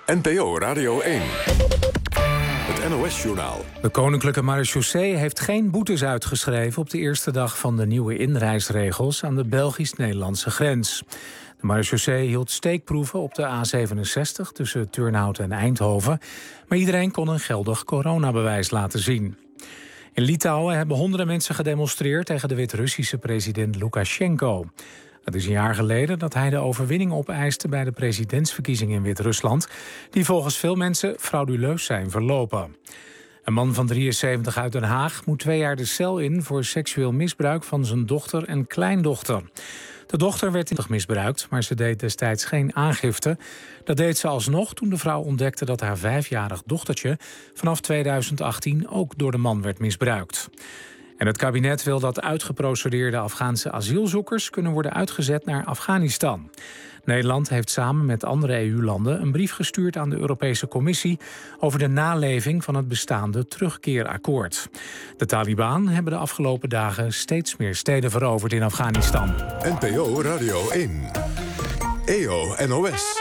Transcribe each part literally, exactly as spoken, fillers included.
N P O Radio één. Het N O S-journaal. De Koninklijke Marechaussee heeft geen boetes uitgeschreven op de eerste dag van de nieuwe inreisregels aan de Belgisch-Nederlandse grens. De Marechaussee hield steekproeven op de A zevenenzestig tussen Turnhout en Eindhoven, maar iedereen kon een geldig coronabewijs laten zien. In Litouwen hebben honderden mensen gedemonstreerd tegen de Wit-Russische president Lukashenko. Het is een jaar geleden dat hij de overwinning opeiste bij de presidentsverkiezingen in Wit-Rusland, die volgens veel mensen frauduleus zijn verlopen. Een man van drieënzeventig uit Den Haag moet twee jaar de cel in voor seksueel misbruik van zijn dochter en kleindochter. De dochter werd misbruikt, maar ze deed destijds geen aangifte. Dat deed ze alsnog toen de vrouw ontdekte dat haar vijfjarig dochtertje vanaf tweeduizend achttien ook door de man werd misbruikt. En het kabinet wil dat uitgeprocedeerde Afghaanse asielzoekers kunnen worden uitgezet naar Afghanistan. Nederland heeft samen met andere E U-landen een brief gestuurd aan de Europese Commissie over de naleving van het bestaande terugkeerakkoord. De Taliban hebben de afgelopen dagen steeds meer steden veroverd in Afghanistan. N P O Radio één. E O N O S.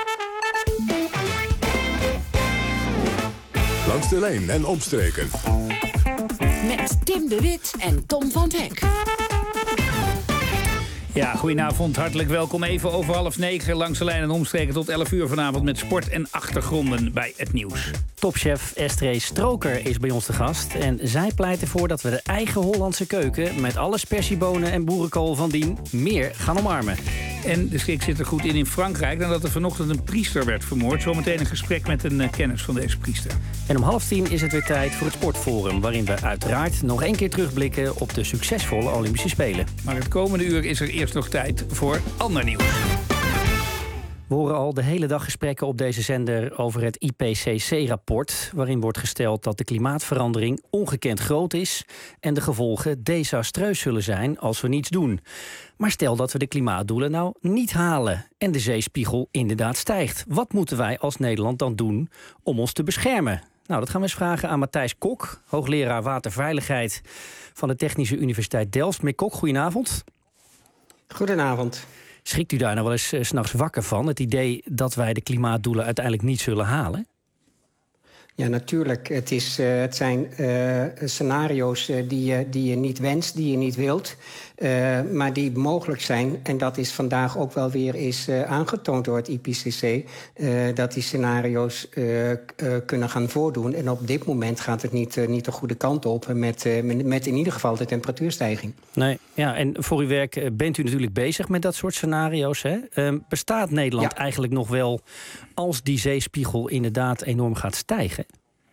Langs de lijn en omstreken. Met Tim de Wit en Tom van Hek. Ja, goedenavond, hartelijk welkom. Even over half negen langs de lijn en omstreken tot elf uur vanavond met sport en achtergronden bij het nieuws. Topchef Estree Stroker is bij ons te gast. En zij pleit ervoor dat we de eigen Hollandse keuken met alle spersiebonen en boerenkool van dien meer gaan omarmen. En de schrik zit er goed in in Frankrijk nadat er vanochtend een priester werd vermoord. Zometeen een gesprek met een uh, kennis van deze priester. En om half tien is het weer tijd voor het Sportforum, waarin we uiteraard nog één keer terugblikken op de succesvolle Olympische Spelen. Maar het komende uur is er eerst nog tijd voor ander nieuws. We horen al de hele dag gesprekken op deze zender over het I P C C-rapport... waarin wordt gesteld dat de klimaatverandering ongekend groot is... en de gevolgen desastreus zullen zijn als we niets doen. Maar stel dat we de klimaatdoelen nou niet halen... en de zeespiegel inderdaad stijgt. Wat moeten wij als Nederland dan doen om ons te beschermen? Nou, dat gaan we eens vragen aan Matthijs Kok... hoogleraar waterveiligheid van de Technische Universiteit Delft. Meneer Kok, goedenavond. Goedenavond. Schrikt u daar nou wel eens uh, 's nachts wakker van? Het idee dat wij de klimaatdoelen uiteindelijk niet zullen halen? Ja, natuurlijk. Het, is, uh, het zijn uh, scenario's uh, die, je, die je niet wenst, die je niet wilt... Uh, maar die mogelijk zijn. En dat is vandaag ook wel weer is, uh, aangetoond door het I P C C... Uh, dat die scenario's uh, uh, kunnen gaan voordoen. En op dit moment gaat het niet, uh, niet de goede kant op... Met, uh, met, met in ieder geval de temperatuurstijging. Nee, ja, en voor uw werk uh, bent u natuurlijk bezig met dat soort scenario's. Hè? Uh, bestaat Nederland ja. eigenlijk nog wel als die zeespiegel inderdaad enorm gaat stijgen?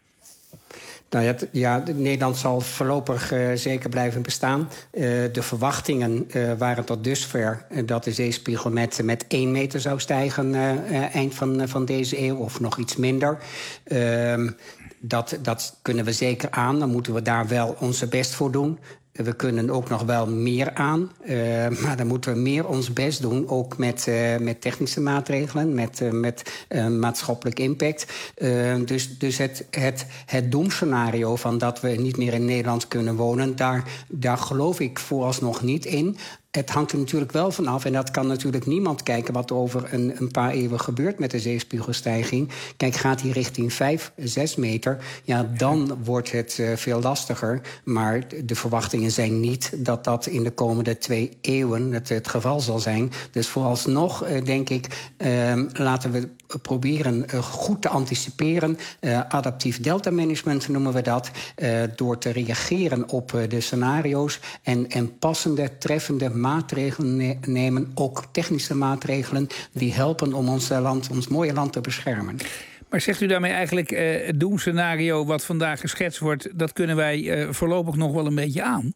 Nou ja, ja, Nederland zal voorlopig uh, zeker blijven bestaan. Uh, de verwachtingen uh, waren tot dusver uh, dat de zeespiegel met, met één meter zou stijgen... Uh, uh, eind van, uh, van deze eeuw, of nog iets minder. Uh, dat, dat kunnen we zeker aan, dan moeten we daar wel onze best voor doen. We kunnen ook nog wel meer aan, uh, maar dan moeten we meer ons best doen... ook met, uh, met technische maatregelen, met, uh, met uh, maatschappelijk impact. Uh, dus dus het, het, het doemscenario van dat we niet meer in Nederland kunnen wonen... daar, daar geloof ik vooralsnog niet in... Het hangt er natuurlijk wel van af, en dat kan natuurlijk niemand kijken... wat er over een, een paar eeuwen gebeurt met de zeespiegelstijging. Kijk, gaat die richting vijf, zes meter, ja, dan wordt het uh, veel lastiger. Maar de verwachtingen zijn niet dat dat in de komende twee eeuwen het, het geval zal zijn. Dus vooralsnog uh, denk ik, uh, laten we proberen uh, goed te anticiperen. Uh, adaptief delta-management noemen we dat. Uh, door te reageren op uh, de scenario's en, en passende, treffende maatregelen ne- nemen, ook technische maatregelen... die helpen om ons, land, ons mooie land te beschermen. Maar zegt u daarmee eigenlijk, uh, het doemscenario wat vandaag geschetst wordt... dat kunnen wij uh, voorlopig nog wel een beetje aan?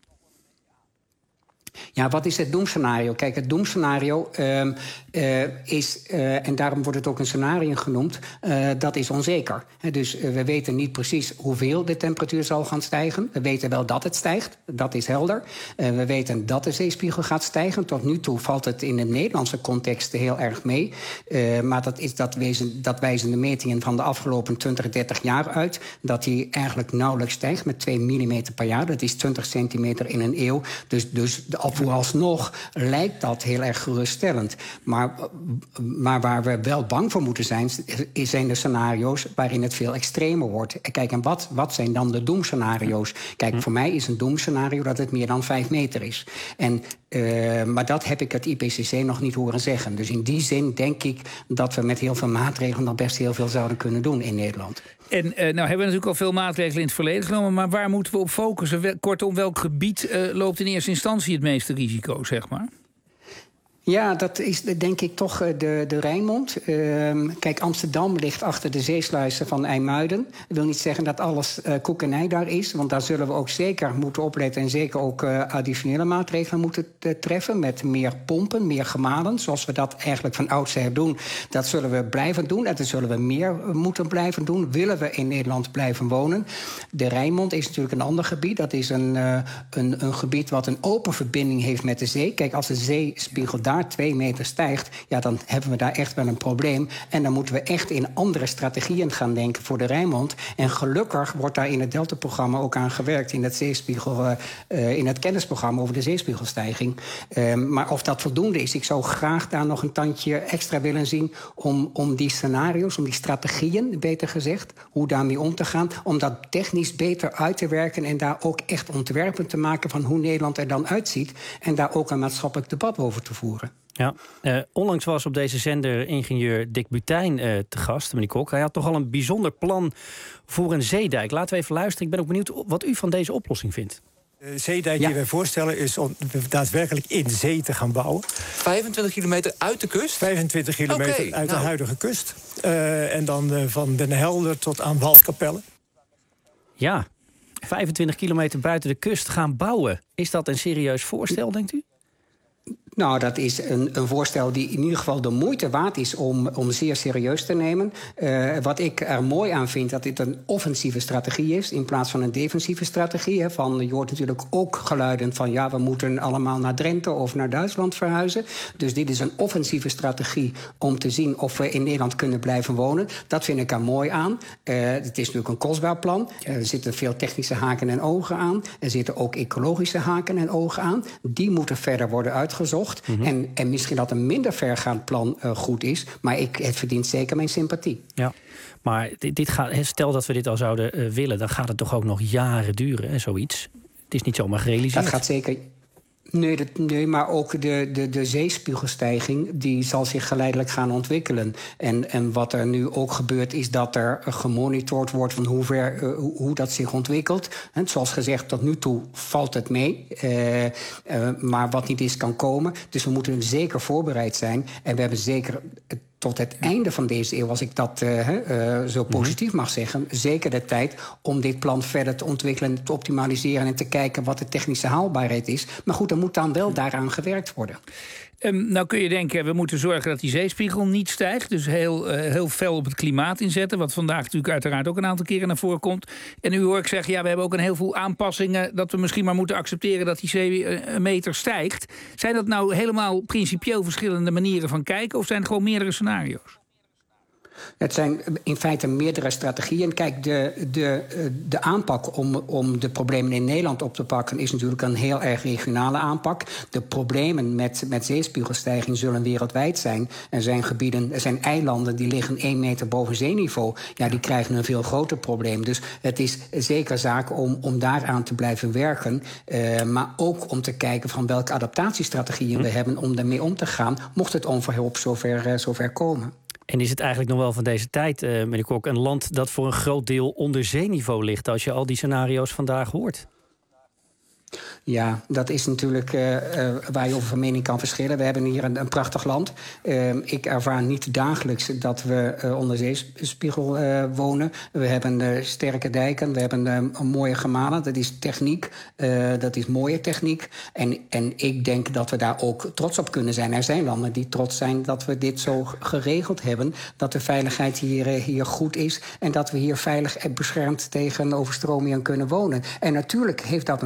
Ja, wat is het doemscenario? Kijk, het doemscenario uh, uh, is, uh, en daarom wordt het ook een scenario genoemd... Uh, dat is onzeker. He, dus uh, we weten niet precies hoeveel de temperatuur zal gaan stijgen. We weten wel dat het stijgt, dat is helder. Uh, we weten dat de zeespiegel gaat stijgen. Tot nu toe valt het in de Nederlandse context heel erg mee. Uh, maar dat, is, dat, wezen, dat wijzen de metingen van de afgelopen twintig, dertig jaar uit... dat die eigenlijk nauwelijks stijgt met twee millimeter per jaar. Dat is twintig centimeter in een eeuw. Dus, dus de vooralsnog lijkt dat heel erg geruststellend. Maar, maar waar we wel bang voor moeten zijn, zijn de scenario's waarin het veel extremer wordt. Kijk, en wat, wat zijn dan de doemscenario's? Kijk, hm. voor mij is een doemscenario dat het meer dan vijf meter is. En, uh, maar dat heb ik het I P C C nog niet horen zeggen. Dus in die zin denk ik dat we met heel veel maatregelen nog best heel veel zouden kunnen doen in Nederland. En uh, nou hebben we natuurlijk al veel maatregelen in het verleden genomen, maar waar moeten we op focussen? Kortom, welk gebied uh, loopt in eerste instantie het meeste risico, zeg maar? Ja, dat is denk ik toch de, de Rijnmond. Uh, kijk, Amsterdam ligt achter de zeesluizen van IJmuiden. Dat wil niet zeggen dat alles uh, koek en ei daar is. Want daar zullen we ook zeker moeten opletten en zeker ook uh, additionele maatregelen moeten uh, treffen. Met meer pompen, meer gemalen. Zoals we dat eigenlijk van oudsher doen. Dat zullen we blijven doen. En dat zullen we meer moeten blijven doen. Willen we in Nederland blijven wonen. De Rijnmond is natuurlijk een ander gebied. Dat is een, uh, een, een gebied wat een open verbinding heeft met de zee. Kijk, als de zeespiegel daar twee meter stijgt, ja, dan hebben we daar echt wel een probleem. En dan moeten we echt in andere strategieën gaan denken voor de Rijnmond. En gelukkig wordt daar in het Delta-programma ook aan gewerkt, in het zeespiegel, uh, uh, in het kennisprogramma over de zeespiegelstijging. Uh, maar of dat voldoende is, ik zou graag daar nog een tandje extra willen zien om, om die scenario's, om die strategieën, beter gezegd, hoe daarmee om te gaan, om dat technisch beter uit te werken en daar ook echt ontwerpen te maken van hoe Nederland er dan uitziet en daar ook een maatschappelijk debat over te voeren. Ja, uh, onlangs was op deze zender ingenieur Dick Butijn uh, te gast, meneer Kok. Hij had toch al een bijzonder plan voor een zeedijk. Laten we even luisteren. Ik ben ook benieuwd wat u van deze oplossing vindt. De zeedijk ja. die wij voorstellen is om daadwerkelijk in zee te gaan bouwen. vijfentwintig kilometer uit de kust? vijfentwintig kilometer okay, uit nou. de huidige kust. Uh, en dan uh, van Den Helder tot aan Waldkapelle. Ja, vijfentwintig kilometer buiten de kust gaan bouwen. Is dat een serieus voorstel, denkt u? Nou, dat is een, een voorstel die in ieder geval de moeite waard is om, om zeer serieus te nemen. Uh, wat ik er mooi aan vind, dat dit een offensieve strategie is in plaats van een defensieve strategie. Hè, van, je hoort natuurlijk ook geluiden van ja, we moeten allemaal naar Drenthe of naar Duitsland verhuizen. Dus dit is een offensieve strategie om te zien of we in Nederland kunnen blijven wonen. Dat vind ik er mooi aan. Uh, het is natuurlijk een kostbaar plan. Uh, er zitten veel technische haken en ogen aan. Er zitten ook ecologische haken en ogen aan. Die moeten verder worden uitgezocht. Mm-hmm. En, en misschien dat een minder vergaand plan uh, goed is. Maar ik, het verdient zeker mijn sympathie. Ja, maar dit, dit gaat, stel dat we dit al zouden uh, willen, dan gaat het toch ook nog jaren duren, hè, zoiets. Het is niet zomaar gerealiseerd. Dat gaat zeker. Nee, dat, nee, maar ook de, de, de zeespiegelstijging die zal zich geleidelijk gaan ontwikkelen. En, en wat er nu ook gebeurt is dat er gemonitord wordt van hoe, ver, uh, hoe dat zich ontwikkelt. En zoals gezegd, tot nu toe valt het mee. Uh, uh, maar wat niet is, kan komen. Dus we moeten zeker voorbereid zijn. En we hebben zeker tot het einde van deze eeuw, als ik dat uh, uh, zo positief mag zeggen, zeker de tijd om dit plan verder te ontwikkelen, te optimaliseren en te kijken wat de technische haalbaarheid is. Maar goed, er moet dan wel daaraan gewerkt worden. Um, nou kun je denken, we moeten zorgen dat die zeespiegel niet stijgt. Dus heel, uh, heel fel op het klimaat inzetten. Wat vandaag natuurlijk uiteraard ook een aantal keren naar voren komt. En nu hoor ik zeggen, ja, we hebben ook een heel veel aanpassingen, dat we misschien maar moeten accepteren dat die zee een meter stijgt. Zijn dat nou helemaal principieel verschillende manieren van kijken, of zijn het gewoon meerdere scenario's? Het zijn in feite meerdere strategieën. Kijk, de, de, de aanpak om, om de problemen in Nederland op te pakken is natuurlijk een heel erg regionale aanpak. De problemen met, met zeespiegelstijging zullen wereldwijd zijn. Er zijn gebieden, er zijn eilanden die liggen één meter boven zeeniveau. Ja, die krijgen een veel groter probleem. Dus het is zeker zaak om, om daaraan te blijven werken. Uh, maar ook om te kijken van welke adaptatiestrategieën hm. we hebben om daarmee om te gaan, mocht het onverhoopt zover, uh, zover komen. En is het eigenlijk nog wel van deze tijd, uh, meneer Kok, een land dat voor een groot deel onder zeeniveau ligt, als je al die scenario's vandaag hoort? Ja, dat is natuurlijk uh, uh, waar je over van mening kan verschillen. We hebben hier een, een prachtig land. Uh, ik ervaar niet dagelijks dat we uh, onder zeespiegel uh, wonen. We hebben uh, sterke dijken, we hebben uh, mooie gemalen. Dat is techniek, uh, dat is mooie techniek. En, en ik denk dat we daar ook trots op kunnen zijn. Er zijn landen die trots zijn dat we dit zo geregeld hebben. Dat de veiligheid hier, uh, hier goed is. En dat we hier veilig en beschermd tegen overstromingen kunnen wonen. En natuurlijk heeft dat een prijs.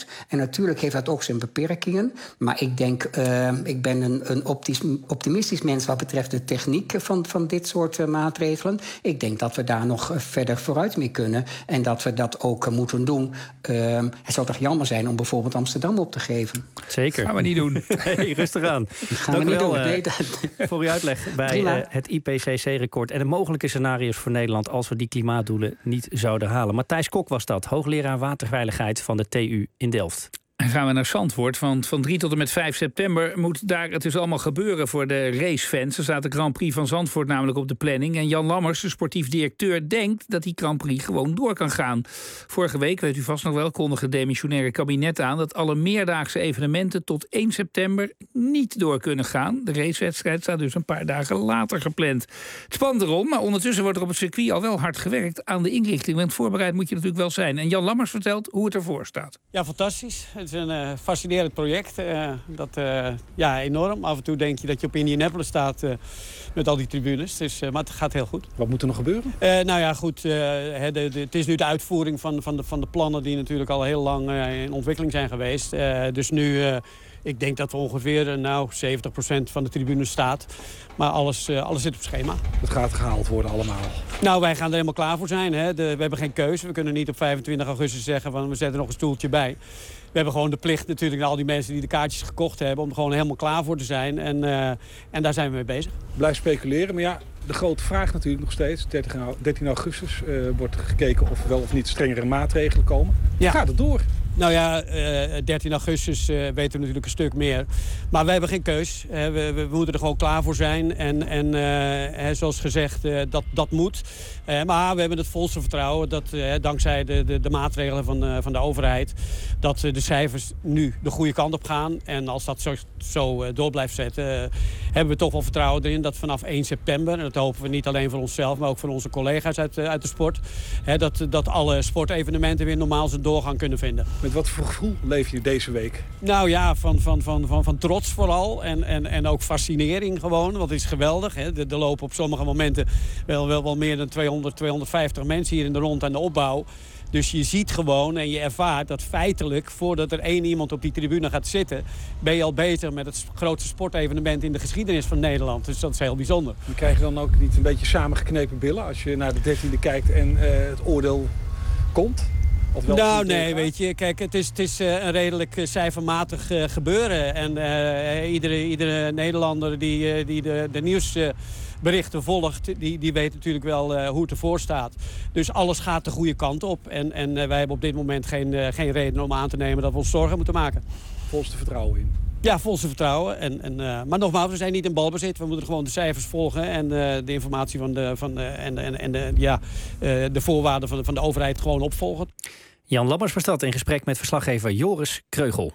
En natuurlijk heeft dat ook zijn beperkingen. Maar ik denk, uh, ik ben een, een optimistisch mens wat betreft de techniek van, van dit soort uh, maatregelen. Ik denk dat we daar nog verder vooruit mee kunnen. En dat we dat ook uh, moeten doen. Uh, het zou toch jammer zijn om bijvoorbeeld Amsterdam op te geven. Zeker. Gaan we niet doen. Hey, rustig aan. Gaan Dank we niet wel, doen. Uh, Nee, dat... voor uw uitleg bij uh, het I P C C-record... en de mogelijke scenario's voor Nederland als we die klimaatdoelen niet zouden halen. Matthijs Kok was dat, hoogleraar waterveiligheid van de T U in Delft. Dan gaan we naar Zandvoort, want van drie tot en met vijf september moet daar het dus allemaal gebeuren voor de racefans. Er staat de Grand Prix van Zandvoort namelijk op de planning. En Jan Lammers, de sportief directeur, denkt dat die Grand Prix gewoon door kan gaan. Vorige week, weet u vast nog wel, kondigde het demissionaire kabinet aan dat alle meerdaagse evenementen tot één september niet door kunnen gaan. De racewedstrijd staat dus een paar dagen later gepland. Het spant erom, maar ondertussen wordt er op het circuit al wel hard gewerkt aan de inrichting. Want voorbereid moet je natuurlijk wel zijn. En Jan Lammers vertelt hoe het ervoor staat. Ja, fantastisch. Het is een uh, fascinerend project. Uh, dat, uh, ja, enorm. Af en toe denk je dat je op Indianapolis staat uh, met al die tribunes. Dus, uh, maar het gaat heel goed. Wat moet er nog gebeuren? Uh, nou ja, goed. Uh, de, de, het is nu de uitvoering van, van, de, van de plannen die natuurlijk al heel lang uh, in ontwikkeling zijn geweest. Uh, dus nu... Uh, Ik denk dat we ongeveer nou, zeventig procent van de tribune staat. Maar alles, uh, alles zit op schema. Het gaat gehaald worden allemaal. Nou, wij gaan er helemaal klaar voor zijn. Hè. De, we hebben geen keuze. We kunnen niet op vijfentwintig augustus zeggen van we zetten nog een stoeltje bij. We hebben gewoon de plicht natuurlijk naar al die mensen die de kaartjes gekocht hebben... om er gewoon helemaal klaar voor te zijn. En, uh, en daar zijn we mee bezig. Blijf speculeren, maar ja, de grote vraag natuurlijk nog steeds. dertien augustus uh, wordt gekeken of er wel of niet strengere maatregelen komen. Ja. Gaat het door? Nou ja, uh, dertien augustus uh, weten we natuurlijk een stuk meer. Maar wij hebben geen keus. Uh, we, we, we moeten er gewoon klaar voor zijn. En, en uh, zoals gezegd, uh, dat, dat moet. Uh, maar we hebben het volste vertrouwen dat uh, dankzij de, de, de maatregelen van, uh, van de overheid... dat uh, de cijfers nu de goede kant op gaan. En als dat zo, zo uh, door blijft zetten... Uh, hebben we toch wel vertrouwen erin dat vanaf één september... en dat hopen we niet alleen voor onszelf, maar ook voor onze collega's uit, uh, uit de sport... Hè, dat, dat alle sportevenementen weer normaal zijn doorgang kunnen vinden. Met wat voor gevoel leef je deze week? Nou ja, van, van, van, van, van trots vooral. En, en, en ook fascinering gewoon. Want het is geweldig. Hè. Er, er lopen op sommige momenten wel, wel, wel meer dan tweehonderd, tweehonderdvijftig mensen hier in de rond aan de opbouw. Dus je ziet gewoon en je ervaart dat feitelijk... voordat er één iemand op die tribune gaat zitten... ben je al bezig met het grootste sportevenement in de geschiedenis van Nederland. Dus dat is heel bijzonder. En krijg je dan ook niet een beetje samengeknepen billen... als je naar de dertiende kijkt en uh, het oordeel komt? Nou, nee, weet je. Kijk, het is, het is uh, een redelijk uh, cijfermatig uh, gebeuren. En uh, iedere, iedere Nederlander die, uh, die de, de nieuwsberichten uh, volgt... Die, die weet natuurlijk wel uh, hoe het ervoor staat. Dus alles gaat de goede kant op. En, en uh, wij hebben op dit moment geen, uh, geen reden om aan te nemen dat we ons zorgen moeten maken. Volste vertrouwen in? Ja, volste vertrouwen. En, en, uh, maar nogmaals, we zijn niet in balbezit. We moeten gewoon de cijfers volgen en uh, de informatie van de, van de, en, en, en de, ja, uh, de voorwaarden van de, van de overheid gewoon opvolgen. Jan Lammers was dat in gesprek met verslaggever Joris Kreugel.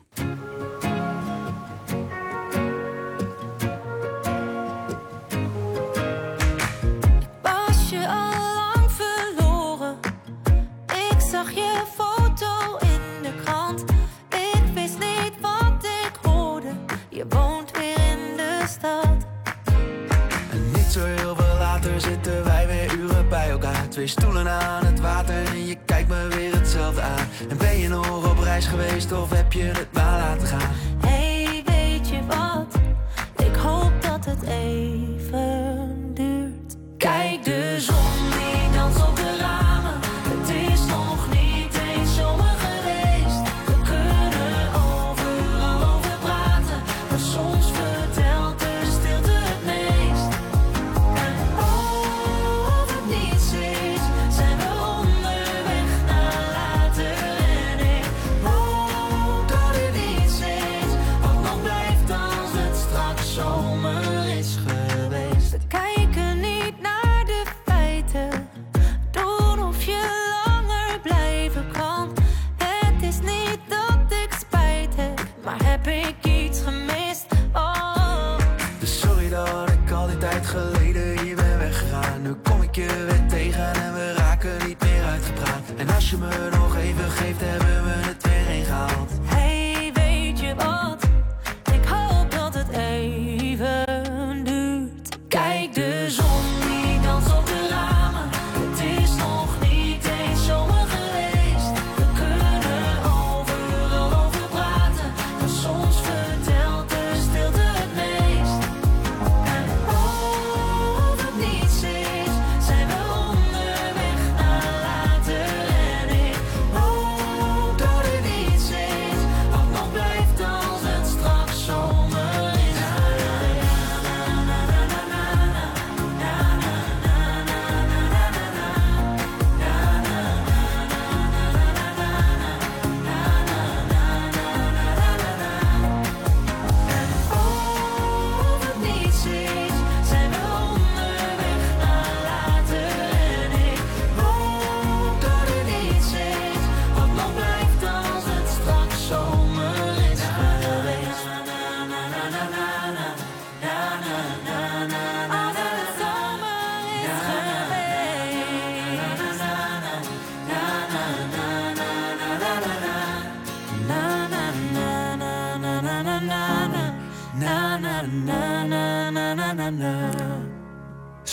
Was je al lang verloren? Ik zag je foto in de krant. Ik wist niet wat ik hoorde. Je woont weer in de stad. En niet zo heel veel later zitten wij weer uren bij elkaar. Twee stoelen aan het water en je kijkt me weer hetzelfde aan. En ben je nog op reis geweest of heb je het maar laten gaan? Hey, weet je wat? Ik hoop dat het even duurt. Kijk de zon die danst op de ramen. Het is nog niet eens zomer geweest. We kunnen overal over praten, maar soms vertelt de stilte het meest. En of het niets is, zijn we onderweg naar later. En ik hoop dat het iets is wat nog blijft als het straks zomer is geweest. We kijken niet naar de feiten, doen of je langer blijven kan. Het is niet dat ik spijt heb, maar heb ik iets gemist? Oh. Dus sorry dat ik al die tijd geleden hier ben weggegaan. Nu kom ik je weer tegen en we raken niet meer uitgepraat. En als je me nog even geeft, hebben we het weer ingehaald. Hey, weet je wat? Ik hoop dat het even duurt. Kijk de zon die danst op de ramen. Het is nog niet eens zomer geweest. We kunnen overal over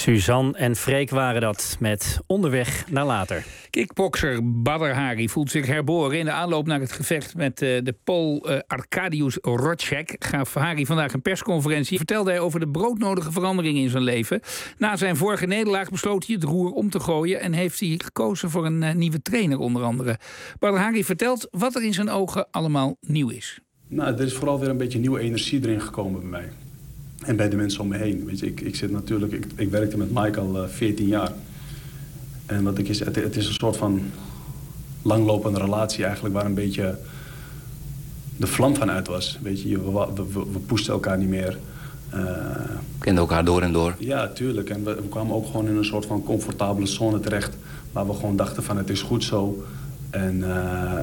Suzanne en Freek waren dat met Onderweg naar later. Kickbokser Badr Hari voelt zich herboren. In de aanloop naar het gevecht met uh, de Pool uh, Arkadiusz Roczek gaf Hari vandaag een persconferentie. Vertelde hij over de broodnodige veranderingen in zijn leven. Na zijn vorige nederlaag besloot hij het roer om te gooien en heeft hij gekozen voor een uh, nieuwe trainer onder andere. Badr Hari vertelt wat er in zijn ogen allemaal nieuw is. Nou, er is vooral weer een beetje nieuwe energie erin gekomen bij mij. En bij de mensen om me heen. Weet je, ik, ik zit natuurlijk, ik, ik werkte met Mike al uh, veertien jaar. En wat ik is, het, het is een soort van langlopende relatie eigenlijk waar een beetje de vlam van uit was. Weet je, we, we, we, we pushten elkaar niet meer. Uh, Kenden elkaar door en door. Ja, tuurlijk. En we, we kwamen ook gewoon in een soort van comfortabele zone terecht. Waar we gewoon dachten van het is goed zo. En, uh,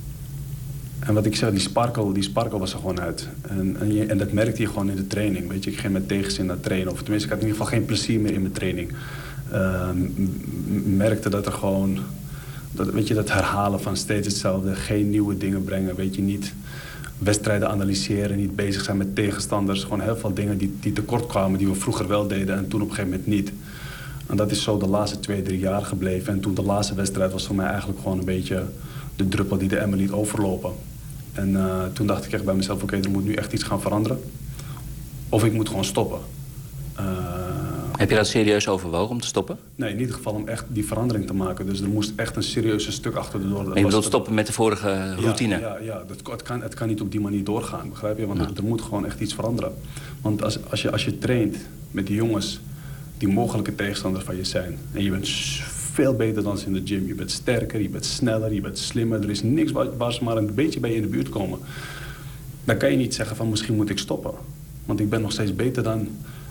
en wat ik zeg, die sparkle, die sparkle was er gewoon uit. En, en, je, en dat merkte je gewoon in de training. Weet je, ik ging met tegenzin naar trainen. Of tenminste, ik had in ieder geval geen plezier meer in mijn training. Uh, merkte dat er gewoon, dat, weet je, dat herhalen van steeds hetzelfde, geen nieuwe dingen brengen, weet je, niet wedstrijden analyseren, niet bezig zijn met tegenstanders, gewoon heel veel dingen die, die tekort kwamen, die we vroeger wel deden en toen op een gegeven moment niet. En dat is zo de laatste twee, drie jaar gebleven. En toen de laatste wedstrijd was voor mij eigenlijk gewoon een beetje de druppel die de emmer liet overlopen. En uh, toen dacht ik echt bij mezelf, oké, okay, er moet nu echt iets gaan veranderen. Of ik moet gewoon stoppen. Uh, Heb je dat serieus overwogen om te stoppen? Nee, in ieder geval om echt die verandering te maken. Dus er moest echt een serieuze stuk achter de door. Maar je bedoelt stoppen met de vorige routine? Ja, ja, ja. Dat, het, kan, het kan niet op die manier doorgaan, begrijp je? Want ja. er, er moet gewoon echt iets veranderen. Want als, als, je, als je traint met die jongens die mogelijke tegenstanders van je zijn, en je bent veel beter dan ze in de gym. Je bent sterker, je bent sneller, je bent slimmer. Er is niks waar, waar ze maar een beetje bij je in de buurt komen. Dan kan je niet zeggen van misschien moet ik stoppen. Want ik ben nog steeds beter dan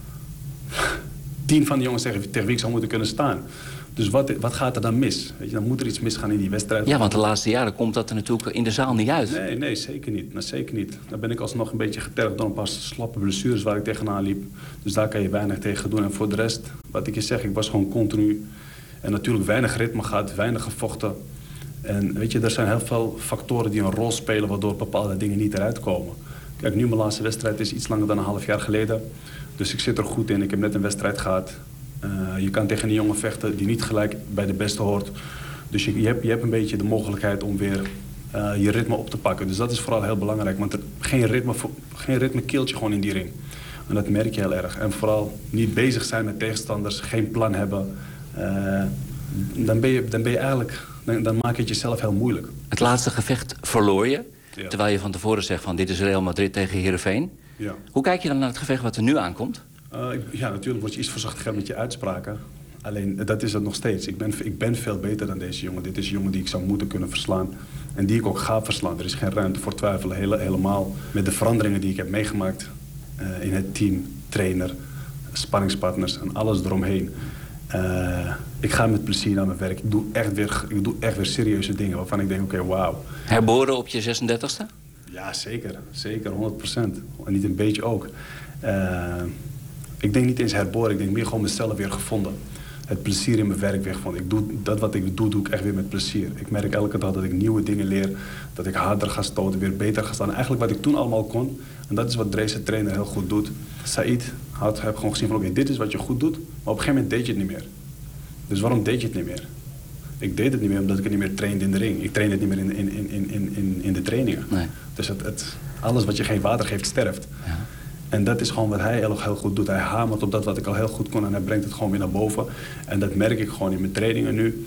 tien van die jongens tegen, tegen wie ik zou moeten kunnen staan. Dus wat, wat gaat er dan mis? Weet je, dan moet er iets misgaan in die wedstrijd. Ja, want de laatste jaren komt dat er natuurlijk in de zaal niet uit. Nee, nee, zeker niet. Nou, zeker niet. Dan ben ik alsnog een beetje getergd door een paar slappe blessures waar ik tegenaan liep. Dus daar kan je weinig tegen doen. En voor de rest, wat ik je zeg, ik was gewoon continu. En natuurlijk weinig ritme gehad, weinig gevochten. En weet je, er zijn heel veel factoren die een rol spelen waardoor bepaalde dingen niet eruit komen. Kijk, nu mijn laatste wedstrijd is iets langer dan een half jaar geleden. Dus ik zit er goed in. Ik heb net een wedstrijd gehad. Uh, je kan tegen een jongen vechten die niet gelijk bij de beste hoort. Dus je, je, hebt, je hebt een beetje de mogelijkheid om weer uh, je ritme op te pakken. Dus dat is vooral heel belangrijk. Want er, geen, ritme, geen ritme keelt je gewoon in die ring. En dat merk je heel erg. En vooral niet bezig zijn met tegenstanders, geen plan hebben. Uh, dan, ben je, dan ben je eigenlijk, dan, dan maak je het jezelf heel moeilijk. Het laatste gevecht verloor je. Ja. Terwijl je van tevoren zegt van dit is Real Madrid tegen Heerenveen. Ja. Hoe kijk je dan naar het gevecht wat er nu aankomt? Uh, ik, ja, natuurlijk word je iets voorzichtiger met je uitspraken. Alleen, dat is het nog steeds. Ik ben, ik ben veel beter dan deze jongen. Dit is een jongen die ik zou moeten kunnen verslaan. En die ik ook ga verslaan. Er is geen ruimte voor twijfelen. Hele, helemaal met de veranderingen die ik heb meegemaakt. Uh, in het team, trainer, sparringspartners en alles eromheen. Uh, ik ga met plezier naar mijn werk. Ik doe echt weer, ik doe echt weer serieuze dingen waarvan ik denk, oké, okay, wauw. Herboren op je zesendertigste? Ja, zeker. Zeker, honderd procent. En niet een beetje ook. Uh, ik denk niet eens herboren. Ik denk meer gewoon mezelf weer gevonden. Het plezier in mijn werk weer gevonden. Ik doe, dat wat ik doe, doe ik echt weer met plezier. Ik merk elke dag dat ik nieuwe dingen leer. Dat ik harder ga stoten, weer beter ga staan. Eigenlijk wat ik toen allemaal kon. En dat is wat deze trainer heel goed doet. Said had, heb gewoon gezien van, oké, okay, dit is wat je goed doet. Maar op een gegeven moment deed je het niet meer. Dus waarom deed je het niet meer? Ik deed het niet meer omdat ik het niet meer trainde in de ring. Ik trainde het niet meer in, in, in, in, in, in de trainingen. Nee. Dus het, het, alles wat je geen water geeft, sterft. Ja. En dat is gewoon wat hij heel, heel goed doet. Hij hamert op dat wat ik al heel goed kon en hij brengt het gewoon weer naar boven. En dat merk ik gewoon in mijn trainingen nu.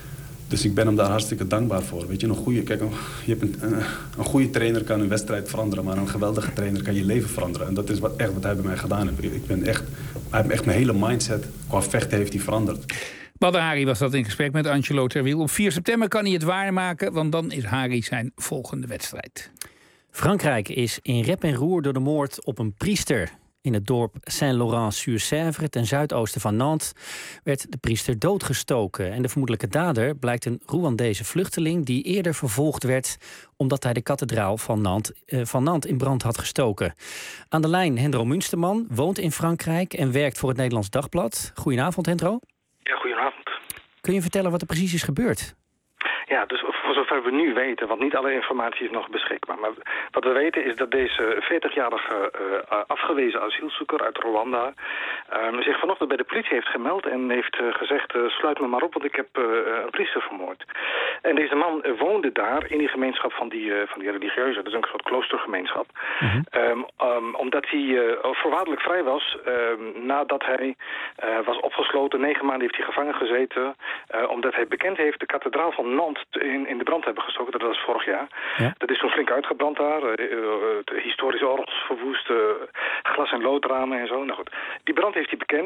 Dus ik ben hem daar hartstikke dankbaar voor. Weet je, een goede, kijk, je hebt een, een, een goede trainer kan een wedstrijd veranderen, maar een geweldige trainer kan je leven veranderen. En dat is wat, echt wat hij bij mij gedaan heeft. Ik ben echt, hij heeft echt mijn hele mindset qua vechten heeft hij veranderd. Badr Hari was dat in gesprek met Angelo Terwiel. Op vier september kan hij het waarmaken, want dan is Hari zijn volgende wedstrijd. Frankrijk is in rep en roer door de moord op een priester. In het dorp Saint-Laurent-sur-Sèvre, ten zuidoosten van Nantes, werd de priester doodgestoken. En de vermoedelijke dader blijkt een Rwandese vluchteling die eerder vervolgd werd omdat hij de kathedraal van Nantes, uh, van Nantes in brand had gestoken. Aan de lijn Hendro Munsterman, woont in Frankrijk en werkt voor het Nederlands Dagblad. Goedenavond, Hendro. Ja, goedenavond. Kun je vertellen wat er precies is gebeurd? Ja, dus voor zover we nu weten, want niet alle informatie is nog beschikbaar. Maar wat we weten is dat deze veertigjarige uh, afgewezen asielzoeker uit Rwanda uh, zich vanochtend bij de politie heeft gemeld en heeft uh, gezegd, uh, sluit me maar op, want ik heb uh, een priester vermoord. En deze man uh, woonde daar in die gemeenschap van die, uh, van die religieuze, dat is een soort kloostergemeenschap. Mm-hmm. um, um, omdat hij uh, voorwaardelijk vrij was um, nadat hij uh, was opgesloten. Negen maanden heeft hij gevangen gezeten, uh, omdat hij bekend heeft de kathedraal van Nantes In, in de brand hebben gestoken. Dat was vorig jaar. Ja. Dat is toen flink uitgebrand daar. Uh, uh, historische orgels verwoest. Uh, glas- en loodramen en zo. Nou goed. Die brand heeft hij bekend.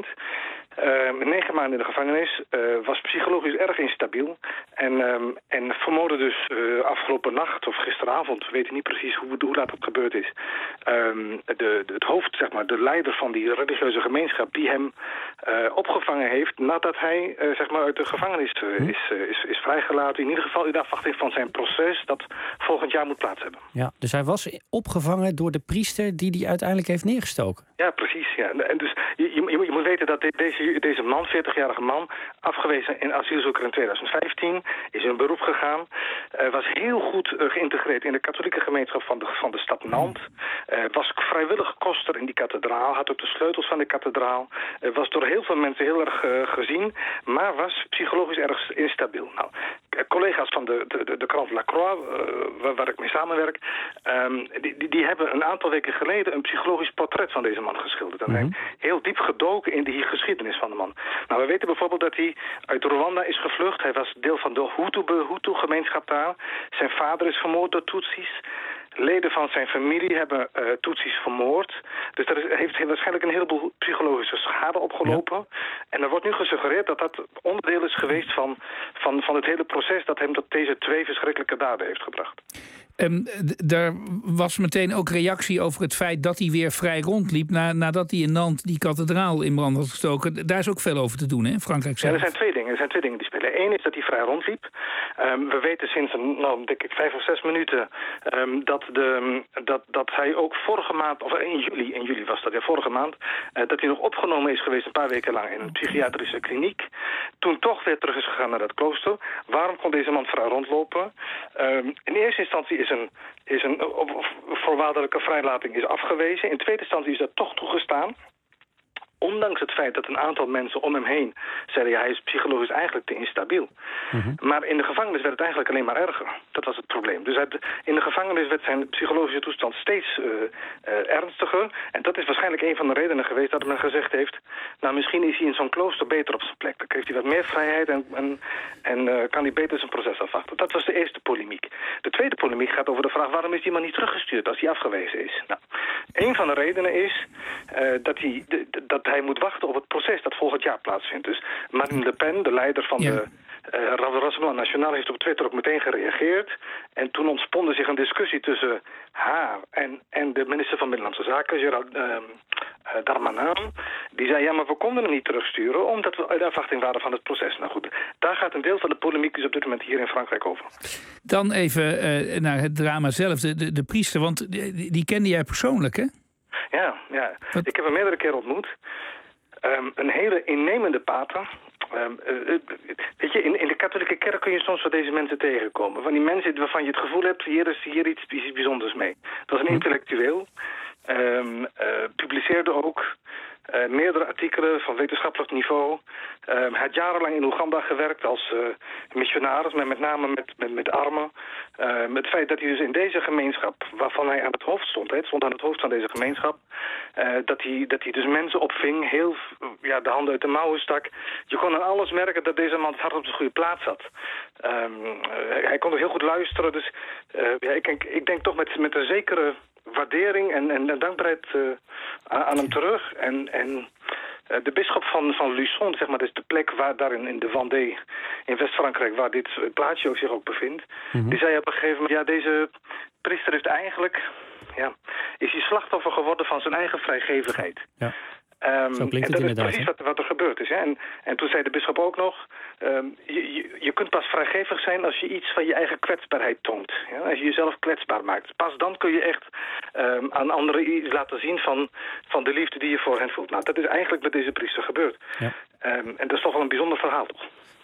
Uh, negen maanden in de gevangenis. Uh, was psychologisch erg instabiel. En, um, en vermoordde dus uh, afgelopen nacht of gisteravond. We weten niet precies hoe, hoe laat dat gebeurd is. Um, de, de, het hoofd, zeg maar, de leider van die religieuze gemeenschap. Die hem uh, opgevangen heeft nadat hij uh, zeg maar uit de gevangenis uh, hm? is, uh, is, is vrijgelaten. In ieder geval in afwachting van zijn proces dat volgend jaar moet plaats hebben. Ja, dus hij was opgevangen door de priester die die uiteindelijk heeft neergestoken. Ja, precies. Ja. En dus je, je, je moet weten dat deze, deze man, veertigjarige man, afgewezen in asielzoeker in tweeduizend vijftien, is in beroep gegaan. Uh, was heel goed uh, geïntegreerd in de katholieke gemeenschap van de, van de stad Nantes. Uh, was vrijwillig koster in die kathedraal, had ook de sleutels van de kathedraal. Uh, was door heel veel mensen heel erg uh, gezien, maar was psychologisch erg instabiel. Nou, collega's van de, de, de krant La Croix, uh, waar, waar ik mee samenwerk, um, die, die, die hebben een aantal weken geleden een psychologisch portret van deze man geschilderd. En mm-hmm. hij heel diep gedoken in de geschiedenis van de man. Nou, we weten bijvoorbeeld dat hij uit Rwanda is gevlucht. Hij was deel van de Hutu-gemeenschap daar. Zijn vader is vermoord door Tutsis. Leden van zijn familie hebben uh, Tutsis vermoord. Dus dat is, heeft waarschijnlijk een heleboel psychologische schade opgelopen. Ja. En er wordt nu gesuggereerd dat dat onderdeel is geweest van, van, van het hele proces dat hem tot deze twee verschrikkelijke daden heeft gebracht. Um, d- daar was meteen ook reactie over het feit dat hij weer vrij rondliep na, nadat hij in Nantes die kathedraal in brand had gestoken. Daar is ook veel over te doen, hè, Frankrijk zelf. Ja, er zijn twee dingen. Er zijn twee dingen die spelen. Eén is dat hij vrij rondliep. Um, we weten sinds een, nou, denk ik, vijf of zes minuten um, dat, de, dat, dat hij ook vorige maand, of in juli, in juli was dat ja, vorige maand, uh, dat hij nog opgenomen is geweest een paar weken lang in een psychiatrische kliniek. Toen toch weer terug is gegaan naar dat klooster. Waarom kon deze man vrij rondlopen? Um, in eerste instantie is een, is een voorwaardelijke vrijlating is afgewezen. In tweede instantie is dat toch toegestaan. Ondanks het feit dat een aantal mensen om hem heen zeiden, ja, hij is psychologisch eigenlijk te instabiel. Mm-hmm. Maar in de gevangenis werd het eigenlijk alleen maar erger. Dat was het probleem. Dus het, in de gevangenis werd zijn psychologische toestand steeds uh, uh, ernstiger. En dat is waarschijnlijk een van de redenen geweest dat men gezegd heeft, nou, misschien is hij in zo'n klooster beter op zijn plek. Dan heeft hij wat meer vrijheid en, en, en uh, kan hij beter zijn proces afwachten. Dat was de eerste polemiek. De tweede polemiek gaat over de vraag, waarom is die man niet teruggestuurd als hij afgewezen is? Nou, een van de redenen is uh, dat hij... De, de, dat hij moet wachten op het proces dat volgend jaar plaatsvindt. Dus Marine Le Pen, de leider van ja. de uh, Rassemblement National, heeft op Twitter ook meteen gereageerd. En toen ontspande zich een discussie tussen haar en, en de minister van Binnenlandse Zaken, Gérald uh, uh, Darmanin. Die zei, ja, maar we konden hem niet terugsturen omdat we uit afwachting waren van het proces. Nou goed, daar gaat een deel van de polemiek dus op dit moment hier in Frankrijk over. Dan even uh, naar het drama zelf, de, de, de priester, want die, die kende jij persoonlijk, hè? Ja, ja. Ik heb hem meerdere keren ontmoet. Um, een hele innemende pater. Um, uh, weet je, in, in de katholieke kerk kun je soms van deze mensen tegenkomen. Van die mensen waarvan je het gevoel hebt, hier is hier iets, iets bijzonders mee. Dat was een intellectueel. Um, uh, publiceerde ook uh, meerdere artikelen van wetenschappelijk niveau. Um, hij had jarenlang in Oeganda gewerkt als uh, missionaris, maar met name met, met, met armen. Uh, het feit dat hij dus in deze gemeenschap, waarvan hij aan het hoofd stond, hij stond aan het hoofd van deze gemeenschap, uh, dat, hij, dat hij dus mensen opving, heel ja, de handen uit de mouwen stak. Je kon aan alles merken dat deze man het hart op de goede plaats had. Um, uh, hij kon ook heel goed luisteren, dus uh, ja, ik, denk, ik denk toch met, met een zekere waardering en, en, en dankbaarheid uh, aan, aan hem terug. En, en uh, de bisschop van, van Luçon, zeg maar, dat is de plek waar daar in, in de Vendée, in West-Frankrijk, waar dit plaatsje ook zich ook bevindt. Mm-hmm. Die zei op een gegeven moment, ja, deze priester heeft eigenlijk, ja, is hij slachtoffer geworden van zijn eigen vrijgevigheid. Ja. Um, Zo klinkt en het dat inderdaad, is precies wat, wat er gebeurd is. Hè? En, en toen zei de bisschop ook nog, um, je, je, je kunt pas vrijgevig zijn als je iets van je eigen kwetsbaarheid toont. Ja? Als je jezelf kwetsbaar maakt. Pas dan kun je echt um, aan anderen iets laten zien van, van de liefde die je voor hen voelt. Nou, dat is eigenlijk met deze priester gebeurd. Ja. Um, en dat is toch wel een bijzonder verhaal, toch?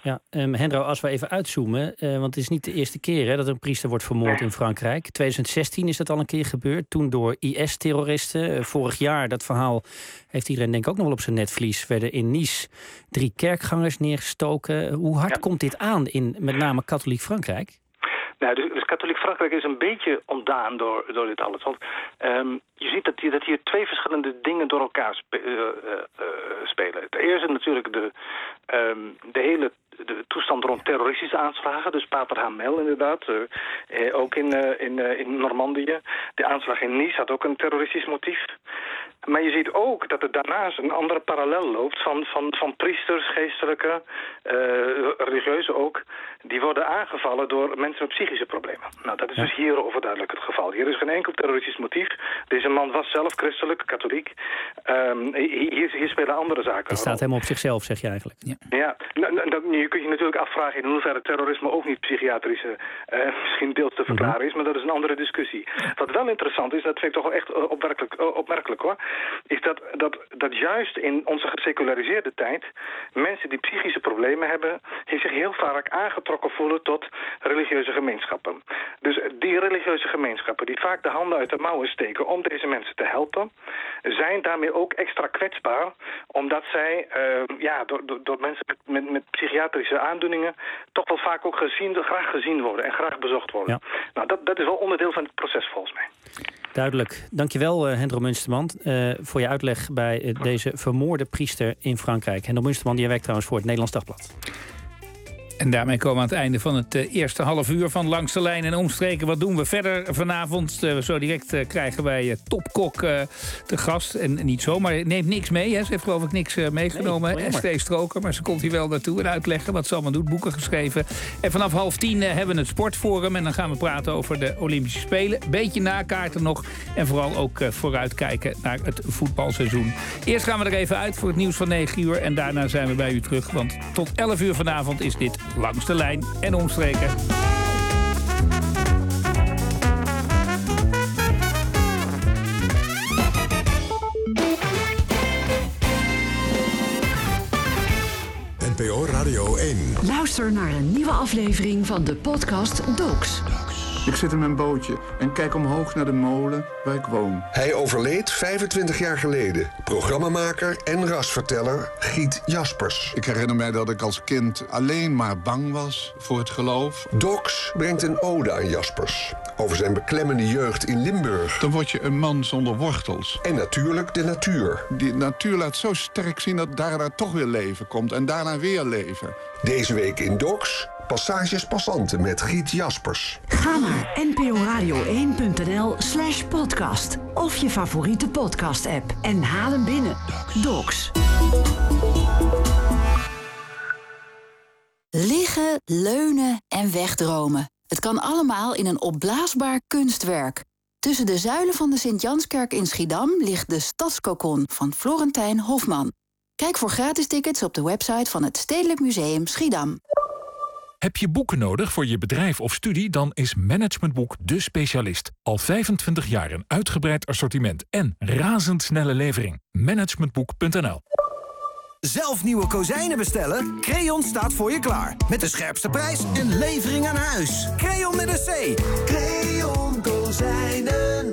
Ja, um, Hendro, als we even uitzoomen, uh, want het is niet de eerste keer hè, dat een priester wordt vermoord in Frankrijk. twintig zestien is dat al een keer gebeurd, toen door I S-terroristen. Uh, vorig jaar, dat verhaal heeft iedereen denk ik ook nog wel op zijn netvlies, werden in Nice drie kerkgangers neergestoken. Hoe hard ja. komt dit aan in met name katholiek Frankrijk? Nou, dus, dus katholiek Frankrijk is een beetje ontdaan door, door dit alles. Want um, je ziet dat hier, dat hier twee verschillende dingen door elkaar spe, uh, uh, uh, spelen. Het eerste natuurlijk de, um, de hele de toestand rond terroristische aanslagen. Dus Pater Hamel inderdaad, uh, uh, ook in, uh, in, uh, in Normandië. De aanslag in Nice had ook een terroristisch motief. Maar je ziet ook dat er daarnaast een andere parallel loopt van, van, van priesters, geestelijke, uh, religieuzen ook. Die worden aangevallen door mensen met psychische problemen. Nou, dat is ja. dus hier overduidelijk het geval. Hier is geen enkel terroristisch motief. Deze man was zelf christelijk, katholiek. Um, hier, hier spelen andere zaken. Het staat helemaal op zichzelf, zeg je eigenlijk. Ja, ja nou, nou, je kunt je natuurlijk afvragen in hoeverre terrorisme ook niet psychiatrische, uh, misschien deels te verklaren mm-hmm. is, maar dat is een andere discussie. Wat wel interessant is, dat vind ik toch wel echt uh, opmerkelijk, uh, opmerkelijk hoor, is dat, dat, dat juist in onze geseculariseerde tijd mensen die psychische problemen hebben, die zich heel vaak aangetrokken voelen tot religieuze gemeenschappen. Dus die religieuze gemeenschappen die vaak de handen uit de mouwen steken om deze mensen te helpen, zijn daarmee ook extra kwetsbaar, omdat zij uh, ja, door, door, door mensen met, met, met psychiatrische aandoeningen toch wel vaak ook gezien, graag gezien worden en graag bezocht worden. Ja. Nou, dat, dat is wel onderdeel van het proces volgens mij. Duidelijk. Dankjewel, uh, Hendro Munsterman, uh, voor je uitleg bij uh, deze vermoorde priester in Frankrijk. Hendro Munsterman, die werkt trouwens voor het Nederlands Dagblad. En daarmee komen we aan het einde van het uh, eerste half uur van Langs de Lijn en Omstreken. Wat doen we verder vanavond? Uh, zo direct uh, krijgen wij uh, Topkok uh, te gast. En niet zomaar, neemt niks mee. Hè. Ze heeft geloof ik niks uh, meegenomen. Nee, Estee Stroker, maar ze komt hier wel naartoe en uitleggen wat ze allemaal doet. Boeken geschreven. En vanaf half tien uh, hebben we het Sportforum. En dan gaan we praten over de Olympische Spelen. Beetje nakaarten nog. En vooral ook uh, vooruitkijken naar het voetbalseizoen. Eerst gaan we er even uit voor het nieuws van negen uur. En daarna zijn we bij u terug. Want tot elf uur vanavond is dit Langs de Lijn en Omstreken. N P O Radio één. Luister naar een nieuwe aflevering van de podcast Docs. Ik zit in mijn bootje en kijk omhoog naar de molen waar ik woon. Hij overleed vijfentwintig jaar geleden. Programmamaker en rasverteller Giet Jaspers. Ik herinner mij dat ik als kind alleen maar bang was voor het geloof. Docs brengt een ode aan Jaspers. Over zijn beklemmende jeugd in Limburg. Dan word je een man zonder wortels. En natuurlijk de natuur. Die natuur laat zo sterk zien dat daarna toch weer leven komt. En daarna weer leven. Deze week in Docs. Passages passanten met Giet Jaspers. Ga naar nporadio1.nl slash podcast. Of je favoriete podcast-app. En haal hem binnen. Docs. Liggen, leunen en wegdromen. Het kan allemaal in een opblaasbaar kunstwerk. Tussen de zuilen van de Sint-Janskerk in Schiedam ligt de Stadskokon van Florentijn Hofman. Kijk voor gratis tickets op de website van het Stedelijk Museum Schiedam. Heb je boeken nodig voor je bedrijf of studie? Dan is Managementboek de specialist. Al vijfentwintig jaar een uitgebreid assortiment en razendsnelle levering. Managementboek punt n l. Zelf nieuwe kozijnen bestellen? Creon staat voor je klaar. Met de scherpste prijs en levering aan huis. Creon met een C. Creon Kozijnen.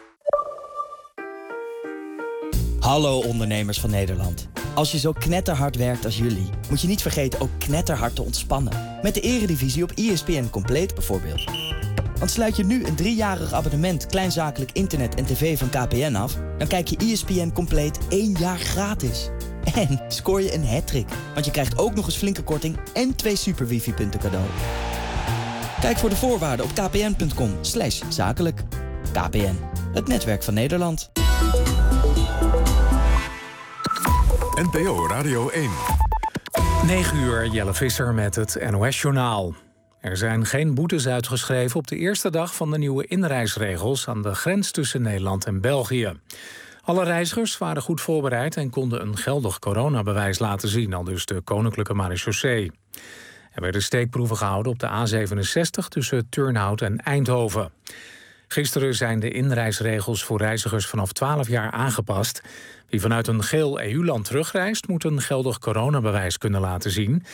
Hallo ondernemers van Nederland. Als je zo knetterhard werkt als jullie, moet je niet vergeten ook knetterhard te ontspannen. Met de Eredivisie op E S P N Compleet bijvoorbeeld. Want sluit je nu een driejarig abonnement kleinzakelijk internet en tv van K P N af, dan kijk je E S P N Compleet één jaar gratis. En scoor je een hattrick, want je krijgt ook nog eens flinke korting en twee super wifi-punten cadeau. Kijk voor de voorwaarden op kpn.com slash zakelijk. K P N, het netwerk van Nederland. N P O Radio één. negen uur, Jelle Visser met het N O S-journaal. Er zijn geen boetes uitgeschreven op de eerste dag van de nieuwe inreisregels aan de grens tussen Nederland en België. Alle reizigers waren goed voorbereid en konden een geldig coronabewijs laten zien, aldus de Koninklijke Marechaussee. Er werden steekproeven gehouden op de A zevenenzestig tussen Turnhout en Eindhoven. Gisteren zijn de inreisregels voor reizigers vanaf twaalf jaar aangepast. Wie vanuit een geel E U-land terugreist, moet een geldig coronabewijs kunnen laten zien.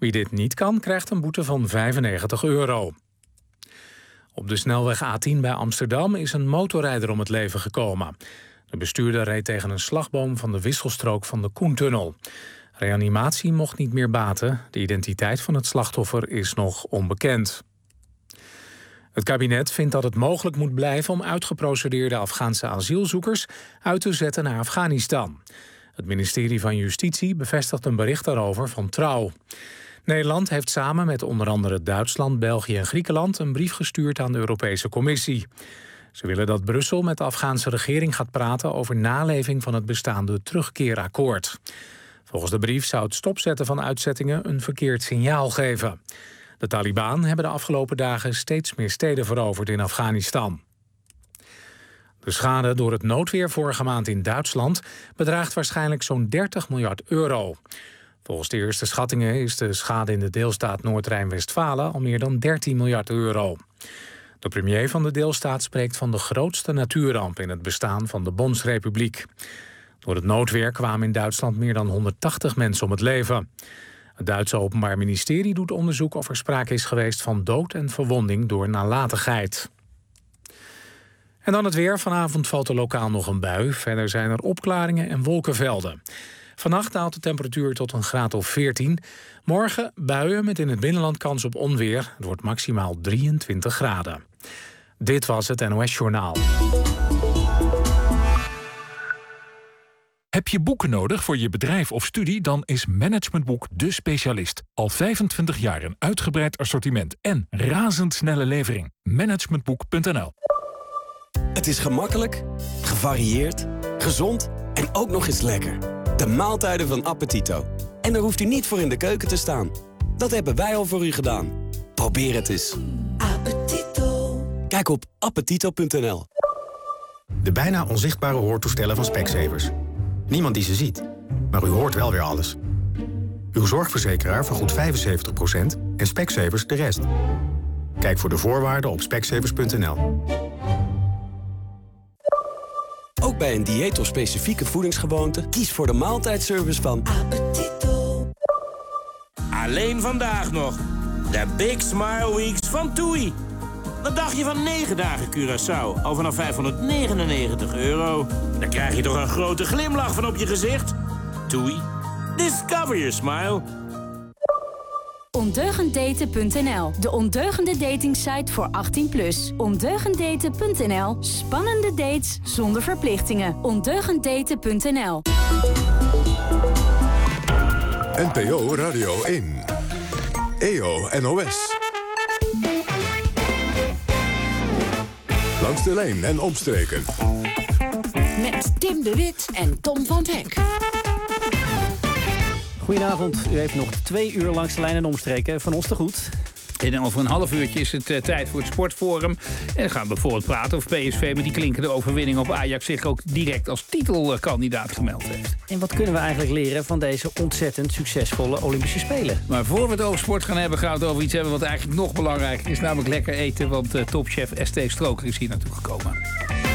Wie dit niet kan, krijgt een boete van vijfennegentig euro. Op de snelweg A tien bij Amsterdam is een motorrijder om het leven gekomen. De bestuurder reed tegen een slagboom van de wisselstrook van de Koentunnel. Reanimatie mocht niet meer baten. De identiteit van het slachtoffer is nog onbekend. Het kabinet vindt dat het mogelijk moet blijven om uitgeprocedeerde Afghaanse asielzoekers uit te zetten naar Afghanistan. Het ministerie van Justitie bevestigt een bericht daarover van Trouw. Nederland heeft samen met onder andere Duitsland, België en Griekenland een brief gestuurd aan de Europese Commissie. Ze willen dat Brussel met de Afghaanse regering gaat praten over naleving van het bestaande terugkeerakkoord. Volgens de brief zou het stopzetten van uitzettingen een verkeerd signaal geven. De Taliban hebben de afgelopen dagen steeds meer steden veroverd in Afghanistan. De schade door het noodweer vorige maand in Duitsland bedraagt waarschijnlijk zo'n dertig miljard euro. Volgens de eerste schattingen is de schade in de deelstaat Noord-Rijn-Westfalen al meer dan dertien miljard euro. De premier van de deelstaat spreekt van de grootste natuurramp in het bestaan van de Bondsrepubliek. Door het noodweer kwamen in Duitsland meer dan honderdtachtig mensen om het leven. Het Duitse Openbaar Ministerie doet onderzoek of er sprake is geweest van dood en verwonding door nalatigheid. En dan het weer. Vanavond valt er lokaal nog een bui. Verder zijn er opklaringen en wolkenvelden. Vannacht daalt de temperatuur tot een graad of veertien. Morgen buien met in het binnenland kans op onweer. Het wordt maximaal drieëntwintig graden. Dit was het N O S-journaal. Heb je boeken nodig voor je bedrijf of studie? Dan is Management Boek de specialist. Al vijfentwintig jaar een uitgebreid assortiment en razendsnelle levering. managementboek punt n l. Het is gemakkelijk, gevarieerd, gezond en ook nog eens lekker. De maaltijden van Appetito. En daar hoeft u niet voor in de keuken te staan. Dat hebben wij al voor u gedaan. Probeer het eens. Appetito. Kijk op appetito punt n l. De bijna onzichtbare hoortoestellen van Specsavers. Niemand die ze ziet, maar u hoort wel weer alles. Uw zorgverzekeraar vergoedt vijfenzeventig procent en Specsavers de rest. Kijk voor de voorwaarden op specsavers punt n l. Ook bij een dieet of specifieke voedingsgewoonte, kies voor de maaltijdservice van Appetito. Alleen vandaag nog. De Big Smile Weeks van TUI. Wat dacht je van negen dagen Curaçao? Al vanaf vijfhonderdnegenennegentig euro. Dan krijg je toch een grote glimlach van op je gezicht? TUI. Discover your smile. ondeugend daten punt n l. De ondeugende datingsite voor achttien plus. ondeugend daten punt n l. Spannende dates zonder verplichtingen. ondeugend daten punt n l. N P O Radio één. E O N O S. Langs de lijn en omstreken. Met Tim de Wit en Tom van Hek. Goedenavond. U heeft nog twee uur langs de lijn en omstreken. Van ons te goed. En over een half uurtje is het uh, tijd voor het Sportforum. En dan gaan we bijvoorbeeld praten of P S V met die klinkende overwinning op Ajax zich ook direct als titelkandidaat gemeld heeft. En wat kunnen we eigenlijk leren van deze ontzettend succesvolle Olympische Spelen? Maar voor we het over sport gaan hebben, gaan we het over iets hebben wat eigenlijk nog belangrijker is. Namelijk lekker eten, want uh, topchef S T Stroker is hier naartoe gekomen.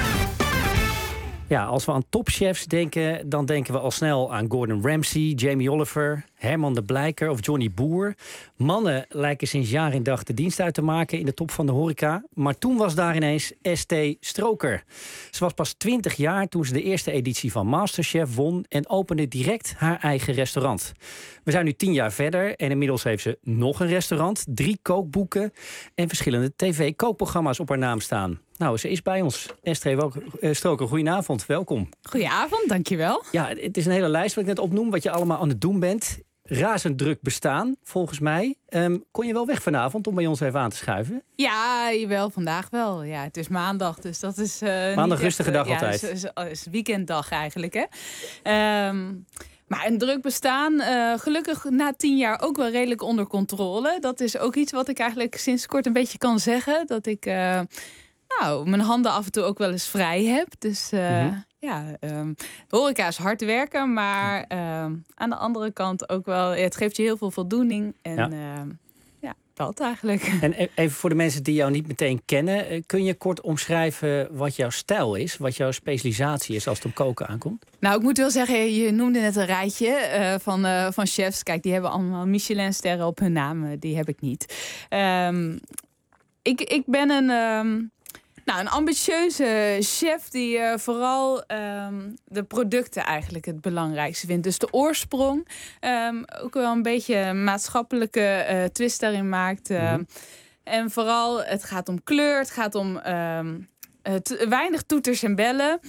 Ja, als we aan topchefs denken, dan denken we al snel aan Gordon Ramsay, Jamie Oliver, Herman de Blijker of Johnny Boer. Mannen lijken sinds jaar en dag de dienst uit te maken in de top van de horeca. Maar toen was daar ineens S T Stroker. Ze was pas twintig jaar toen ze de eerste editie van Masterchef won en opende direct haar eigen restaurant. We zijn nu tien jaar verder en inmiddels heeft ze nog een restaurant, drie kookboeken en verschillende tv-kookprogramma's op haar naam staan. Nou, ze is bij ons. S T Stroker, goedenavond, welkom. Goedenavond, dankjewel. Ja, het is een hele lijst wat ik net opnoem, wat je allemaal aan het doen bent. Razend druk bestaan, volgens mij. Um, kon je wel weg vanavond om bij ons even aan te schuiven? Ja, jawel, vandaag wel. Ja, het is maandag, dus dat is... Uh, maandag rustige echt, dag uh, altijd. Ja, is, is, is weekenddag eigenlijk, hè. Um, maar een druk bestaan, uh, gelukkig na tien jaar ook wel redelijk onder controle. Dat is ook iets wat ik eigenlijk sinds kort een beetje kan zeggen. Dat ik... Uh, Nou, mijn handen af en toe ook wel eens vrij heb. Dus uh, mm-hmm. ja, um, horeca is hard werken. Maar um, aan de andere kant ook wel... Het geeft je heel veel voldoening. En ja. Uh, ja, Dat eigenlijk. En even voor de mensen die jou niet meteen kennen, kun je kort omschrijven wat jouw stijl is, wat jouw specialisatie is als het om koken aankomt? Nou, ik moet wel zeggen, je noemde net een rijtje uh, van, uh, van chefs. Kijk, die hebben allemaal Michelin-sterren op hun naam. Die heb ik niet. Um, ik, ik ben een... Um, Nou, een ambitieuze chef die uh, vooral um, de producten eigenlijk het belangrijkste vindt. Dus de oorsprong, um, ook wel een beetje een maatschappelijke uh, twist daarin maakt. Uh, mm-hmm. En vooral, het gaat om kleur, het gaat om um, t- weinig toeters en bellen.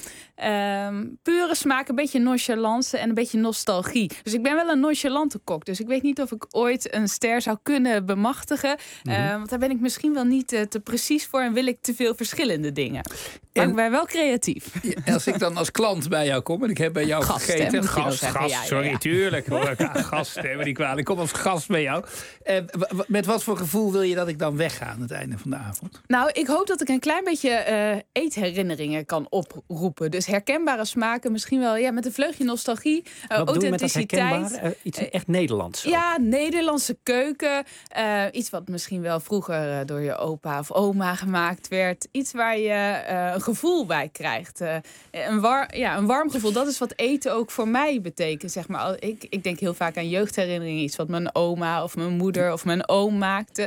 Um, pure smaak, een beetje nonchalance en een beetje nostalgie. Dus ik ben wel een nonchalante kok. Dus ik weet niet of ik ooit een ster zou kunnen bemachtigen. Mm-hmm. Uh, want daar ben ik misschien wel niet uh, te precies voor en wil ik te veel verschillende dingen. Maar en, ik ben wel creatief. Ja, als ik dan als klant bij jou kom en ik heb bij jou gast, gegeten. Hè, gast, gast, gast, ja, ja, sorry, ja. tuurlijk. Hoor. Gast, hè, maar niet kwalijk. Ik kom als gast bij jou. Uh, w- w- met wat voor gevoel wil je dat ik dan wegga aan het einde van de avond? Nou, ik hoop dat ik een klein beetje uh, eetherinneringen kan oproepen. Dus herkenbare smaken, misschien wel ja, met een vleugje nostalgie, uh, wat bedoel je met dat authenticiteit. herkenbaar? Uh, iets echt Nederlands? Zo. Ja, Nederlandse keuken. Uh, iets wat misschien wel vroeger uh, door je opa of oma gemaakt werd. Iets waar je uh, een gevoel bij krijgt. Uh, een, war, ja, een warm gevoel. Dat is wat eten ook voor mij betekent. Zeg maar. ik, ik denk heel vaak aan jeugdherinneringen. Iets wat mijn oma of mijn moeder of mijn oom maakte.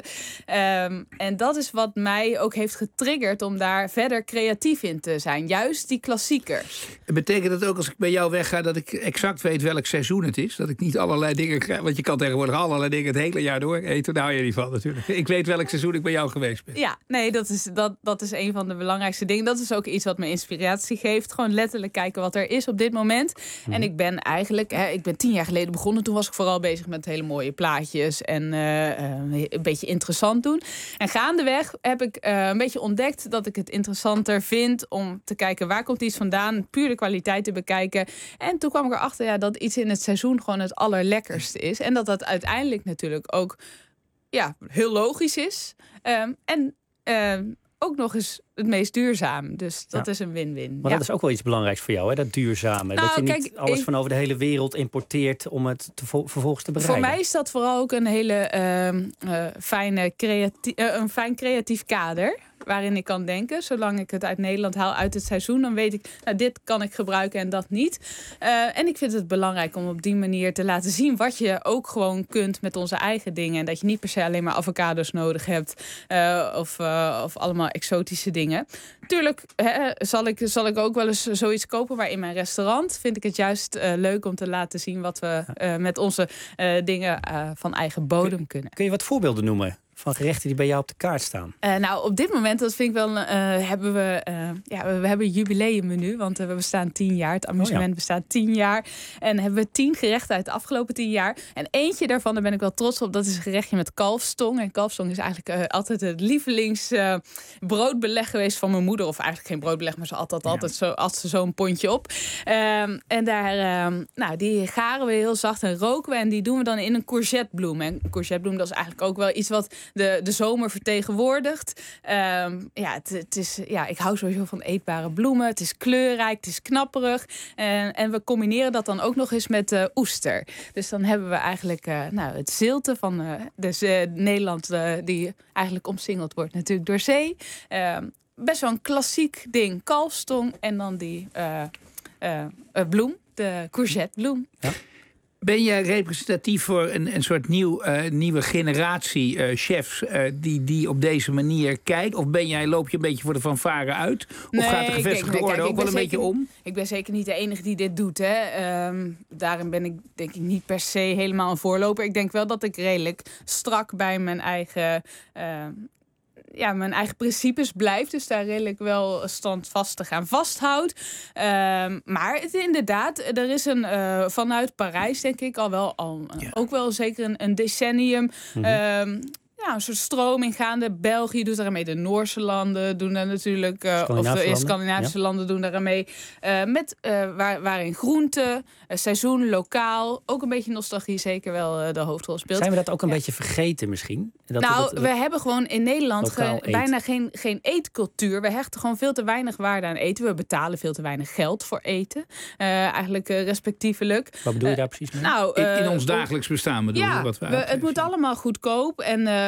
Um, en dat is wat mij ook heeft getriggerd om daar verder creatief in te zijn. Juist die klassiekers. Betekent dat ook als ik bij jou wegga dat ik exact weet welk seizoen het is? Dat ik niet allerlei dingen krijg. Want je kan tegenwoordig allerlei dingen het hele jaar door eten. Daar hou je niet van natuurlijk. Ik weet welk seizoen ik bij jou geweest ben. Ja, nee, dat is, dat, dat is een van de belangrijkste dingen. Dat is ook iets wat me inspiratie geeft. Gewoon letterlijk kijken wat er is op dit moment. Mm. En ik ben eigenlijk, hè, ik ben tien jaar geleden begonnen. Toen was ik vooral bezig met hele mooie plaatjes. En uh, uh, een beetje interessant doen. En gaandeweg heb ik uh, een beetje ontdekt dat ik het interessanter vind om te kijken waar komt iets vandaan. Puur de kwaliteit te bekijken. En toen kwam ik erachter ja, dat iets in het seizoen gewoon het allerlekkerste is. En dat dat uiteindelijk natuurlijk ook ja, heel logisch is. Um, en uh, ook nog eens het meest duurzaam. Dus dat ja. is een win-win. Maar ja. dat is ook wel iets belangrijks voor jou, hè? Dat duurzame. Nou, dat je kijk, niet alles ik, van over de hele wereld importeert om het te vo- vervolgens te bereiden. Voor mij is dat vooral ook een hele uh, uh, fijne creati- uh, een fijn creatief kader. Waarin ik kan denken, zolang ik het uit Nederland haal uit het seizoen, dan weet ik, nou, dit kan ik gebruiken en dat niet. Uh, en ik vind het belangrijk om op die manier te laten zien wat je ook gewoon kunt met onze eigen dingen. En dat je niet per se alleen maar avocados nodig hebt uh, of, uh, of allemaal exotische dingen. Tuurlijk hè, zal, ik, zal ik ook wel eens zoiets kopen, maar in mijn restaurant vind ik het juist uh, leuk om te laten zien wat we uh, met onze uh, dingen uh, van eigen bodem kun, kunnen. Kun je wat voorbeelden noemen van gerechten die bij jou op de kaart staan? Uh, nou, op dit moment, dat vind ik wel, uh, hebben we, uh, ja, we, we hebben een jubileummenu, want uh, we bestaan tien jaar. Het amusement oh ja. bestaat tien jaar. En hebben we tien gerechten uit de afgelopen tien jaar. En eentje daarvan, daar ben ik wel trots op, dat is een gerechtje met kalfstong. En kalfstong is eigenlijk uh, altijd het lievelings uh, broodbeleg geweest van mijn moeder. Of eigenlijk geen broodbeleg, maar ze altijd, ja. altijd zo, at ze zo'n pondje op. Um, en daar, um, nou, die garen we heel zacht en roken we. En die doen we dan in een courgettebloem. En courgettebloem, dat is eigenlijk ook wel iets wat de, de zomer vertegenwoordigt. Um, ja, het, het is, ja, ik hou sowieso van eetbare bloemen. Het is kleurrijk, het is knapperig. En, en we combineren dat dan ook nog eens met uh, oester. Dus dan hebben we eigenlijk uh, nou, het zilte van uh, dus, uh, Nederland, uh, die eigenlijk omsingeld wordt natuurlijk door zee. Uh, best wel een klassiek ding. Kalfstong en dan die uh, uh, uh, bloem, de courgettebloem. Ja. Ben jij representatief voor een, een soort nieuw, uh, nieuwe generatie uh, chefs uh, die, die op deze manier kijkt? Of ben jij, loop je een beetje voor de fanfare uit? Of nee, gaat de gevestigde kijk, orde kijk, ook wel een zeker, beetje om? Ik ben zeker niet de enige die dit doet. Hè. Um, daarin ben ik denk ik niet per se helemaal een voorloper. Ik denk wel dat ik redelijk strak bij mijn eigen... Uh, ja, mijn eigen principes blijft. Dus daar redelijk wel standvastig aan vasthoudt. Um, maar het, inderdaad, er is een uh, vanuit Parijs denk ik al wel al, ja. ook wel zeker een, een decennium... Mm-hmm. Um, Ja, een soort stroming gaande. België doet daarmee. De Noorse landen doen daar natuurlijk. Uh, of de landen, Scandinavische ja. landen doen daar mee. Uh, met uh, waar, waarin groente, uh, seizoen, lokaal. Ook een beetje nostalgie zeker wel uh, de hoofdrol speelt. Zijn we dat ook een ja. beetje vergeten misschien? Dat nou, dat, dat, we hebben gewoon in Nederland ge, bijna geen, geen eetcultuur. We hechten gewoon veel te weinig waarde aan eten. We betalen veel te weinig geld voor eten. Uh, eigenlijk uh, respectievelijk. Wat bedoel je daar precies mee? Uh, nou, uh, in, in ons dagelijks bestaan bedoel ja, je? Wat we we, het moet allemaal goedkoop. En uh,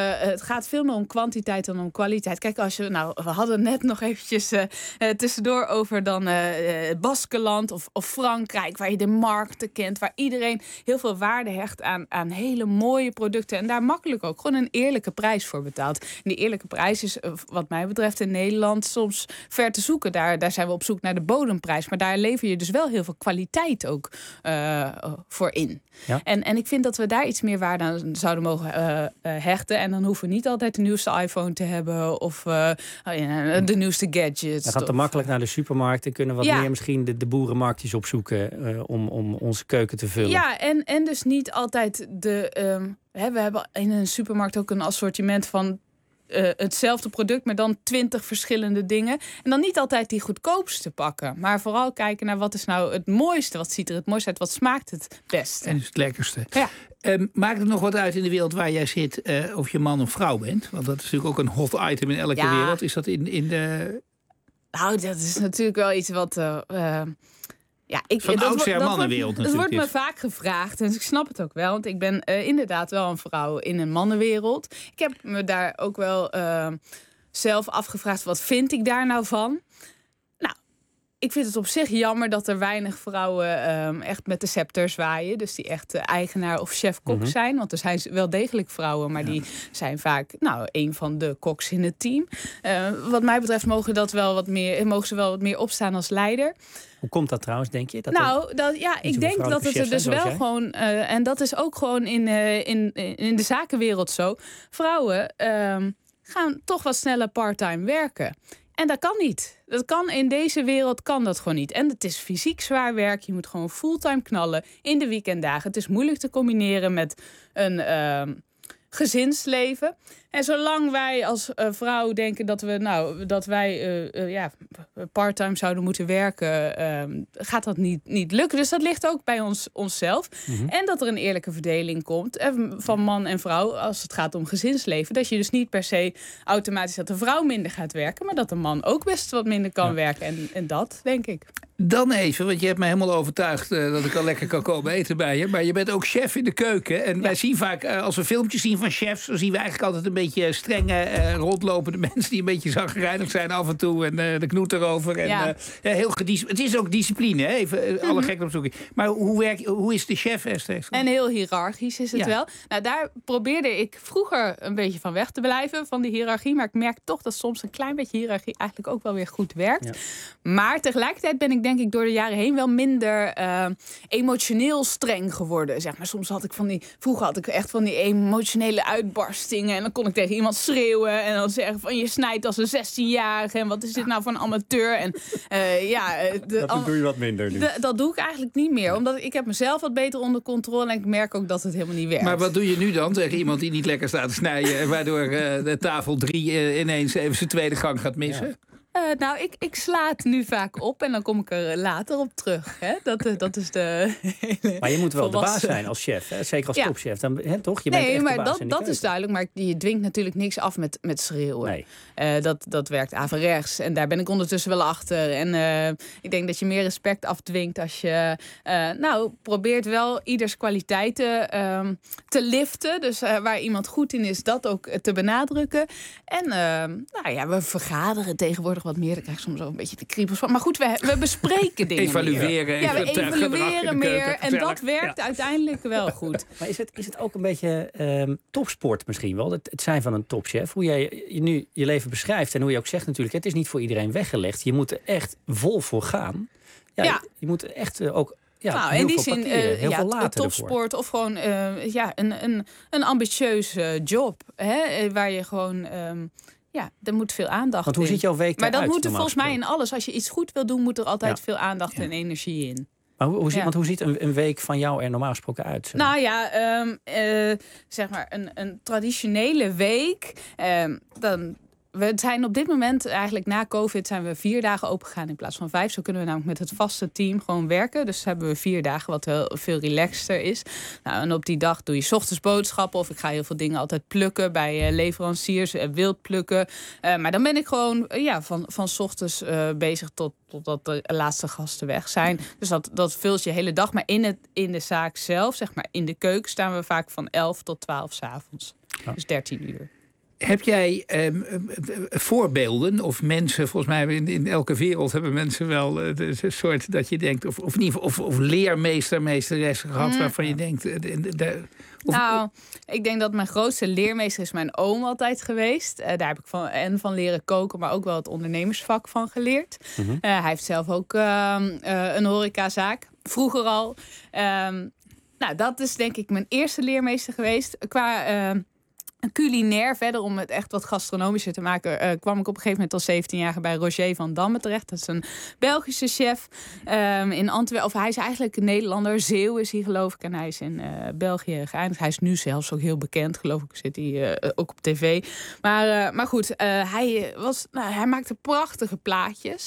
het gaat veel meer om kwantiteit dan om kwaliteit. Kijk, als je, nou, we hadden net nog eventjes uh, uh, tussendoor over dan uh, uh, Baskeland of, of Frankrijk, waar je de markten kent, waar iedereen heel veel waarde hecht aan, aan hele mooie producten en daar makkelijk ook gewoon een eerlijke prijs voor betaalt. En die eerlijke prijs is, uh, wat mij betreft, in Nederland soms ver te zoeken. Daar, daar zijn we op zoek naar de bodemprijs, maar daar lever je dus wel heel veel kwaliteit ook uh, voor in. Ja. En, en ik vind dat we daar iets meer waarde aan zouden mogen uh, uh, hechten. En dan hoeven we niet altijd de nieuwste iPhone te hebben of uh, oh ja, de nieuwste gadgets. Dan gaat te of, makkelijk naar de supermarkt en kunnen wat ja. meer misschien de, de boerenmarktjes opzoeken uh, om, om onze keuken te vullen. Ja, en, en dus niet altijd de... Um, hè, we hebben in een supermarkt ook een assortiment van Uh, hetzelfde product, maar dan twintig verschillende dingen. En dan niet altijd die goedkoopste pakken. Maar vooral kijken naar wat is nou het mooiste. Wat ziet er het mooiste uit? Wat smaakt het beste? En is het lekkerste. Ja. Um, maakt het nog wat uit in de wereld waar jij zit, uh, of je man of vrouw bent? Want dat is natuurlijk ook een hot item in elke ja. wereld. Is dat in, in de... Nou, dat is natuurlijk wel iets wat... Uh, uh, Ja, ik, van dat oudsher dat mannenwereld wordt, natuurlijk. Dat wordt me vaak gevraagd en ik snap het ook wel. Want ik ben uh, inderdaad wel een vrouw in een mannenwereld. Ik heb me daar ook wel uh, zelf afgevraagd, wat vind ik daar nou van? Nou, ik vind het op zich jammer dat er weinig vrouwen um, echt met de scepter zwaaien. Dus die echt uh, eigenaar of chef-kok mm-hmm. zijn. Want er zijn wel degelijk vrouwen, maar ja. die zijn vaak nou, een van de koks in het team. Uh, wat mij betreft mogen, dat wel wat meer, mogen ze wel wat meer opstaan als leider. Hoe komt dat trouwens, denk je? Dat nou, dat, ja, ik denk dat het er dus wel gewoon... Uh, en dat is ook gewoon in, uh, in, in de zakenwereld zo. Vrouwen uh, gaan toch wat sneller parttime werken. En dat kan niet. Dat kan in deze wereld kan dat gewoon niet. En het is fysiek zwaar werk. Je moet gewoon fulltime knallen in de weekenddagen. Het is moeilijk te combineren met een... Uh, gezinsleven. En zolang wij als uh, vrouw denken dat we nou dat wij uh, uh, ja, parttime zouden moeten werken, uh, gaat dat niet, niet lukken. Dus dat ligt ook bij ons onszelf. Mm-hmm. En dat er een eerlijke verdeling komt uh, van man en vrouw als het gaat om gezinsleven. Dat je dus niet per se automatisch dat de vrouw minder gaat werken, maar dat de man ook best wat minder kan ja. werken. En, en dat, denk ik. Dan even, want je hebt me helemaal overtuigd uh, dat ik al lekker kan komen eten bij je. Maar je bent ook chef in de keuken. En ja. wij zien vaak, uh, als we filmpjes zien van chefs, dan zien we eigenlijk altijd een beetje strenge, uh, rondlopende mensen die een beetje zagrijnig zijn af en toe. En uh, de knoet erover. En, ja. uh, heel gedis- het is ook discipline, hè? Even uh, mm-hmm. alle gek op zoek. Maar hoe, werk, hoe is de chef, Esther? En heel hiërarchisch is het ja. wel. Nou, daar probeerde ik vroeger een beetje van weg te blijven, van die hiërarchie. Maar ik merk toch dat soms een klein beetje hiërarchie eigenlijk ook wel weer goed werkt. Ja. Maar tegelijkertijd ben ik denk ik door de jaren heen wel minder uh, emotioneel streng geworden. Zeg maar. Soms had ik van die, vroeger had ik echt van die emotionele uitbarstingen. En dan kon ik tegen iemand schreeuwen. En dan zeggen van je snijdt als een zestienjarige. En wat is dit nou voor een amateur? En, uh, ja, de, dat al, doe je wat minder nu. De, dat doe ik eigenlijk niet meer. Omdat ik heb mezelf wat beter onder controle. En ik merk ook dat het helemaal niet werkt. Maar wat doe je nu dan tegen iemand die niet lekker staat te snijden? Waardoor uh, de tafel drie uh, ineens even zijn tweede gang gaat missen? Ja. Uh, nou, ik, ik sla het nu vaak op en dan kom ik er later op terug. Hè? Dat, uh, dat is de hele Maar je moet wel volwassen. de baas zijn als chef, hè? Zeker als ja. topchef. Dan, hè, toch? Je nee, bent echt maar de baas dat, in de dat is duidelijk. Maar je dwingt natuurlijk niks af met, met schreeuwen. Nee. Uh, dat, dat werkt averechts. En daar ben ik ondertussen wel achter. En uh, ik denk dat je meer respect afdwingt als je uh, nou probeert wel ieders kwaliteiten uh, te liften. Dus uh, waar iemand goed in is, dat ook te benadrukken. En uh, nou ja, we vergaderen tegenwoordig wat meer. Daar krijg ik soms ook een beetje de kriebels van. Maar goed, we, we bespreken dingen Evalueren. meer. Ja, we evalueren meer. En dat werkt ja. uiteindelijk wel goed. Maar is het, is het ook een beetje um, topsport misschien wel? Het, het zijn van een topchef. Hoe jij je nu je leven beschrijft en hoe je ook zegt natuurlijk, het is niet voor iedereen weggelegd. Je moet er echt vol voor gaan. Ja, ja. Je, je moet echt uh, ook... Ja, nou, in die zin, uh, ja, topsport ervoor. Of gewoon uh, ja, een, een, een ambitieuze job. Hè, waar je gewoon... Um, Ja, er moet veel aandacht Want hoe in. ziet jouw week Maar dat uit, moet er volgens mij in alles. Als je iets goed wil doen, moet er altijd ja. veel aandacht ja. en energie in. Maar hoe, hoe, ja. want hoe ziet een, een week van jou er normaal gesproken uit? Zo? Nou ja, um, uh, zeg maar een, een traditionele week. Um, dan... We zijn op dit moment, eigenlijk na COVID, zijn we vier dagen open gegaan in plaats van vijf. Zo kunnen we namelijk met het vaste team gewoon werken. Dus hebben we vier dagen, wat heel veel relaxter is. Nou, en op die dag doe je 's ochtends boodschappen. Of ik ga heel veel dingen altijd plukken bij uh, leveranciers. Uh, wild plukken. Uh, maar dan ben ik gewoon uh, ja, van, van 's ochtends uh, bezig tot, totdat de laatste gasten weg zijn. Dus dat, dat vult je hele dag. Maar in, het, in de zaak zelf, zeg maar in de keuken, staan we vaak van elf tot twaalf 's avonds. Ja. Dus dertien uur. Heb jij um, voorbeelden of mensen, volgens mij in, in elke wereld hebben mensen wel uh, de, de soort dat je denkt, of, of in ieder geval, of, of leermeester, meesteressen gehad mm. waarvan je denkt. Uh, de, de, of, nou, ik denk dat mijn grootste leermeester is mijn oom altijd geweest. Uh, daar heb ik van, en van leren koken, maar ook wel het ondernemersvak van geleerd. Mm-hmm. Uh, hij heeft zelf ook uh, uh, een horecazaak, vroeger al. Um, nou, dat is denk ik mijn eerste leermeester geweest. Qua uh, culinair, verder om het echt wat gastronomischer te maken, uh, kwam ik op een gegeven moment als zeventienjarige bij Roger van Damme terecht. Dat is een Belgische chef um, in Antwerpen. Of hij is eigenlijk een Nederlander. Zeeuw is hij, geloof ik. En hij is in uh, België geëindigd. Hij is nu zelfs ook heel bekend, geloof ik. Zit hij uh, ook op tv. Maar, uh, maar goed, uh, hij, was, nou, hij maakte prachtige plaatjes.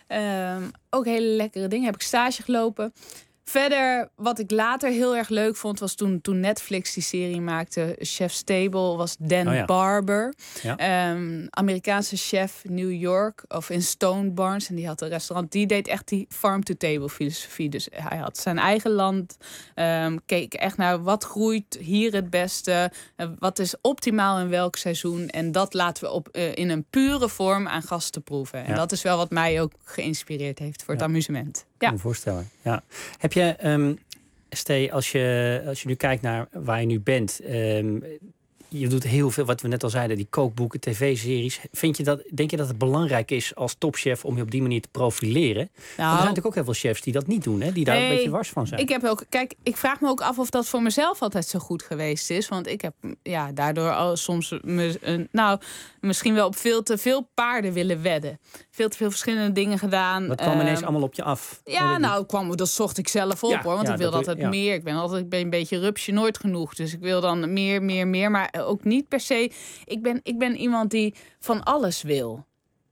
Um, ook hele lekkere dingen. Heb ik stage gelopen. Verder, wat ik later heel erg leuk vond, was toen, toen Netflix die serie maakte. Chef's Table was Dan oh ja. Barber. Ja. Um, Amerikaanse chef New York, of in Stone Barns. En die had een restaurant. Die deed echt die farm-to-table filosofie. Dus hij had zijn eigen land. Um, keek echt naar wat groeit hier het beste. Uh, wat is optimaal in welk seizoen. En dat laten we op, uh, in een pure vorm aan gasten proeven. En ja. dat is wel wat mij ook geïnspireerd heeft voor het ja. amusement. Ja. Kan me voorstellen. Ja. Heb je, um, Stee, als je, als je nu kijkt naar waar je nu bent, um, je doet heel veel, wat we net al zeiden, die kookboeken, tv-series. Vind je dat, denk je dat het belangrijk is als topchef om je op die manier te profileren? Nou, Want er zijn natuurlijk ook heel veel chefs die dat niet doen, hè? Die daar nee, een beetje wars van zijn. Ik heb ook, kijk, ik vraag me ook af of dat voor mezelf altijd zo goed geweest is. Want ik heb ja, daardoor al soms me, uh, nou, misschien wel op veel te veel paarden willen wedden. Veel te veel verschillende dingen gedaan. Dat kwam ineens um, allemaal op je af. Ja, nou, kwam, dat zocht ik zelf op, ja, hoor. Want ja, ik wil altijd ja. meer. Ik ben altijd ik ben een beetje rupsje, nooit genoeg. Dus ik wil dan meer, meer, meer. Maar ook niet per se. Ik ben, ik ben iemand die van alles wil.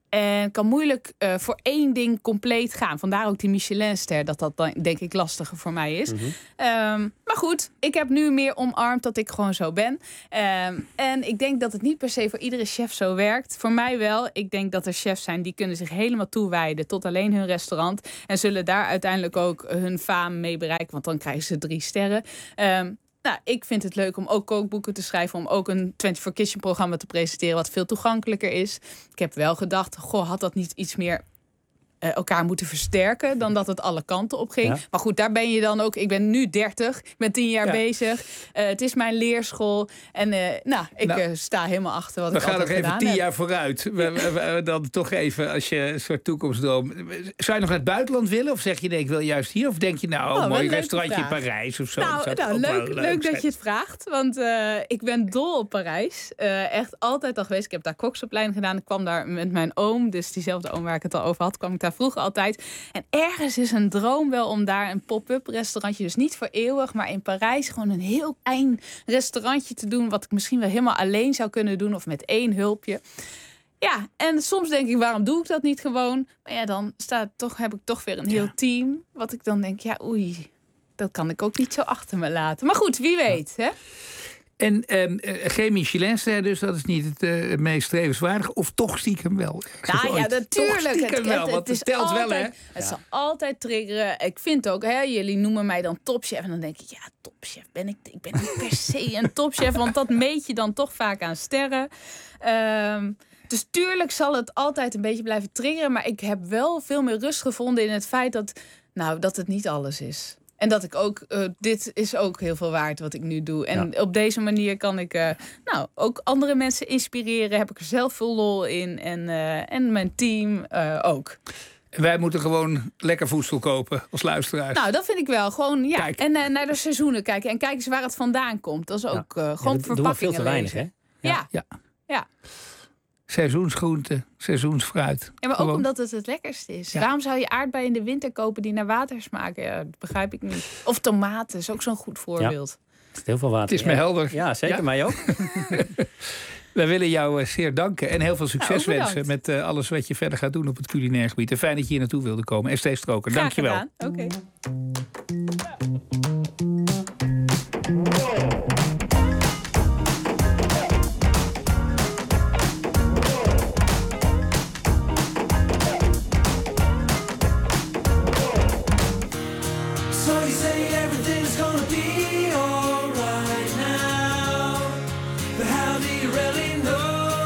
En kan moeilijk uh, voor één ding compleet gaan. Vandaar ook die Michelinster, dat dat dan, denk ik lastiger voor mij is. Mm-hmm. Um, maar goed, ik heb nu meer omarmd dat ik gewoon zo ben. Um, en ik denk dat het niet per se voor iedere chef zo werkt. Voor mij wel. Ik denk dat er chefs zijn die kunnen zich helemaal toewijden tot alleen hun restaurant. En zullen daar uiteindelijk ook hun faam mee bereiken. Want dan krijgen ze drie sterren. Um, Nou, ik vind het leuk om ook kookboeken te schrijven. Om ook een vierentwintig Kitchen programma te presenteren. Wat veel toegankelijker is. Ik heb wel gedacht, goh, had dat niet iets meer uh, elkaar moeten versterken. Dan dat het alle kanten op ging. Ja. Maar goed, daar ben je dan ook. Ik ben nu dertig. Ik ben tien jaar ja. bezig. Uh, het is mijn leerschool. En uh, nou, ik nou, uh, sta helemaal achter wat ik altijd gedaan heb. We gaan nog even tien jaar vooruit. We, we, we, dan toch even, als je een soort toekomstdroom. Zou je nog naar het buitenland willen? Of zeg je, nee, ik wil juist hier? Of denk je, nou, oh, een mooi restaurantje in Parijs of zo? Nou, nou leuk, leuk, leuk dat je het vraagt. Want uh, ik ben dol op Parijs. Uh, echt altijd al geweest. Ik heb daar koksopleiding gedaan. Ik kwam daar met mijn oom. Dus diezelfde oom waar ik het al over had, kwam ik daar vroeger altijd. En ergens is een droom wel om daar een pop-up restaurantje, dus niet voor eeuwig, maar in Parijs gewoon een heel klein restaurantje te doen, wat ik misschien wel helemaal alleen zou kunnen doen of met één hulpje. Ja, en soms denk ik, waarom doe ik dat niet gewoon? Maar ja, dan staat toch, heb ik toch weer een heel ja. team, wat ik dan denk, ja, oei, dat kan ik ook niet zo achter me laten. Maar goed, wie weet, hè? En um, geen Michelinster, dus dat is niet het, uh, het meest strevenswaardige. Of toch stiekem wel? Nou ja, natuurlijk. Toch stiekem het, wel, het, want het, het telt altijd, wel, hè? Het ja. zal altijd triggeren. Ik vind ook, hè, jullie noemen mij dan topchef. En dan denk ik, ja, topchef ben ik. Ik ben niet per se een topchef, want dat meet je dan toch vaak aan sterren. Um, dus tuurlijk zal het altijd een beetje blijven triggeren. Maar ik heb wel veel meer rust gevonden in het feit dat, nou, dat het niet alles is. En dat ik ook, uh, dit is ook heel veel waard wat ik nu doe. En ja. op deze manier kan ik uh, nou, ook andere mensen inspireren. Heb ik er zelf veel lol in. En, uh, en mijn team uh, ook. Wij moeten gewoon lekker voedsel kopen als luisteraars. Nou, dat vind ik wel. Gewoon, ja. Kijk. En uh, naar de seizoenen kijken. En kijk eens waar het vandaan komt. Dat is ook uh, gewoon ja, verpakkingen veel te weinig, hè? Ja. ja. ja. Seizoensgroente, seizoensfruit. Ja, maar Gewoon. ook omdat het het lekkerste is. Ja. Waarom zou je aardbeien in de winter kopen die naar water smaken? Ja, dat begrijp ik niet. Of tomaten is ook zo'n goed voorbeeld. Ja. Het is heel veel water. Het is me helder. Ja, zeker. Ja. Mij ook. Wij willen jou zeer danken en heel veel succes nou, wensen met uh, alles wat je verder gaat doen op het culinair gebied. En fijn dat je hier naartoe wilde komen. Stee Stroker, dank je wel. Oké. Okay. Really know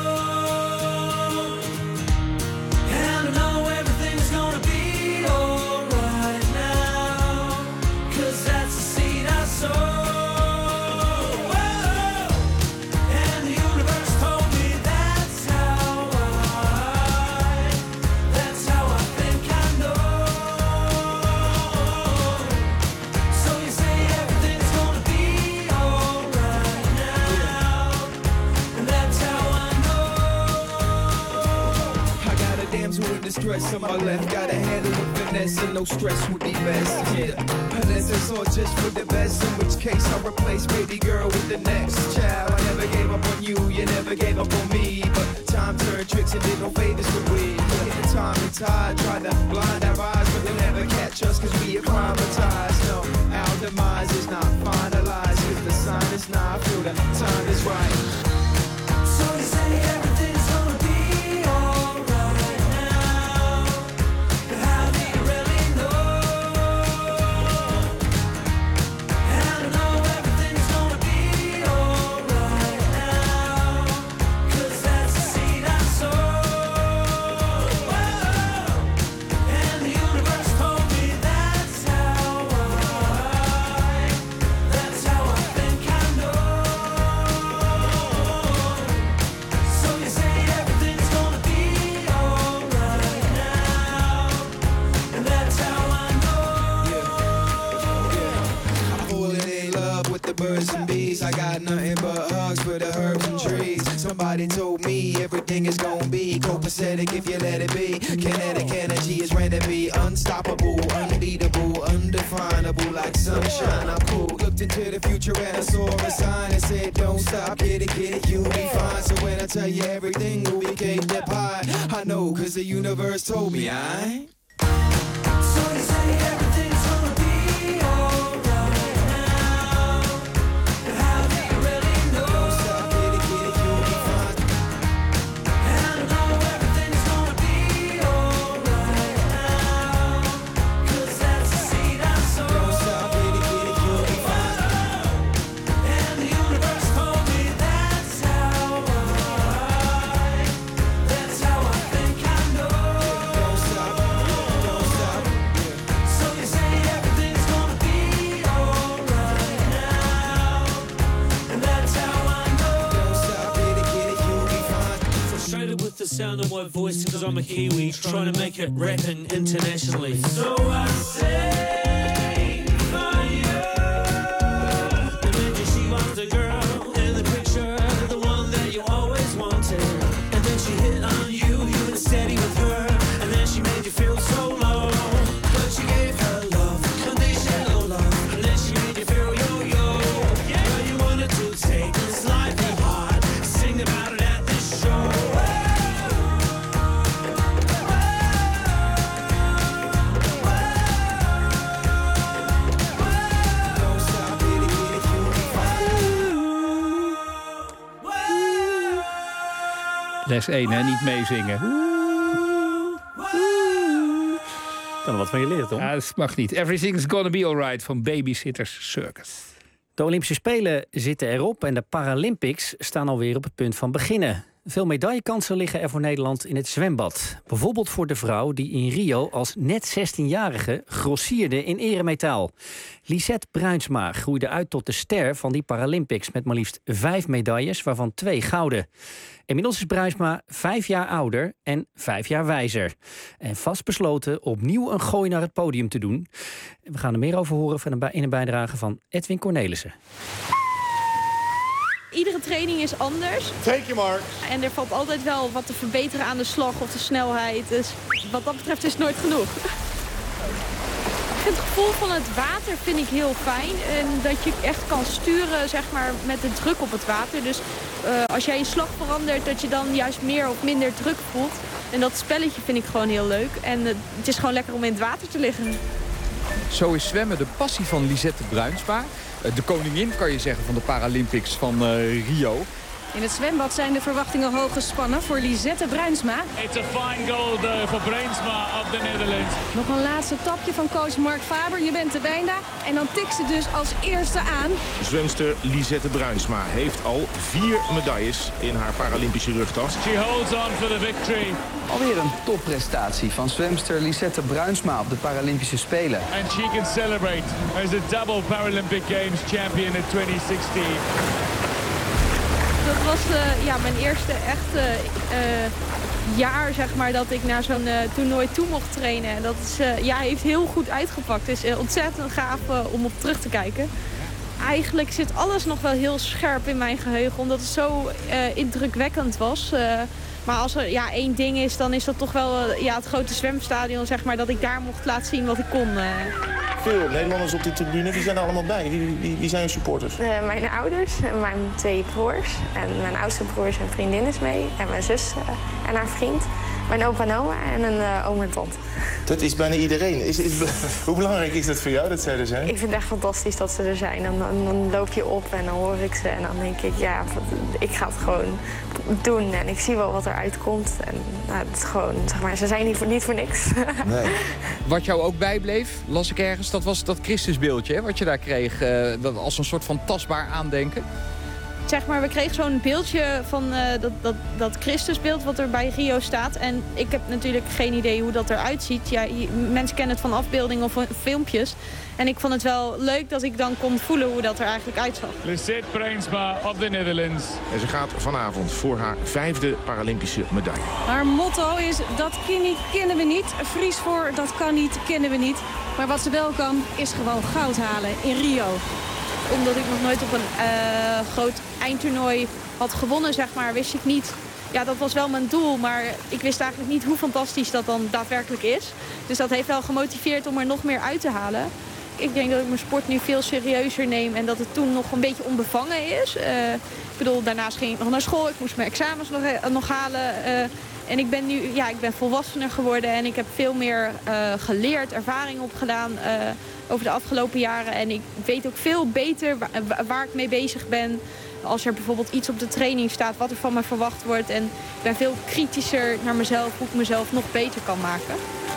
stress on my left. Gotta handle with finesse and no stress would be best. Yeah, unless it's all just for the best. In which case I'll replace baby girl with the next child. I never gave up on you, you never gave up on me. But time turned tricks and did no favors to we. Yeah, time and tide tried to blind our eyes, but they'll never catch us cause we acclimatized. No, our demise is not finalized cause the sign is not through, the time is right. So you say everything's gonna be alright now, but how do you really know? And I know everything's gonna be alright now, cause that's the seed I sowed. And the universe told me that's how I, that's how I think I know. So you say everything's gonna be alright now, and that's how I know. I'm falling in love with the birds and bees. I got nothing but hugs for the herbs and trees. Somebody told me everything is gonna be copacetic if you let it be. Kinetic energy is ready to be unstoppable, unbeatable, undefinable, like sunshine. I'm cool. Looked into the future and I saw a sign that said, don't stop, get it, get it, you'll be fine. So when I tell you everything will be cake that pie, I know cause the universe told me I. So you say everything's gonna be alright now, but how do you really know? Don't stop, get it, get it, you'll be fine. And I know everything's gonna be alright now, cause that's the seed I sowed. Don't stop, get it, get it, you'll be fine. And the universe told me that's how I, that's how I think I know. Don't stop, don't stop. So you say everything's gonna be alright now, and that's how I know. Don't stop, get it, get it, you'll be fine. Frustrated with the sound of my voice because I'm a Kiwi, trying to make it rapping internationally. So I say for you. Imagine she was the girl in the picture, the one that you always wanted. And then she hit on you, you were steady with her, and then she made you feel so low. But she gave her love, conditional love, and then she made you feel yo-yo. Girl, you wanted to take this life to heart, sing about it at this show. Don't stop, get it, get it, you'll be fine. Les één, hè? Niet meezingen. Kan er wat van je leren, toch? Ja, dat mag niet. Everything's gonna be alright van Babysitters Circus. De Olympische Spelen zitten erop en de Paralympics staan alweer op het punt van beginnen. Veel medaillekansen liggen er voor Nederland in het zwembad. Bijvoorbeeld voor de vrouw die in Rio als net zestienjarige grossierde in eremetaal. Lisette Bruinsma groeide uit tot de ster van die Paralympics met maar liefst vijf medailles, waarvan twee gouden. Inmiddels is Bruinsma vijf jaar ouder en vijf jaar wijzer. En vastbesloten opnieuw een gooi naar het podium te doen. We gaan er meer over horen van een in een bijdrage van Edwin Cornelissen. Iedere training is anders. Take your mark. En er valt altijd wel wat te verbeteren aan de slag of de snelheid. Dus wat dat betreft is het nooit genoeg. Het gevoel van het water vind ik heel fijn. En dat je echt kan sturen zeg maar, met de druk op het water. Dus uh, als jij je slag verandert, dat je dan juist meer of minder druk voelt. En dat spelletje vind ik gewoon heel leuk. En uh, het is gewoon lekker om in het water te liggen. Zo is zwemmen de passie van Lisette Bruinsma. De koningin, kan je zeggen, van de Paralympics van uh, Rio. In het zwembad zijn de verwachtingen hoog gespannen voor Lisette Bruinsma. It's a fine goal voor Bruinsma of the Netherlands. Nog een laatste tapje van coach Mark Faber. Je bent er bijna. En dan tikt ze dus als eerste aan. Zwemster Lisette Bruinsma heeft al vier medailles in haar Paralympische rugtas. She holds on for the victory. Alweer een topprestatie van zwemster Lisette Bruinsma op de Paralympische Spelen. And she can celebrate as a double Paralympic Games champion in twintig zestien. Dat was uh, ja, mijn eerste echte uh, jaar zeg maar, dat ik naar zo'n uh, toernooi toe mocht trainen. En dat is, uh, ja, heeft heel goed uitgepakt. Het is uh, ontzettend gaaf uh, om op terug te kijken. Eigenlijk zit alles nog wel heel scherp in mijn geheugen, omdat het zo uh, indrukwekkend was. Uh, Maar als er ja, één ding is, dan is dat toch wel uh, ja, het grote zwemstadion. Zeg maar, dat ik daar mocht laten zien wat ik kon. Uh. Veel Nederlanders op die tribune, die zijn er allemaal bij. Wie, wie, wie zijn je supporters? Uh, mijn ouders en mijn twee broers. En mijn oudste broer zijn vriendin is mee. En mijn zus uh, en haar vriend. Mijn opa en oma en een uh, oom en tante. Dat is bijna iedereen. Is, is, hoe belangrijk is dat voor jou dat zij er zijn? Ik vind het echt fantastisch dat ze er zijn. En dan, dan loop je op en dan hoor ik ze. En dan denk ik, ja, ik ga het gewoon doen. En ik zie wel wat eruit komt. En nou, het is gewoon, zeg maar, ze zijn niet voor, niet voor niks. Nee. Wat jou ook bijbleef, las ik ergens, dat was dat Christusbeeldje, hè, wat je daar kreeg. Uh, dat als een soort van tastbaar aandenken. Zeg maar, we kregen zo'n beeldje van uh, dat, dat, dat Christusbeeld wat er bij Rio staat. En ik heb natuurlijk geen idee hoe dat eruit ziet. Ja, je, mensen kennen het van afbeeldingen of filmpjes. En ik vond het wel leuk dat ik dan kon voelen hoe dat er eigenlijk uitzag. Lisette Bruinsma of the Netherlands. En ze gaat vanavond voor haar vijfde Paralympische medaille. Haar motto is, dat kennen we niet. Fries voor, dat kan niet, kennen we niet. Maar wat ze wel kan, is gewoon goud halen in Rio. Omdat ik nog nooit op een uh, groot eindtoernooi had gewonnen, zeg maar, wist ik niet. Ja, dat was wel mijn doel, maar ik wist eigenlijk niet hoe fantastisch dat dan daadwerkelijk is. Dus dat heeft wel gemotiveerd om er nog meer uit te halen. Ik denk dat ik mijn sport nu veel serieuzer neem en dat het toen nog een beetje onbevangen is. Uh, ik bedoel, daarnaast ging ik nog naar school, ik moest mijn examens nog, nog halen. Uh, en ik ben nu, ja, ik ben volwassener geworden en ik heb veel meer uh, geleerd, ervaring opgedaan uh, over de afgelopen jaren. En ik weet ook veel beter waar, waar ik mee bezig ben. Als er bijvoorbeeld iets op de training staat, wat er van me verwacht wordt. En ik ben veel kritischer naar mezelf, hoe ik mezelf nog beter kan maken.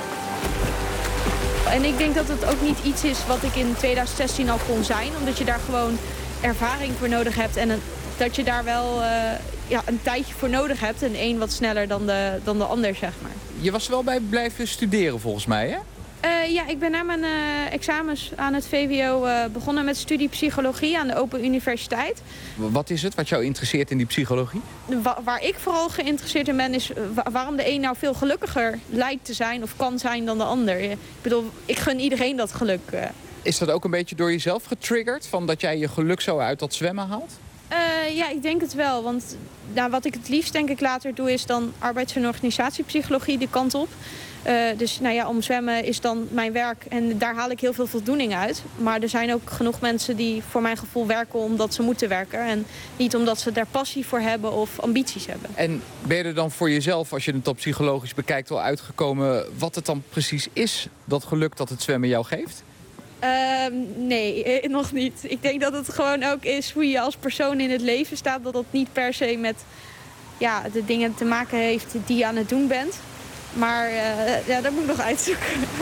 En ik denk dat het ook niet iets is wat ik in twintig zestien al kon zijn. Omdat je daar gewoon ervaring voor nodig hebt. En een, dat je daar wel uh, ja, een tijdje voor nodig hebt. En één wat sneller dan de, dan de ander, zeg maar. Je was er wel bij blijven studeren volgens mij, hè? Uh, ja, ik ben na mijn uh, examens aan het V W O uh, begonnen met studie psychologie aan de Open Universiteit. Wat is het wat jou interesseert in die psychologie? Wa waar ik vooral geïnteresseerd in ben is wa waarom de een nou veel gelukkiger lijkt te zijn of kan zijn dan de ander. Ik bedoel, ik gun iedereen dat geluk. Uh. Is dat ook een beetje door jezelf getriggerd? Van dat jij je geluk zo uit dat zwemmen haalt? Uh, ja, ik denk het wel. Want nou, wat ik het liefst denk ik later doe is dan arbeids- en organisatiepsychologie de kant op. Uh, dus nou ja, om zwemmen is dan mijn werk en daar haal ik heel veel voldoening uit. Maar er zijn ook genoeg mensen die voor mijn gevoel werken omdat ze moeten werken. En niet omdat ze daar passie voor hebben of ambities hebben. En ben je er dan voor jezelf, als je het op psychologisch bekijkt, wel uitgekomen wat het dan precies is, dat geluk dat het zwemmen jou geeft? Uh, nee, eh, nog niet. Ik denk dat het gewoon ook is hoe je als persoon in het leven staat. Dat dat niet per se met ja, de dingen te maken heeft die je aan het doen bent. Maar uh, ja, dat moet ik nog uitzoeken.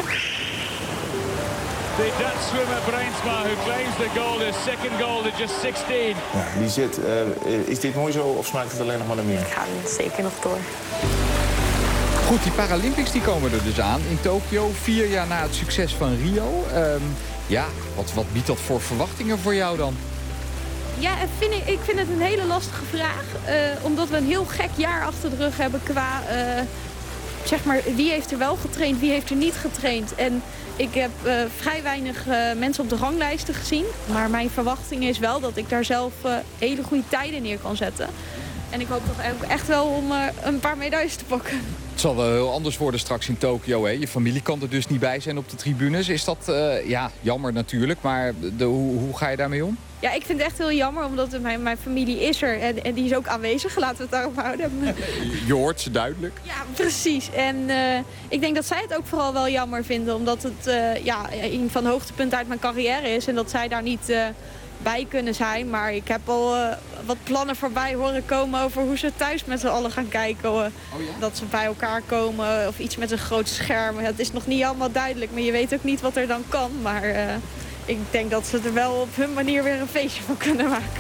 The Dutch swimmer Bruinsma who claims the gold, his second gold at just zestien. Ja, Lisette, uh, is dit mooi zo of smaakt het alleen nog maar naar meer? Ik ga zeker nog door. Goed, die Paralympics die komen er dus aan in Tokio. Vier jaar na het succes van Rio. Um, ja, wat, wat biedt dat voor verwachtingen voor jou dan? Ja, vind ik, ik vind het een hele lastige vraag. Uh, omdat we een heel gek jaar achter de rug hebben qua... Uh, zeg maar, wie heeft er wel getraind, wie heeft er niet getraind. En ik heb uh, vrij weinig uh, mensen op de ranglijsten gezien. Maar mijn verwachting is wel dat ik daar zelf uh, hele goede tijden neer kan zetten. En ik hoop toch ook echt wel om uh, een paar medailles te pakken. Het zal wel heel anders worden straks in Tokio, hè? Je familie kan er dus niet bij zijn op de tribunes. Is dat, uh, ja, jammer natuurlijk, maar de, hoe, hoe ga je daarmee om? Ja, ik vind het echt heel jammer, omdat mijn, mijn familie is er en, en die is ook aanwezig. Laten we het daarop houden. Je hoort ze duidelijk. Ja, precies. En uh, ik denk dat zij het ook vooral wel jammer vinden, omdat het uh, ja, een van de hoogtepunten uit mijn carrière is. En dat zij daar niet uh, bij kunnen zijn. Maar ik heb al uh, wat plannen voorbij horen komen over hoe ze thuis met z'n allen gaan kijken. Uh, oh ja? Dat ze bij elkaar komen of iets met een groot scherm. Het is nog niet allemaal duidelijk, maar je weet ook niet wat er dan kan. Maar... Uh, ik denk dat ze er wel op hun manier weer een feestje van kunnen maken.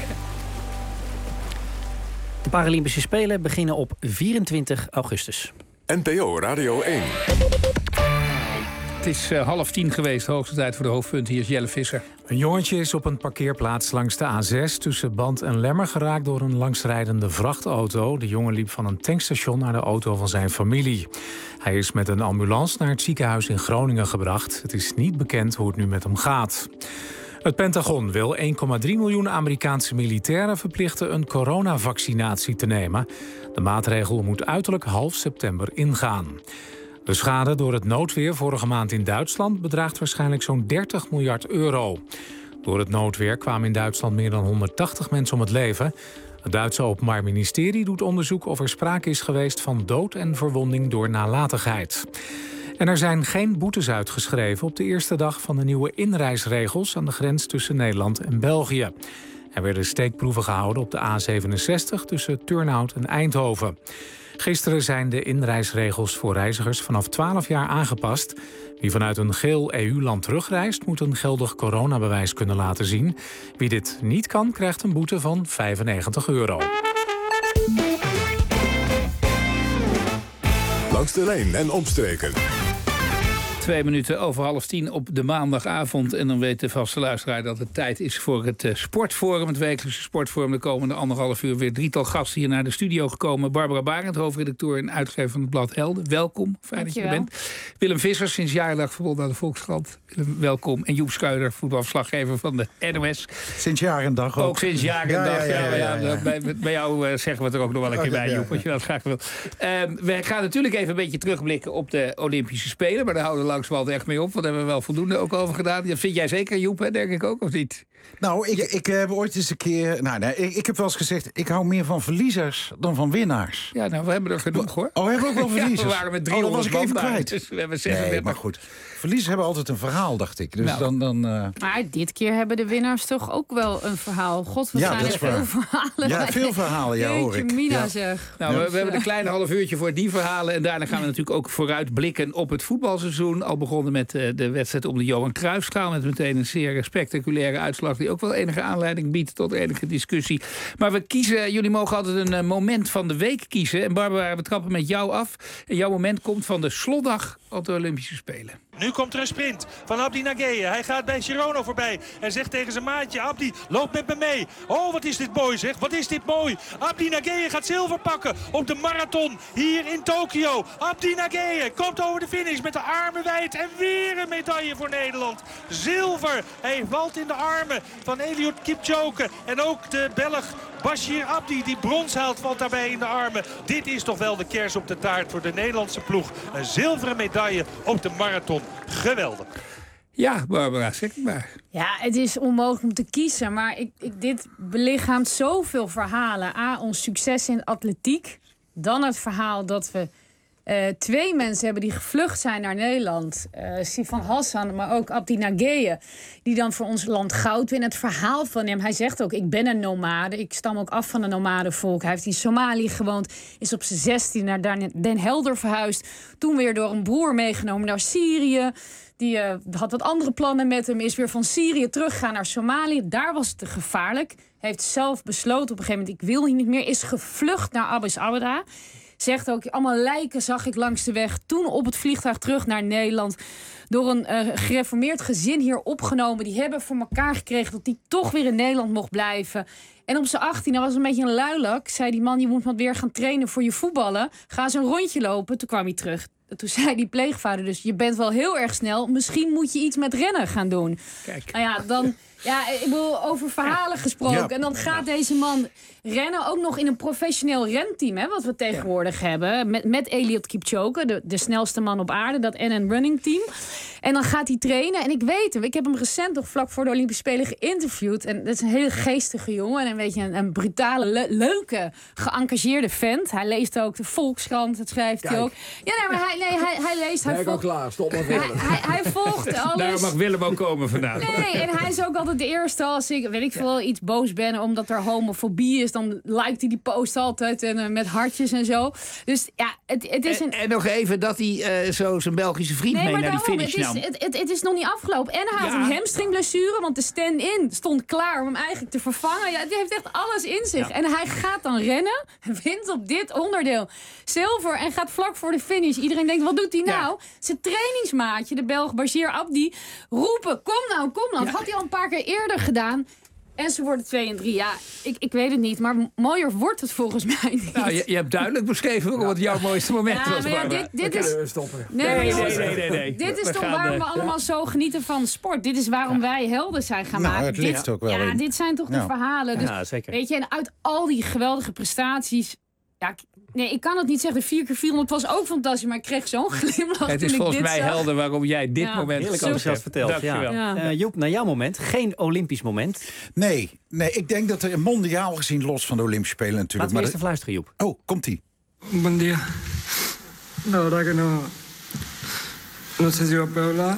De Paralympische Spelen beginnen op vierentwintig augustus. N P O Radio één. Het is uh, half tien geweest, de hoogste tijd voor de hoofdpunt. Hier is Jelle Visser. Een jongetje is op een parkeerplaats langs de A zes tussen Band en Lemmer geraakt door een langsrijdende vrachtauto. De jongen liep van een tankstation naar de auto van zijn familie. Hij is met een ambulance naar het ziekenhuis in Groningen gebracht. Het is niet bekend hoe het nu met hem gaat. Het Pentagon wil één komma drie miljoen Amerikaanse militairen verplichten een coronavaccinatie te nemen. De maatregel moet uiterlijk half september ingaan. De schade door het noodweer vorige maand in Duitsland bedraagt waarschijnlijk zo'n dertig miljard euro. Door het noodweer kwamen in Duitsland meer dan honderdtachtig mensen om het leven. Het Duitse Openbaar Ministerie doet onderzoek of er sprake is geweest van dood en verwonding door nalatigheid. En er zijn geen boetes uitgeschreven op de eerste dag van de nieuwe inreisregels aan de grens tussen Nederland en België. Er werden steekproeven gehouden op de A zevenenzestig tussen Turnhout en Eindhoven. Gisteren zijn de inreisregels voor reizigers vanaf twaalf jaar aangepast. Wie vanuit een geel E U-land terugreist, moet een geldig coronabewijs kunnen laten zien. Wie dit niet kan, krijgt een boete van vijfennegentig euro. Langs de lijn en omstreken. Twee minuten over half tien op de maandagavond. En dan weet de vaste luisteraar dat het tijd is voor het uh, Sportforum. Het wekelijkse Sportforum. De komende anderhalf uur weer drietal gasten hier naar de studio gekomen. Barbara Barend, hoofdredacteur en uitgever van het blad Helden. Welkom, fijn dat je er bent. Willem Vissers, sinds jarenlang verbonden aan de Volkskrant. Willem, welkom. En Joep Schuider, voetbalverslaggever van de N O S. Sinds jaar en dag ook. Ook sinds jaar en ja, dag. Ja, ja, ja, ja, ja. Bij, bij jou uh, zeggen we het er ook nog wel een keer bij, Joep, als je dat graag wil. Uh, we gaan natuurlijk even een beetje terugblikken op de Olympische Spelen. Maar daar houden we langzamerhand echt mee op. Want daar hebben we wel voldoende ook over gedaan. Dat vind jij zeker, Joep, hè, denk ik ook, of niet? Nou, ik, ik heb ooit eens een keer... Nou, nee, ik, ik heb wel eens gezegd, ik hou meer van verliezers dan van winnaars. Ja, nou, we hebben er genoeg, hoor. Oh, we hebben ook wel verliezers? Ja, we waren met driehonderd oh, dat was ik even kwijt. Dus we hebben zesendertig. Nee, maar goed. Verliezers hebben altijd een verhaal, dacht ik. Dus nou. dan... dan uh... Maar dit keer hebben de winnaars toch ook wel een verhaal. God, we ja, zijn er veel verhalen. Ja, veel verhalen, ja, hoor ik. Mina, ja. zeg. Nou, ja. we, we hebben een klein half uurtje voor die verhalen. En daarna gaan we natuurlijk ook vooruit blikken op het voetbalseizoen. Al begonnen met uh, de wedstrijd om de Johan Cruijffschaal. Met meteen een zeer spectaculaire uitslag die ook wel enige aanleiding biedt tot enige discussie. Maar we kiezen, jullie mogen altijd een uh, moment van de week kiezen. En Barbara, we trappen met jou af. En jouw moment komt van de slotdag op de Olympische Spelen. Nu komt er een sprint van Abdi Nageye. Hij gaat bij Shirono voorbij en zegt tegen zijn maatje: Abdi, loop met me mee. Oh, wat is dit mooi, zeg. Wat is dit mooi. Abdi Nageye gaat zilver pakken op de marathon hier in Tokio. Abdi Nageye komt over de finish met de armen wijd en weer een medaille voor Nederland. Zilver. Hij valt in de armen van Eliud Kipchoge en ook de Belg Bashir Abdi, die brons haalt, valt daarbij in de armen. Dit is toch wel de kers op de taart voor de Nederlandse ploeg. Een zilveren medaille op de marathon. Geweldig. Ja, Barbara, zeg maar. Ja, het is onmogelijk om te kiezen. Maar ik, ik, dit belichaamt zoveel verhalen. A, ons succes in atletiek. Dan het verhaal dat we uh, twee mensen hebben die gevlucht zijn naar Nederland. Uh, Sifan Hassan, maar ook Abdi Nageye. Die dan voor ons land goud winnen. Het verhaal van hem. Hij zegt ook, ik ben een nomade. Ik stam ook af van een nomadenvolk. Hij heeft in Somalië gewoond. Is op zijn zestien naar Den Helder verhuisd. Toen weer door een broer meegenomen naar Syrië. Die uh, had wat andere plannen met hem. Is weer van Syrië teruggegaan naar Somalië. Daar was het te gevaarlijk. Heeft zelf besloten op een gegeven moment, ik wil hier niet meer. Is gevlucht naar Addis Ababa. Zegt ook, allemaal lijken zag ik langs de weg. Toen op het vliegtuig terug naar Nederland. Door een uh, gereformeerd gezin hier opgenomen. Die hebben voor elkaar gekregen dat hij toch weer in Nederland mocht blijven. En op zijn achttien, dat was een beetje een luilak. Zei die man, je moet maar weer gaan trainen voor je voetballen. Ga eens een rondje lopen. Toen kwam hij terug. Toen zei die pleegvader dus, je bent wel heel erg snel. Misschien moet je iets met rennen gaan doen. Kijk. Nou ja, dan... Ja, ik bedoel, over verhalen gesproken. Ja. En dan gaat deze man rennen, ook nog in een professioneel renteam, hè, wat we tegenwoordig ja. hebben. Met, met Eliud Kipchoge, de, de snelste man op aarde, dat N N Running Team. En dan gaat hij trainen. En ik weet hem, ik heb hem recent nog vlak voor de Olympische Spelen geïnterviewd. En dat is een hele geestige jongen. En een beetje een, een brutale, le- leuke, geëngageerde vent. Hij leest ook de Volkskrant, dat schrijft Kijk. hij ook. Ja, nee, maar hij, nee, hij, hij leest... Hij ben ik al klaar, stop maar verder. Hij, hij, hij volgt alles. Daar mag Willem ook komen vandaag. Nee, en hij is ook altijd de eerste als ik, weet ik veel, iets boos ben omdat er homofobie is, dan liked hij die post altijd en uh, met hartjes en zo. Dus ja, het, het is een... En, en nog even dat hij uh, zo zijn Belgische vriend nee, mee naar daarom, die finish nam. Het, het, het is nog niet afgelopen. En hij ja. had een hamstringblessure, want de stand-in stond klaar om hem eigenlijk te vervangen. Ja, die heeft echt alles in zich. Ja. En hij gaat dan rennen, wint op dit onderdeel zilver en gaat vlak voor de finish. Iedereen denkt, wat doet hij nou? Ja. Zijn trainingsmaatje, de Belg Bashir Abdi, roepen, kom nou, kom nou. Dat ja. had hij al een paar keer eerder gedaan. En ze worden twee en drie. Ja, ik, ik weet het niet. Maar mooier wordt het volgens mij niet. Nou, je, je hebt duidelijk beschreven wat jouw mooiste moment ja, was. Maar ja, dit, dit is... stoppen. Nee, nee, nee, nee, nee, nee, nee. Dit is we toch gaan, waarom uh, we allemaal ja. zo genieten van sport. Dit is waarom ja. wij helden zijn gaan nou, maken. Het ligt dit, ook wel ja, in. dit zijn toch de ja. verhalen. Dus, ja, zeker. Weet je, en uit al die geweldige prestaties... Ja, nee, ik kan het niet zeggen. De vier keer vierhonderd was ook fantastisch, maar ik kreeg zo'n glimlach. Het is toen volgens ik dit mij zag. helder waarom jij dit ja. moment Heerlijk zo enthousiast verteld. Dankjewel. Ja. Ja. Uh, Joep, naar jouw moment. Geen Olympisch moment. Nee, nee, ik denk dat er mondiaal gezien, los van de Olympische Spelen natuurlijk... Laten we eerst even luisteren, Joep. Oh, komt-ie. Buen día. La verdad que no... No sé si va a poder hablar.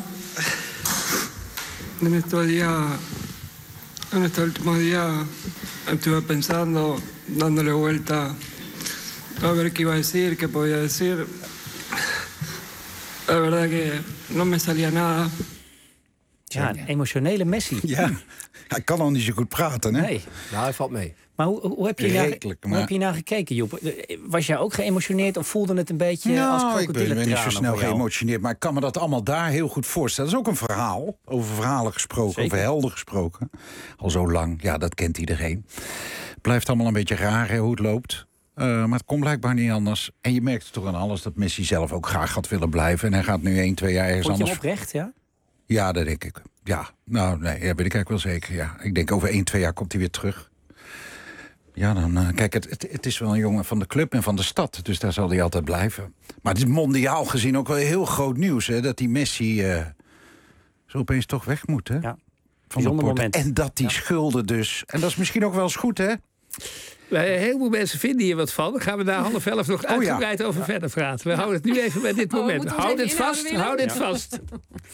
En estos días... En este último día... Estuve pensando, dándole vuelta... A ver qué iba a decir, qué podía decir. La verdad que no me salía nada. Ja, een emotionele Messi. Ja, hij kan al niet zo goed praten, hè? Nee. Nou, hij valt mee. Maar hoe, hoe, heb je naar, Redelijk, hoe maar- heb je naar gekeken, Joep? Was jij ook geëmotioneerd of voelde het een beetje Nou, als ik ben, krokodillentranen ben niet zo snel voor jou? geëmotioneerd, maar ik kan me dat allemaal daar heel goed voorstellen. Dat is ook een verhaal, over verhalen gesproken, Zeker. over helden gesproken. Al zo lang, ja, dat kent iedereen. Blijft allemaal een beetje raar, hè, hoe het loopt. Uh, maar het komt blijkbaar niet anders. En je merkt toch aan alles dat Messi zelf ook graag gaat willen blijven. En hij gaat nu één, twee jaar ergens Vond je anders... hem oprecht, ja? Ja, dat denk ik. Ja, nou, nee, dat weet ik eigenlijk wel zeker, ja. Ik denk over één, twee jaar komt hij weer terug. Ja, dan... Uh, kijk, het, het, het is wel een jongen van de club en van de stad. Dus daar zal hij altijd blijven. Maar het is mondiaal gezien ook wel heel groot nieuws, hè. Dat die Messi uh, zo opeens toch weg moet, hè. Ja. Van de Bijzonder Porto. moment. En dat die Ja. schulden dus... En dat is misschien ook wel eens goed, hè. Wij- Heel veel mensen vinden hier wat van. Dan gaan we daar half elf nog ja. uitgebreid over verder praten. We houden het nu even bij dit Oh, moment. moeten we ons Houd even het vast, inhouden, houd Willem? het vast.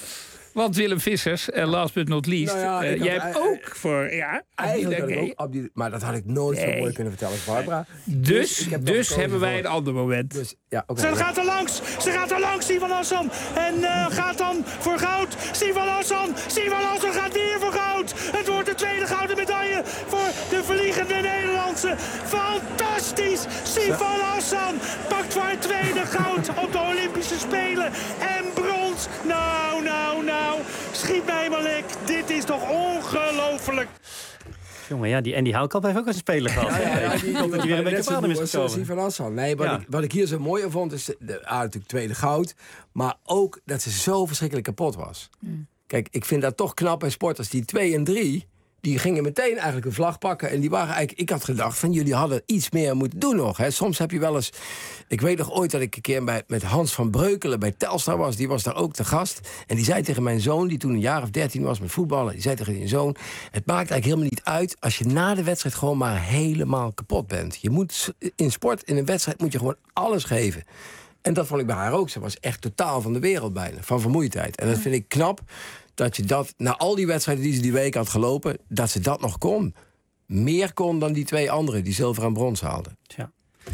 Want Willem Vissers, en last but not least... Nou ja, eh, ik jij had- hebt eh, ook voor... Ja, Eigenlijk had ik Abdi ook Abdi, maar dat had ik nooit zo Nee. mooi kunnen vertellen als Barbara. Dus, ik heb dan dus gekozen hebben wij voor- een ander moment. Dus, ja, oké. Ze ja. gaat er langs, ze gaat er langs, Sivan Hassan. En uh, gaat dan voor goud. Sivan Hassan, Sivan Hassan gaat weer voor goud. Het wordt de tweede gouden medaille voor de vliegende Nederlandse. Fantastisch! Sivan Hassan pakt voor het tweede goud op de Olympische Spelen. En brons. Nou, nou, nou. Schiet mij maar lek. Dit is toch ongelooflijk. Jongen, ja, die Andy Houtkamp heeft ook een speler gehad. Ja, ja, ja, die, Ik hoop dat hij weer een beetje op adem is zoals gekomen. die van Hassan. Nee, wat, Ja. ik, wat ik hier zo mooi aan vond, is de, de, ah, natuurlijk tweede goud. Maar ook dat ze zo verschrikkelijk kapot was. Mm. Kijk, ik vind dat toch knap bij sporters. Die twee en drie, die gingen meteen eigenlijk een vlag pakken. En die waren eigenlijk, ik had gedacht van jullie hadden iets meer moeten doen nog. Hè. Soms heb je wel eens, ik weet nog ooit dat ik een keer bij, met Hans van Breukelen bij Telstar was. Die was daar ook te gast. En die zei tegen mijn zoon, die toen een jaar of dertien was met voetballen. Die zei tegen zijn zoon, het maakt eigenlijk helemaal niet uit als je na de wedstrijd gewoon maar helemaal kapot bent. Je moet in sport, in een wedstrijd moet je gewoon alles geven. En dat vond ik bij haar ook. Ze was echt totaal van de wereld bijna, van vermoeidheid. En dat vind ik knap, dat je dat, na al die wedstrijden die ze die week had gelopen, dat ze dat nog kon. Meer kon dan die twee anderen die zilver en brons haalden. Ja.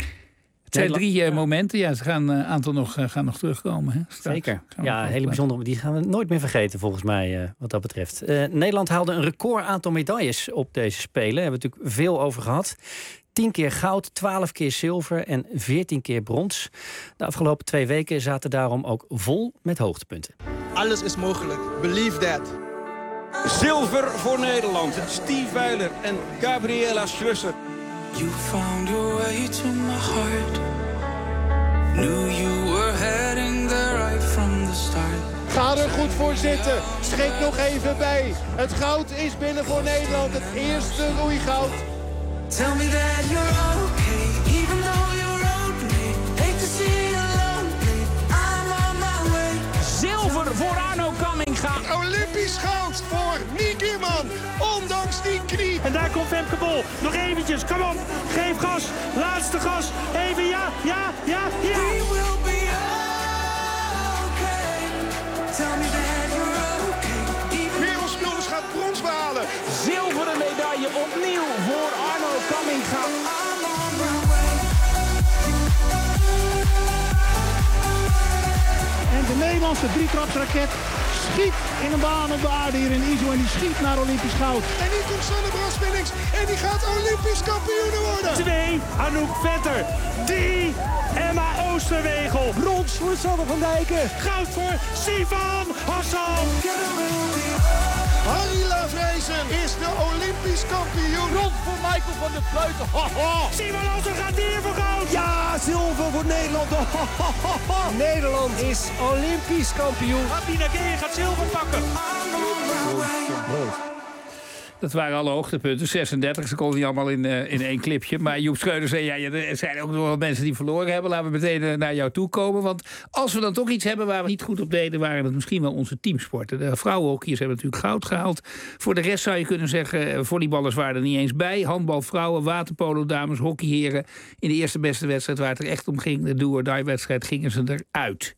Het zijn drie uh, momenten. Ja, ze gaan een uh, aantal nog, uh, gaan nog terugkomen. Hè? Straks. Zeker. Gaan we Ja, nog hele bijzondere. Die gaan we nooit meer vergeten, volgens mij, uh, wat dat betreft. Uh, Nederland haalde een record aantal medailles op deze Spelen. Daar hebben we natuurlijk veel over gehad. tien keer goud, twaalf keer zilver en veertien keer brons. De afgelopen twee weken zaten daarom ook vol met hoogtepunten. Alles is mogelijk. Believe that. Zilver voor Nederland. Steve Weiler en Gabriela Schlösser. You found your way to my heart. Knew you were heading there right from the start. Ga er goed voor zitten. Schrik nog even bij. Het goud is binnen voor Nederland. Het eerste roeigoud. Tell me that you're okay, even though you're lonely. Hate to see you lonely. I'm on my way. Zilver voor Arno Kamminga. Olympisch goud voor Niek Ierman. Ondanks die knie. En daar komt Femke Bol. Nog eventjes, kom op. Geef gas. Laatste gas. Even ja, ja, ja, ja. We will be okay. Tell me that you're okay. Even Wereldspelers gaat brons behalen. Zilveren medaille opnieuw voor Arno Kamminga. I'm on my way. En de Nederlandse drietrapsraket schiet in een baan op de aarde hier in Izo. En die schiet naar Olympisch goud. En hier komt Sanne Braswinnings. En die gaat Olympisch kampioen worden. Twee, Anouk Vetter. Drie, Emma Oosterwegel. Brons voor Sanne van Dijken. Goud voor Sivan Hassan. Harry Lavrezen is de Olympisch kampioen. Rond voor Michael van der Vleuten. Ho, ho. Simon Alsen gaat hier voor goud. Ja, zilver voor Nederland. Ho, ho, ho, ho. Nederland is Olympisch kampioen. Abdi Nageye gaat zilver pakken. Dat waren alle hoogtepunten. zesendertig, ze konden niet allemaal in, uh, in één clipje. Maar Joep Schreuder zei, ja, er zijn ook nog wel mensen die verloren hebben. Laten we meteen uh, naar jou toe komen. Want als we dan toch iets hebben waar we niet goed op deden, waren het misschien wel onze teamsporten. De vrouwenhockeyers hebben natuurlijk goud gehaald. Voor de rest zou je kunnen zeggen, volleyballers waren er niet eens bij. Handbal, vrouwen, waterpolo, dames, hockeyheren. In de eerste beste wedstrijd waar het er echt om ging, de do-or-die-wedstrijd, gingen ze eruit.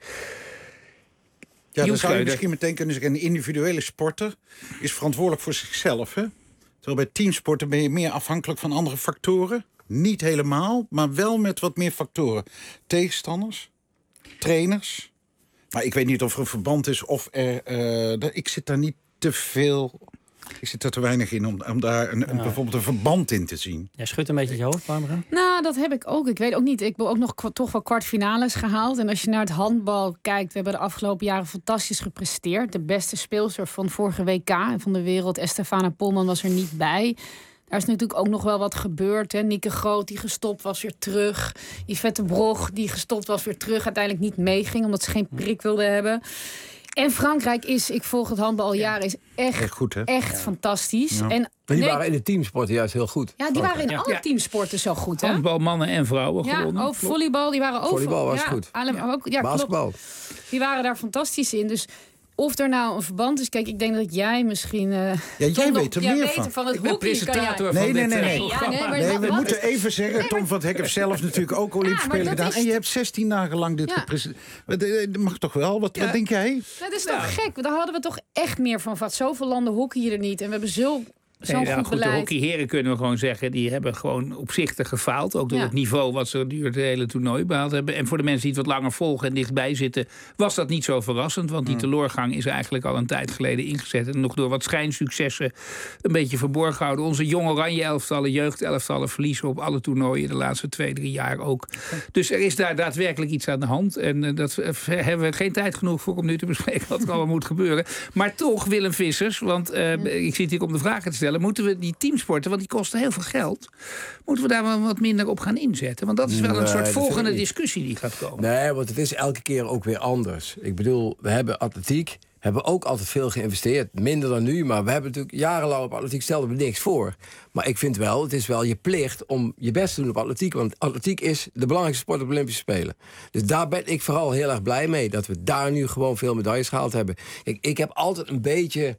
Ja, dan zou je misschien meteen kunnen zeggen, een individuele sporter is verantwoordelijk voor zichzelf. Hè? Terwijl bij teamsporten ben je meer afhankelijk van andere factoren. Niet helemaal, maar wel met wat meer factoren. Tegenstanders, trainers. Maar ik weet niet of er een verband is of er... Uh, ik zit daar niet te veel... Ik zit er te weinig in om, om daar een, een, Ja. bijvoorbeeld een verband in te zien. Jij schudt een beetje je hoofd, Barbara. Nou, dat heb ik ook. Ik weet ook niet. Ik heb ook nog kwa- toch wel kwartfinales gehaald. En als je naar het handbal kijkt, we hebben de afgelopen jaren fantastisch gepresteerd. De beste speelster van vorige W K en van de wereld, Estefana Polman, was er niet bij. Daar is natuurlijk ook nog wel wat gebeurd. Hè. Nieke Groot, die gestopt was, weer terug. Yvette Brog, die gestopt was, weer terug. Uiteindelijk niet meeging, omdat ze geen prik wilde hebben. En Frankrijk is, ik volg het handbal al jaren, is echt, Echt goed, hè? echt Ja. fantastisch. Ja. En Maar die nee, waren in de teamsporten juist heel goed. ja, die waren in Ja. alle Ja. teamsporten zo goed, hè? Handbal, mannen en vrouwen Ja, gewonnen. ook volleybal, die waren overal. Volleybal was ja, goed. alle- ook, ja, Basketbal. klopt. Die waren daar fantastisch in. Dus of er nou een verband is, kijk, ik denk dat jij misschien. Uh, jij weet er meer van. van het Ik ben hockey, presentator kan jij. van Nee, nee, dit, nee, nee. Nee, ja, nee, maar Nee, wat- we wat moeten is- even zeggen, Tom van het Hek heeft zelf natuurlijk ook Olympische maar Spelen dat gedaan. is- En je hebt zestien dagen lang dit Ja. gepresenteerd. Dat mag toch wel? Wat, wat denk jij? Dat is toch gek? Daar hadden we toch echt meer van. Wat zoveel landen hockeyen er niet. En we hebben zo, zo'n Nee, ja, goed goed, de beleid. hockeyheren kunnen we gewoon zeggen, die hebben gewoon opzichtig gefaald. Ook door Ja. het niveau wat ze gedurende het hele toernooi behaald hebben. En voor de mensen die het wat langer volgen en dichtbij zitten, was dat niet zo verrassend. Want die teloorgang is eigenlijk al een tijd geleden ingezet. En nog door wat schijnsuccessen een beetje verborgen gehouden. Onze jonge oranje elftallen, jeugdelftallen verliezen op alle toernooien de laatste twee, drie jaar ook. Dus er is daar daadwerkelijk iets aan de hand. En uh, dat uh, hebben we geen tijd genoeg voor om nu te bespreken wat er allemaal moet gebeuren. Maar toch, Willem Vissers, want uh, ik zit hier om de vragen te stellen. Moeten we die teamsporten, want die kosten heel veel geld, moeten we daar wel wat minder op gaan inzetten? Want dat is wel een Nee, soort dat vind volgende ik niet. discussie die gaat komen. Nee, want het is elke keer ook weer anders. Ik bedoel, we hebben atletiek, hebben ook altijd veel geïnvesteerd. Minder dan nu, maar we hebben natuurlijk jarenlang op atletiek stelden we niks voor. Maar ik vind wel, het is wel je plicht om je best te doen op atletiek. Want atletiek is de belangrijkste sport op de Olympische Spelen. Dus daar ben ik vooral heel erg blij mee. Dat we daar nu gewoon veel medailles gehaald hebben. Ik, ik heb altijd een beetje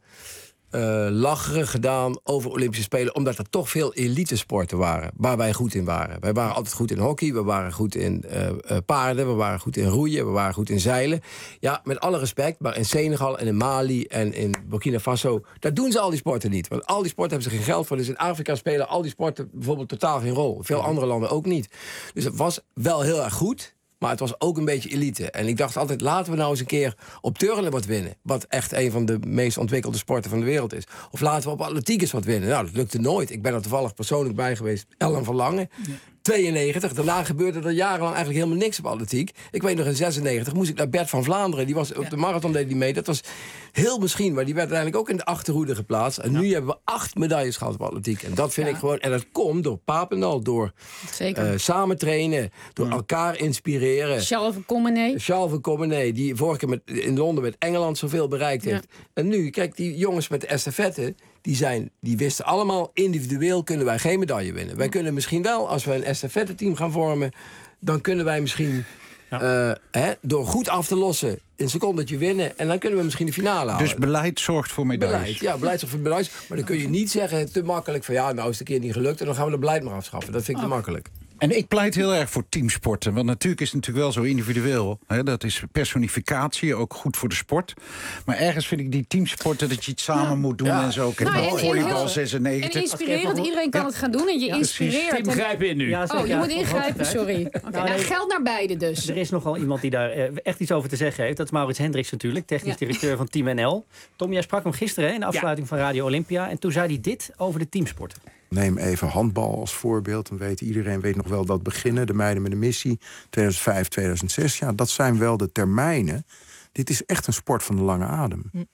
Uh, lacherig gedaan over Olympische Spelen, omdat er toch veel elite sporten waren waar wij goed in waren. Wij waren altijd goed in hockey, we waren goed in uh, uh, paarden, we waren goed in roeien, we waren goed in zeilen. Ja, met alle respect, maar in Senegal en in Mali en in Burkina Faso, daar doen ze al die sporten niet. Want al die sporten hebben ze geen geld voor. Dus in Afrika spelen al die sporten bijvoorbeeld totaal geen rol. Veel andere landen ook niet. Dus het was wel heel erg goed, maar het was ook een beetje elite. En ik dacht altijd, laten we nou eens een keer op turnen wat winnen. Wat echt een van de meest ontwikkelde sporten van de wereld is. Of laten we op atletiek eens wat winnen. Nou, dat lukte nooit. Ik ben er toevallig persoonlijk bij geweest. Ellen van Lange. Ja. tweeënnegentig. Daarna gebeurde er jarenlang eigenlijk helemaal niks op atletiek. Ik weet nog, in zesennegentig moest ik naar Bert van Vlaanderen. Die was op de marathon deed die mee. Dat was heel misschien, maar die werd uiteindelijk ook in de achterhoede geplaatst. En nu hebben we acht medailles gehad op atletiek. En dat vind Ja. ik gewoon... En dat komt door Papendal, door Zeker. uh, samen trainen, door elkaar inspireren. Charles van Commenee. Charles van Commenee, die vorige keer met, in Londen met Engeland zoveel bereikt heeft. Ja. En nu, kijk, die jongens met de estafette, die, zijn, die wisten allemaal, individueel kunnen wij geen medaille winnen. Wij kunnen misschien wel, als we een estafette-team gaan vormen, dan kunnen wij misschien ja. uh, hè, door goed af te lossen een secondetje winnen. En dan kunnen we misschien de finale halen. Dus beleid zorgt voor medailles. Beleid, ja, beleid zorgt voor medailles. Maar dan kun je niet zeggen, te makkelijk, van ja, nou is het een keer niet gelukt en dan gaan we het beleid maar afschaffen. Dat vind ik Oh. te makkelijk. En ik pleit heel erg voor teamsporten. Want natuurlijk is het natuurlijk wel zo individueel. Hè? Dat is personificatie, ook goed voor de sport. Maar ergens vind ik die teamsporten dat je het samen ja. moet doen ja. en zo. Ik heb nou, nog volleybal zesennegentig. En inspirerend, iedereen kan ja. het gaan doen en je ja, inspireert. Tim, grijp in nu. Ja, oh, je ja, moet ingrijpen, sorry. Okay, nou, nee, geld naar beide dus. Er is nogal iemand die daar uh, echt iets over te zeggen heeft. Dat is Maurits Hendricks natuurlijk, technisch ja. directeur van Team N L. Tom, jij sprak hem gisteren hè, in de afsluiting ja. van Radio Olympia. En toen zei hij dit over de teamsporten. Neem even handbal als voorbeeld. Dan weet iedereen weet nog wel dat beginnen. De meiden met de missie, tweeduizend vijf, tweeduizend zes. Ja, dat zijn wel de termijnen. Dit is echt een sport van de lange adem. Hm.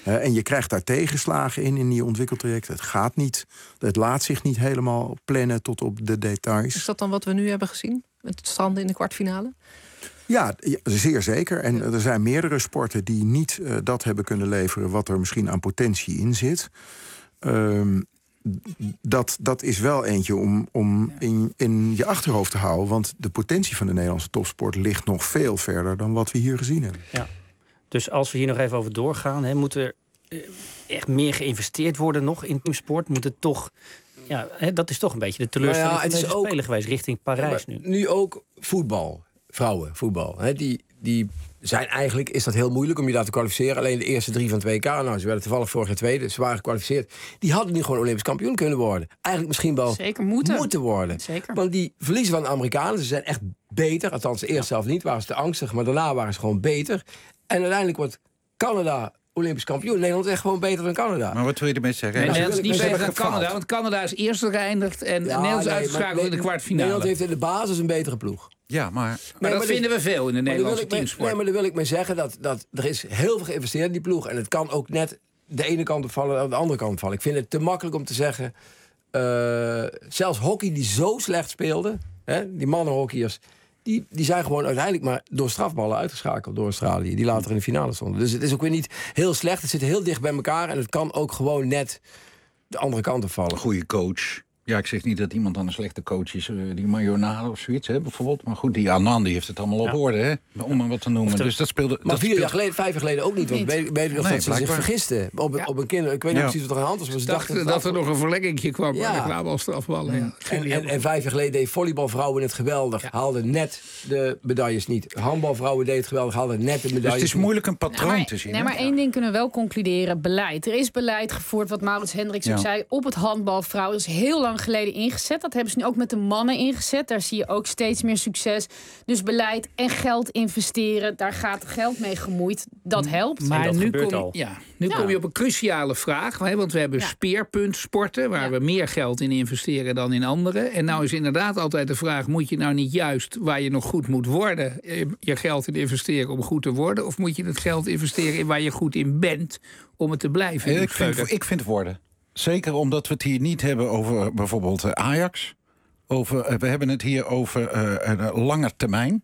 Uh, en je krijgt daar tegenslagen in, in die ontwikkeltrajecten. Het gaat niet, het laat zich niet helemaal plannen tot op de details. Is dat dan wat we nu hebben gezien? Het stranden in de kwartfinale? Ja, ja, zeer zeker. En er zijn meerdere sporten die niet uh, dat hebben kunnen leveren wat er misschien aan potentie in zit. Um, dat, dat is wel eentje om, om in, in je achterhoofd te houden. Want de potentie van de Nederlandse topsport ligt nog veel verder dan wat we hier gezien hebben. Ja. Dus als we hier nog even over doorgaan, hè, moet er echt meer geïnvesteerd worden nog in sport? Moet het toch... Ja, hè, dat is toch een beetje de teleurstelling nou ja, van deze ook, Spelen geweest richting Parijs ja, nu. Nu ook voetbal, vrouwenvoetbal. Hè, die, die zijn eigenlijk, is dat heel moeilijk om je daar te kwalificeren. Alleen de eerste drie van het W K, nou, ze werden toevallig vorig jaar tweede, ze waren gekwalificeerd. Die hadden nu gewoon Olympisch kampioen kunnen worden. Eigenlijk misschien wel Zeker moeten. moeten worden. Zeker. Want die verliezen van de Amerikanen, ze zijn echt beter. Althans, eerst ja. zelf niet, waren ze te angstig, maar daarna waren ze gewoon beter. En uiteindelijk wordt Canada Olympisch kampioen. Nederland is echt gewoon beter dan Canada. Maar wat wil je ermee zeggen? Nee, ja, Nederland is niet beter dan Canada, want Canada is eerste geëindigd en ja, Nederland is nee, uitgeschakeld in de kwartfinale. Nederland heeft in de basis een betere ploeg. Ja, maar... maar, maar dat vinden we veel in de Nederlandse teamsport. Nee, maar dan wil ik maar zeggen dat, dat er is heel veel geïnvesteerd in die ploeg. En het kan ook net de ene kant opvallen en de andere kant vallen. Ik vind het te makkelijk om te zeggen... Uh, zelfs hockey die zo slecht speelde... Hè, die mannenhockeyers... Die, die zijn gewoon uiteindelijk maar door strafballen uitgeschakeld door Australië. Die later in de finale stonden. Dus het is ook weer niet heel slecht. Het zit heel dicht bij elkaar. En het kan ook gewoon net de andere kant op vallen. Goeie coach. Ja, ik zeg niet dat iemand dan een slechte coach is. Uh, die Marionado of zoiets, hè, bijvoorbeeld. Maar goed, die Anand die heeft het allemaal op ja. orde, hè. Om maar wat te noemen. De, dus dat speelde... Maar dat vier speelde... jaar geleden, vijf jaar geleden ook niet. Want weet, weet je of nee, dat ze zich vergisten op, ja. op een kinder. Ik weet niet ja. precies wat er aan de hand was. Maar ze dachten dat, dat er nog een verlengingje kwam. Ja. Maar er kwamen al strafballen. Ja. En, en, en vijf jaar geleden deed volleybalvrouwen het geweldig. Ja. Haalden net de medailles niet. Handbalvrouwen deed het geweldig. Haalden net de medailles Dus het is moeilijk een patroon nou, maar, te zien. Nee, maar één ding kunnen we wel concluderen. Beleid. Er is beleid gevoerd, wat Maurits Hendricks ja. ook zei, op het handbalvrouwen. Dat is heel lang geleden ingezet. Dat hebben ze nu ook met de mannen ingezet. Daar zie je ook steeds meer succes. Dus beleid en geld investeren, daar gaat geld mee gemoeid. Dat helpt. Maar dat nu, kom, ja, nu ja. kom je op een cruciale vraag. Want we hebben ja. speerpuntsporten waar ja. we meer geld in investeren dan in andere. En nou is inderdaad altijd de vraag, moet je nou niet juist waar je nog goed moet worden, je geld in investeren om goed te worden? Of moet je het geld investeren in waar je goed in bent om het te blijven? Ja, ik, vind, ik vind worden. Zeker omdat we het hier niet hebben over bijvoorbeeld Ajax. Over, we hebben het hier over uh, een lange termijn.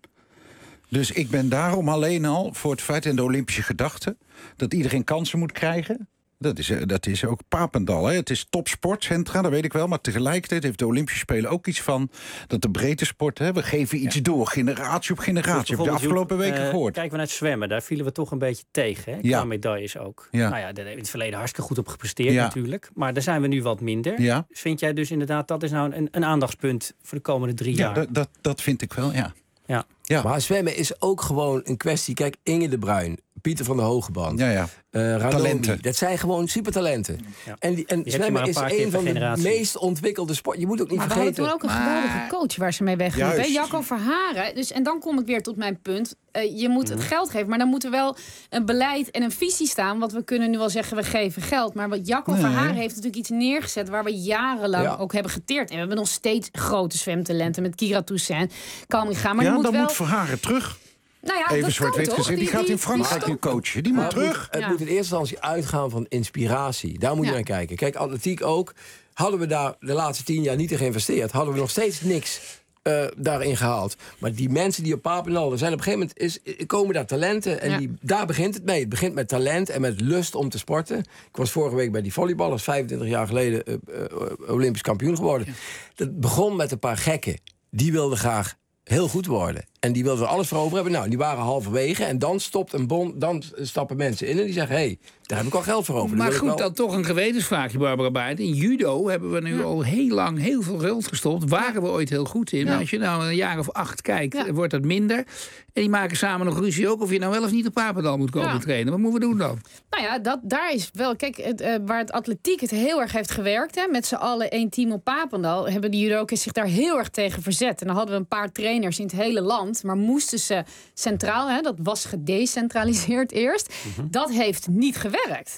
Dus ik ben daarom alleen al voor het feit in de Olympische gedachte dat iedereen kansen moet krijgen. Dat is, dat is ook Papendal. Hè. Het is topsportcentra, dat weet ik wel. Maar tegelijkertijd heeft de Olympische Spelen ook iets van dat de breedte sport, hè, we geven iets ja. door, generatie op generatie. Heb je de afgelopen weken uh, gehoord? Kijken we naar het zwemmen, daar vielen we toch een beetje tegen. Hè? Qua ja. medailles ook. Ja. Nou ja, daar hebben we in het verleden hartstikke goed op gepresteerd ja. natuurlijk. Maar daar zijn we nu wat minder. Ja. Dus vind jij dus inderdaad, dat is nou een, een aandachtspunt voor de komende drie ja, jaar? Dat, dat, dat vind ik wel, ja. Ja. Ja. Maar zwemmen is ook gewoon een kwestie. Kijk, Inge de Bruin, Pieter van der Hogeband, ja, ja. Uh, Radomi, dat zijn gewoon supertalenten. Ja. En, die, en zwemmen is een van generatie. de meest ontwikkelde sporten. Je moet ook niet maar vergeten. Maar we hadden toen ook een maar... geweldige coach waar ze mee wegliepen. Jacco Verharen. Dus, en dan kom ik weer tot mijn punt. Uh, je moet het geld geven, maar dan moet er wel een beleid en een visie staan. Want we kunnen nu wel zeggen, we geven geld. Maar wat Jacco nee. Verharen heeft natuurlijk iets neergezet waar we jarenlang ja. ook hebben geteerd. En we hebben nog steeds grote zwemtalenten met Kira Toussaint, Kalminga. Maar ja, moet dan wel... moet Verharen terug. Nou ja, even zwart-wit gezegd, die, die gaat in Frankrijk nu coachen. Die moet terug. Het, het ja. moet in eerste instantie uitgaan van inspiratie. Daar moet je ja. naar kijken. Kijk, atletiek ook. Hadden we daar de laatste tien jaar niet in geïnvesteerd, hadden we nog steeds niks uh, daarin gehaald. Maar die mensen die op Papendal, er zijn op een gegeven moment is, komen daar talenten. En ja. die, daar begint het mee. Het begint met talent en met lust om te sporten. Ik was vorige week bij die volleyballers, vijfentwintig jaar geleden uh, uh, Olympisch kampioen geworden. Ja. Dat begon met een paar gekken. Die wilden graag heel goed worden. En die wilden er alles voor over hebben. Nou, die waren halverwege. En dan stopt een bon, dan stappen mensen in en die zeggen, hé, hey, daar heb ik al geld voor over. Maar goed, wel... dan toch een gewetensvraagje, Barbara Baart. In judo hebben we nu ja. al heel lang heel veel geld gestopt. Waren we ooit heel goed in. Ja. Maar als je nou een jaar of acht kijkt, ja. wordt dat minder. En die maken samen nog ruzie ook of je nou wel of niet op Papendal moet komen ja. trainen. Wat moeten we doen dan? Nou ja, dat, daar is wel... Kijk, het, uh, waar het atletiek het heel erg heeft gewerkt, hè, met z'n allen één team op Papendal, hebben de judoka's zich daar heel erg tegen verzet. En dan hadden we een paar trainers in het hele land, maar moesten ze centraal, hè, dat was gedecentraliseerd eerst. Mm-hmm. Dat heeft niet gewerkt.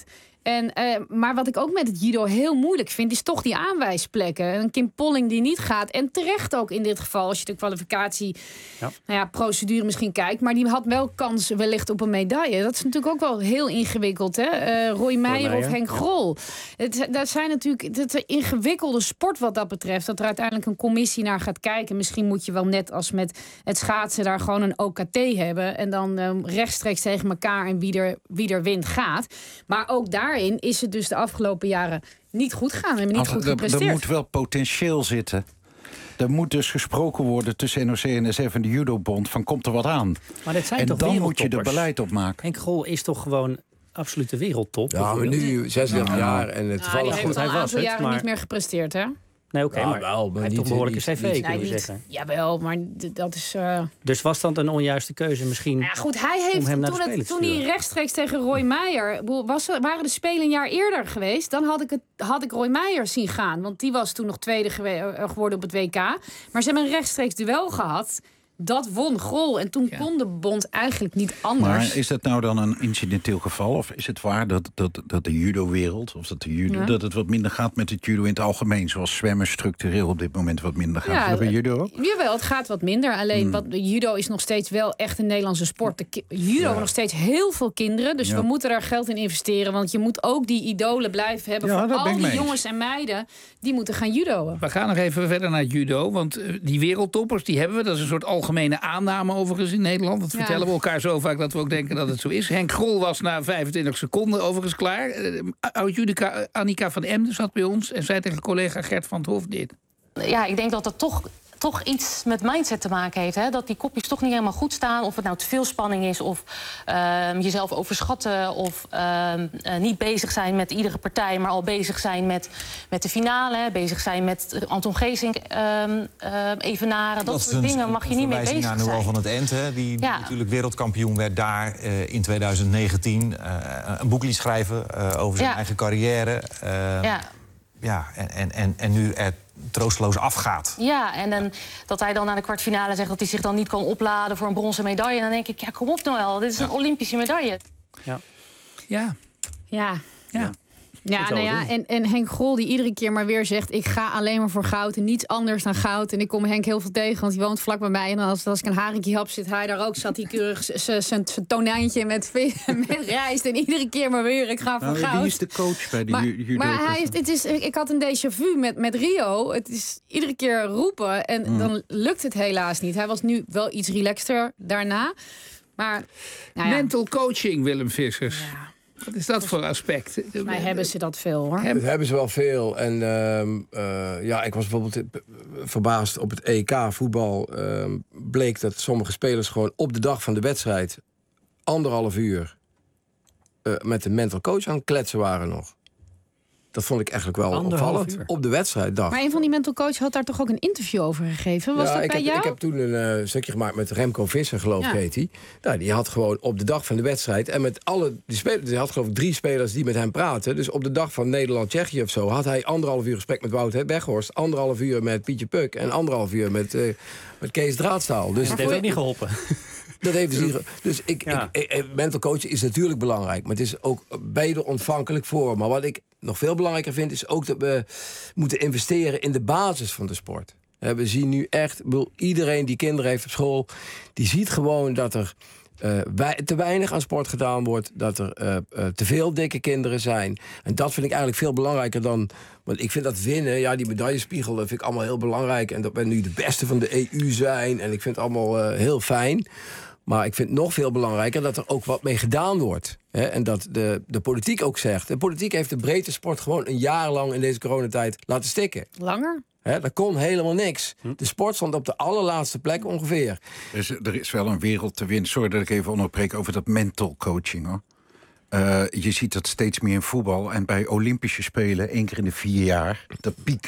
En, uh, maar wat ik ook met het judo heel moeilijk vind, is toch die aanwijsplekken. Een Kim Polling die niet gaat. En terecht ook in dit geval, als je de kwalificatie, ja. Nou ja, procedure misschien kijkt. Maar die had wel kans wellicht op een medaille. Dat is natuurlijk ook wel heel ingewikkeld. Hè? Uh, Roy Meijer of Henk Grol. Ja. Het, dat zijn natuurlijk het is een ingewikkelde sport wat dat betreft. Dat er uiteindelijk een commissie naar gaat kijken. Misschien moet je wel net als met het schaatsen daar gewoon een O K T hebben. En dan um, rechtstreeks tegen elkaar en wie er, wie er wint gaat. Maar ook daarin is het dus de afgelopen jaren niet goed gegaan. We hebben niet goed gepresteerd. Er moet wel potentieel zitten. Er moet dus gesproken worden tussen N O C N S F en de Judobond van komt er wat aan. Maar dat zijn en toch dan moet je er beleid op maken. Henk Grol is toch gewoon absolute wereldtop. Ja, maar nu zesendertig jaar en het toevallig ah, goed. Hij heeft al een aantal jaren maar... niet meer gepresteerd, hè? Nee, oké, okay, ja, maar, wel, maar hij heeft toch een behoorlijke cv, niet, kunnen we niet, zeggen. Jawel, maar dat is... Uh... Dus was dat een onjuiste keuze misschien? Ja, goed, hij heeft hem toen, het, toen hij rechtstreeks tegen Roy Meijer... Was, waren de Spelen een jaar eerder geweest... dan had ik, het, had ik Roy Meijer zien gaan. Want die was toen nog tweede gewe- geworden op het W K. Maar ze hebben een rechtstreeks duel gehad... Dat won Grol. En toen ja. kon de bond eigenlijk niet anders. Maar is dat nou dan een incidenteel geval? Of is het waar dat, dat, dat de judo-wereld... of dat, de judo, ja. dat het wat minder gaat met het judo in het algemeen... zoals zwemmen structureel op dit moment wat minder gaat? Ja, bij judo ook? Jawel, het gaat wat minder. Alleen hmm. wat, judo is nog steeds wel echt een Nederlandse sport. De ki- judo ja. nog steeds heel veel kinderen. Dus ja. we moeten daar geld in investeren. Want je moet ook die idolen blijven hebben... Ja, voor al die jongens en meiden die moeten gaan judoën. We gaan nog even verder naar judo. Want die wereldtoppers, die hebben we. Dat is een soort algemene aanname overigens in Nederland. Dat ja. vertellen we elkaar zo vaak dat we ook denken dat het zo is. Henk Grol was na vijfentwintig seconden overigens klaar. Uh, Oud-judoka Annika van Emden zat bij ons en zei tegen collega Gert van 't Hof dit. Ja, ik denk dat dat toch... toch iets met mindset te maken heeft. Hè? Dat die kopjes toch niet helemaal goed staan. Of het nou te veel spanning is. Of uh, jezelf overschatten. Of uh, uh, niet bezig zijn met iedere partij. Maar al bezig zijn met, met de finale. Hè? Bezig zijn met Anton Geesink uh, uh, evenaren. Dat, dat soort dingen mag je niet mee bezig zijn. Noël van het End, hè? Die ja. natuurlijk wereldkampioen werd daar uh, in twintig negentien. Uh, een boek liet schrijven uh, over zijn ja. eigen carrière. Uh, ja. Ja, en, en, en, en nu er troosteloos afgaat. Ja, en dan, dat hij dan naar de kwartfinale zegt... dat hij zich dan niet kan opladen voor een bronzen medaille. En dan denk ik, ja, kom op Noël, dit is ja. een Olympische medaille. Ja. Ja. Ja. Ja. Ja, nou ja, en, en Henk Grol die iedere keer maar weer zegt... ik ga alleen maar voor goud en niets anders dan goud. En ik kom Henk heel veel tegen, want hij woont vlak bij mij. En als, als ik een haringje hap, zit hij daar ook. Zat hij keurig zijn tonijntje met, met rijst. En iedere keer maar weer, ik ga voor nou, goud. Wie is de coach bij de maar, judo? Maar hij heeft, het is, ik had een déjà vu met, met Rio. Het is iedere keer roepen en mm. dan lukt het helaas niet. Hij was nu wel iets relaxter daarna. Maar, nou ja. Mental coaching, Willem Vissers. Ja. Wat is dat voor aspect? Volgens mij hebben ze dat veel, hoor. Dat hebben ze wel veel. En uh, uh, ja, ik was bijvoorbeeld verbaasd op het E K voetbal. Uh, bleek dat sommige spelers gewoon op de dag van de wedstrijd... anderhalf uur uh, met de mental coach aan het kletsen waren nog. Dat vond ik eigenlijk wel opvallend. Uur. Op de wedstrijddag. Maar een van die mental coach had daar toch ook een interview over gegeven? Was ja, dat ik bij heb, jou? Ik heb toen een uh, stukje gemaakt met Remco Visser, geloof ik, ja. heet hij. Nou, die had gewoon op de dag van de wedstrijd... en met alle die spelers, die had geloof ik drie spelers die met hem praten. Dus op de dag van Nederland-Tsjechië of zo... had hij anderhalf uur gesprek met Wout Weghorst... anderhalf uur met Pietje Puk... en anderhalf uur met, uh, met Kees Draadstaal. Dus dat heeft ook niet geholpen. Dat heeft dus niet. Dus ik, ja. ik, ik, mental coaching is natuurlijk belangrijk, maar het is ook beide ontvankelijk voor. Maar wat ik nog veel belangrijker vind, is ook dat we moeten investeren in de basis van de sport. We zien nu echt, iedereen die kinderen heeft op school, die ziet gewoon dat er uh, te weinig aan sport gedaan wordt, dat er uh, uh, te veel dikke kinderen zijn. En dat vind ik eigenlijk veel belangrijker dan. Want ik vind dat winnen, ja, die medaillespiegel, dat vind ik allemaal heel belangrijk. En dat we nu de beste van de E U zijn. En ik vind het allemaal uh, heel fijn. Maar ik vind het nog veel belangrijker dat er ook wat mee gedaan wordt. Hè? En dat de, de politiek ook zegt. De politiek heeft de breedte sport gewoon een jaar lang in deze coronatijd laten stikken. Langer? Hè, dat kon helemaal niks. De sport stond op de allerlaatste plek ongeveer. Dus er is wel een wereld te winnen. Sorry dat ik even onderbreek over dat mental coaching, hoor. Uh, je ziet dat steeds meer in voetbal. En bij Olympische Spelen, één keer in de vier jaar, dat pieken.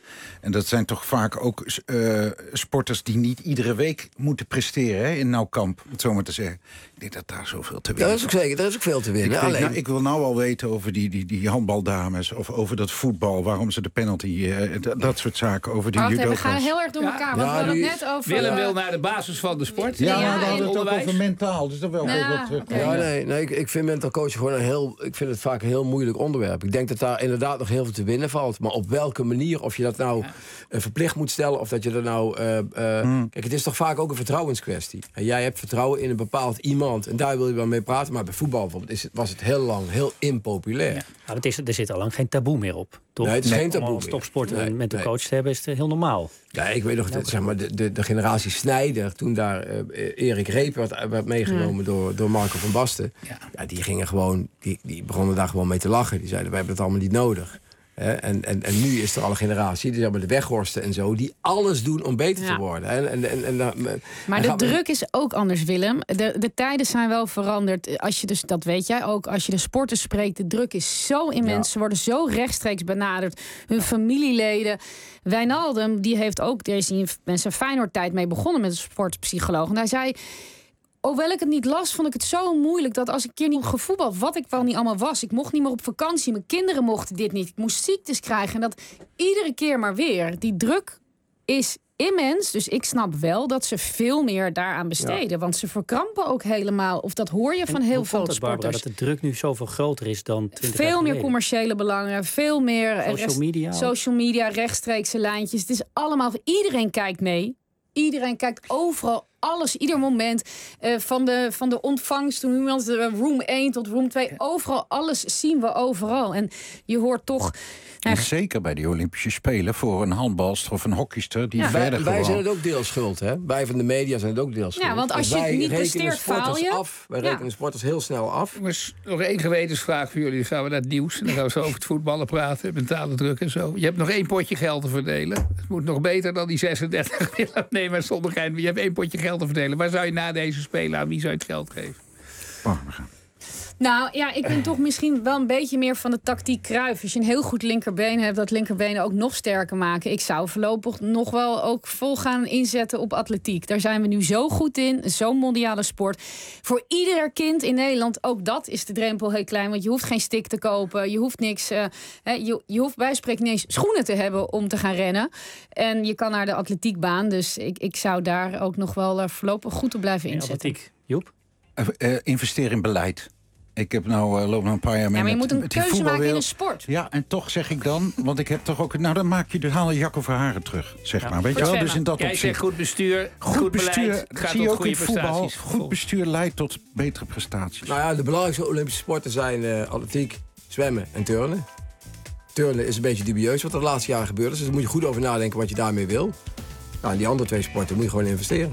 En dat zijn toch vaak ook uh, sporters die niet iedere week moeten presteren, hè, in Nou Kamp, om het zo maar te zeggen. Ik denk dat daar zoveel te winnen is. Dat is ook zeker, daar is ook veel te winnen. Ik, Alleen... denk, nou, ik wil nou al weten over die, die, die handbaldames, of over dat voetbal, waarom ze de penalty, uh, d- dat soort zaken, over die judoka's. We gaan heel erg door elkaar, want ja, we hadden het net over... Willem wil naar de basis van de sport. Ja, ja maar we hadden het ook onderwijs. over mentaal, dus dat wel ja, even terug. okay. Ja, nee, nee ik, ik vind mental coach gewoon een heel... Ik vind het vaak een heel moeilijk onderwerp. Ik denk dat daar inderdaad nog heel veel te winnen valt. Maar op welke manier, of je dat nou ja. uh, verplicht moet stellen, of dat je er nou... Uh, uh, mm. Kijk, het is toch vaak ook een vertrouwenskwestie. En jij hebt vertrouwen in een bepaald iemand, en daar wil je wel mee praten. Maar bij voetbal bijvoorbeeld is het, was het heel lang heel impopulair. Ja. Nou, dat is, er zit al lang geen taboe meer op. Toch? Nee, het is nee, geen taboe om als meer. topsporter Nee, en mental nee. coach te hebben, is het heel normaal. Ja, ik weet nog, dat, zeg maar, de, de, de generatie Snijder, toen daar uh, Erik Reep werd, werd meegenomen ja. door, door Marco van Basten. Ja. Ja, die gingen gewoon, die, die begonnen daar gewoon mee te lachen. Die zeiden, wij hebben het allemaal niet nodig. He, en, en, en nu is er al een generatie, die hebben de Weghorsten en zo, die alles doen om beter ja. te worden. En, en, en, en, en, maar de druk is ook anders, Willem. De, de tijden zijn wel veranderd. Als je dus, dat weet jij ook, als je de sporters spreekt, de druk is zo immens. Ja. Ze worden zo rechtstreeks benaderd. Hun familieleden. Wijnaldum, die heeft ook, daar is hij in zijn Feyenoord-tijd mee begonnen met een sportpsycholoog. En hij zei, hoewel ik het niet las, vond ik het zo moeilijk dat als ik een keer niet gevoetbald, wat ik wel niet allemaal was. Ik mocht niet meer op vakantie, mijn kinderen mochten dit niet. Ik moest ziektes krijgen en dat iedere keer maar weer. Die druk is immens, dus ik snap wel dat ze veel meer daaraan besteden. Ja. Want ze verkrampen ook helemaal, of dat hoor je en van heel veel sporters. Barbara, dat de druk nu zoveel groter is dan twintig jaar Veel geleden. meer commerciële belangen, veel meer social rest, media, social media, rechtstreekse lijntjes. Het is allemaal, iedereen kijkt mee. Iedereen kijkt overal, alles, ieder moment. Uh, van, de, van de ontvangst, toen iemand uh, room één tot room twee. Overal, alles zien we overal. En je hoort toch... En zeker bij die Olympische Spelen voor een handbalster of een hockeyster die ja. verder wij, gewoon... wij zijn het ook deels schuld, hè? Wij van de media zijn het ook deels schuld. Ja, want als je wij niet presteert, faal je. Af. Wij ja. rekenen sporters heel snel af. Jongens, nog één gewetensvraag voor jullie. Dan gaan we naar het nieuws. En dan gaan we zo over het voetballen praten. Mentale druk en zo. Je hebt nog één potje geld te verdelen. Het moet nog beter dan die zesendertig. Nee, maar zonder gein. Je hebt één potje geld te verdelen. Waar zou je na deze Spelen aan wie zou je het geld geven? Barbara. Nou ja, ik ben toch misschien wel een beetje meer van de tactiek Cruijff. Als je een heel goed linkerbeen hebt, dat linkerbeen ook nog sterker maken. Ik zou voorlopig nog wel ook vol gaan inzetten op atletiek. Daar zijn we nu zo goed in, zo'n mondiale sport. Voor ieder kind in Nederland, ook dat is de drempel heel klein. Want je hoeft geen stick te kopen, je hoeft niks. Uh, je, je hoeft bij spreken niet eens schoenen te hebben om te gaan rennen. En je kan naar de atletiekbaan. Dus ik, ik zou daar ook nog wel uh, voorlopig goed op blijven inzetten. Atletiek, Joep? Uh, uh, investeer in beleid. Ik heb nou uh, loop nog een paar jaar mee. Ja, maar je met, moet een keuze maken in een sport. Ja, en toch zeg ik dan, want ik heb toch ook, nou dan maak je de haal je Jacco Verharen terug, zeg ja, maar. Weet je wel, dus in dat Jij opzicht. zegt goed bestuur, goed, goed bestuur, beleid, gaat zie je tot ook in voetbal. prestaties. Goed bestuur leidt tot betere prestaties. Nou ja, de belangrijkste Olympische sporten zijn uh, atletiek, zwemmen en turnen. Turnen is een beetje dubieus wat er de laatste jaren gebeurd is. Dus daar moet je goed over nadenken wat je daarmee wil. Nou, en die andere twee sporten moet je gewoon investeren.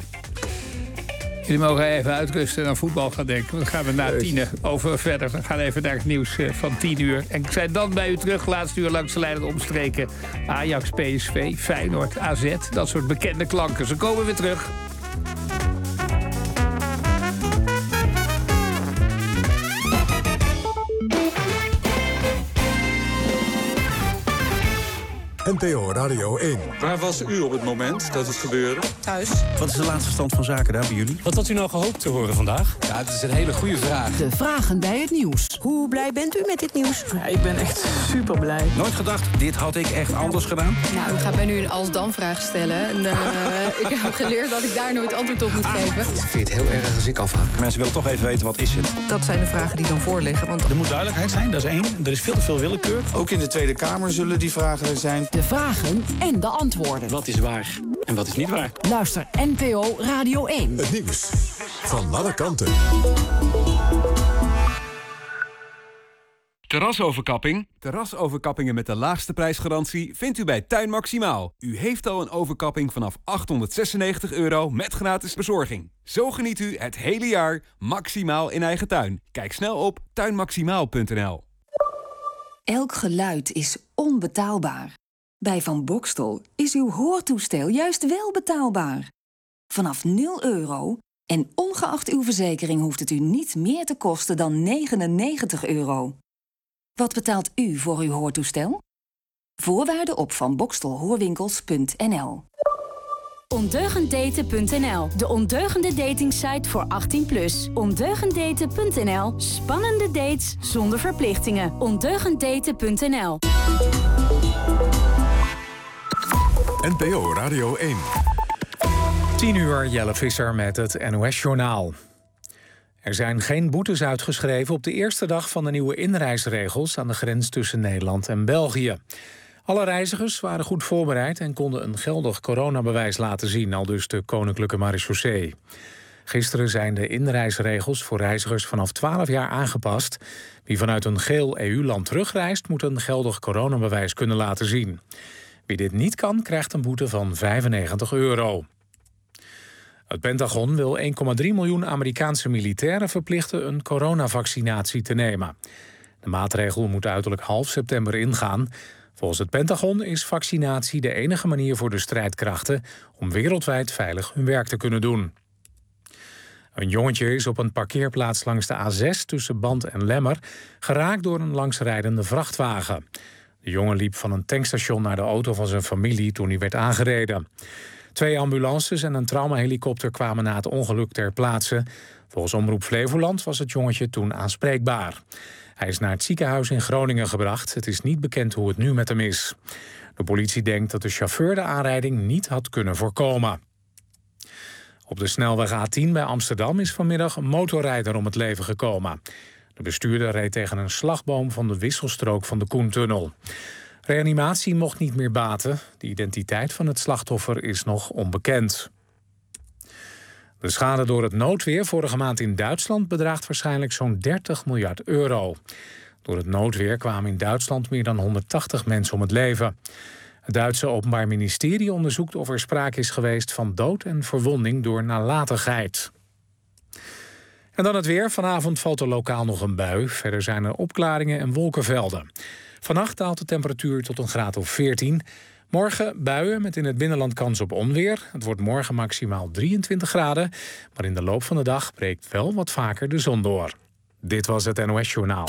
Jullie mogen even uitrusten en aan voetbal gaan denken. Dan gaan we na tienen over verder. We gaan even naar het nieuws van tien uur. En ik zijn dan bij u terug, laatste uur langs de lijn omstreken. Ajax, P S V, Feyenoord, A Z. Dat soort bekende klanken. Ze komen weer terug. N P O Radio één. Waar was u op het moment dat het gebeurde? Thuis. Wat is de laatste stand van zaken daar bij jullie? Wat had u nou gehoopt te horen vandaag? Ja, het is een hele goede vraag. De vragen bij het nieuws. Hoe blij bent u met dit nieuws? Ja, ik ben echt super blij. Nooit gedacht, dit had ik echt anders gedaan? Nou, ik ga bij nu een als-dan-vraag stellen. En, uh, ik heb geleerd dat ik daar nooit antwoord op moet geven. Ik vind het heel erg als ik afhaak. Mensen willen toch even weten, wat is het? Dat zijn de vragen die dan voorliggen. Want... Er moet duidelijkheid zijn, dat is één. Er is veel te veel willekeur. Ook in de Tweede Kamer zullen die vragen er zijn. De vragen en de antwoorden. Wat is waar en wat is niet waar? Luister N P O Radio één. Het nieuws van alle kanten. Terrasoverkapping? Terrasoverkappingen met de laagste prijsgarantie vindt u bij Tuin Maximaal. U heeft al een overkapping vanaf achthonderdzesennegentig euro met gratis bezorging. Zo geniet u het hele jaar maximaal in eigen tuin. Kijk snel op tuin maximaal punt n l. Elk geluid is onbetaalbaar. Bij Van Boxtel is uw hoortoestel juist wel betaalbaar. Vanaf nul euro en ongeacht uw verzekering hoeft het u niet meer te kosten dan negenennegentig euro. Wat betaalt u voor uw hoortoestel? Voorwaarden op van boxtel hoorwinkels punt n l. Ondeugenddaten punt n l, de ondeugende datingsite voor achttien plus. Ondeugenddaten punt n l, spannende dates zonder verplichtingen. Ondeugenddaten punt n l. N P O Radio één. tien uur, Jelle Visser met het N O S-journaal. Er zijn geen boetes uitgeschreven op de eerste dag van de nieuwe inreisregels aan de grens tussen Nederland en België. Alle reizigers waren goed voorbereid en konden een geldig coronabewijs laten zien, aldus de Koninklijke Marechaussee. Gisteren zijn de inreisregels voor reizigers vanaf twaalf jaar aangepast. Wie vanuit een geel E U-land terugreist, moet een geldig coronabewijs kunnen laten zien. Wie dit niet kan, krijgt een boete van vijfennegentig euro. Het Pentagon wil één komma drie miljoen Amerikaanse militairen verplichten een coronavaccinatie te nemen. De maatregel moet uiterlijk half september ingaan. Volgens het Pentagon is vaccinatie de enige manier voor de strijdkrachten om wereldwijd veilig hun werk te kunnen doen. Een jongetje is op een parkeerplaats langs de A zes tussen Band en Lemmer geraakt door een langsrijdende vrachtwagen. De jongen liep van een tankstation naar de auto van zijn familie toen hij werd aangereden. Twee ambulances en een traumahelikopter kwamen na het ongeluk ter plaatse. Volgens Omroep Flevoland was het jongetje toen aanspreekbaar. Hij is naar het ziekenhuis in Groningen gebracht. Het is niet bekend hoe het nu met hem is. De politie denkt dat de chauffeur de aanrijding niet had kunnen voorkomen. Op de snelweg A tien bij Amsterdam is vanmiddag een motorrijder om het leven gekomen. De bestuurder reed tegen een slagboom van de wisselstrook van de Koentunnel. Reanimatie mocht niet meer baten. De identiteit van het slachtoffer is nog onbekend. De schade door het noodweer vorige maand in Duitsland bedraagt waarschijnlijk zo'n dertig miljard euro. Door het noodweer kwamen in Duitsland meer dan honderdtachtig mensen om het leven. Het Duitse Openbaar Ministerie onderzoekt of er sprake is geweest van dood en verwonding door nalatigheid. En dan het weer. Vanavond valt er lokaal nog een bui. Verder zijn er opklaringen en wolkenvelden. Vannacht daalt de temperatuur tot een graad of veertien. Morgen buien met in het binnenland kans op onweer. Het wordt morgen maximaal drieëntwintig graden. Maar in de loop van de dag breekt wel wat vaker de zon door. Dit was het N O S-journaal.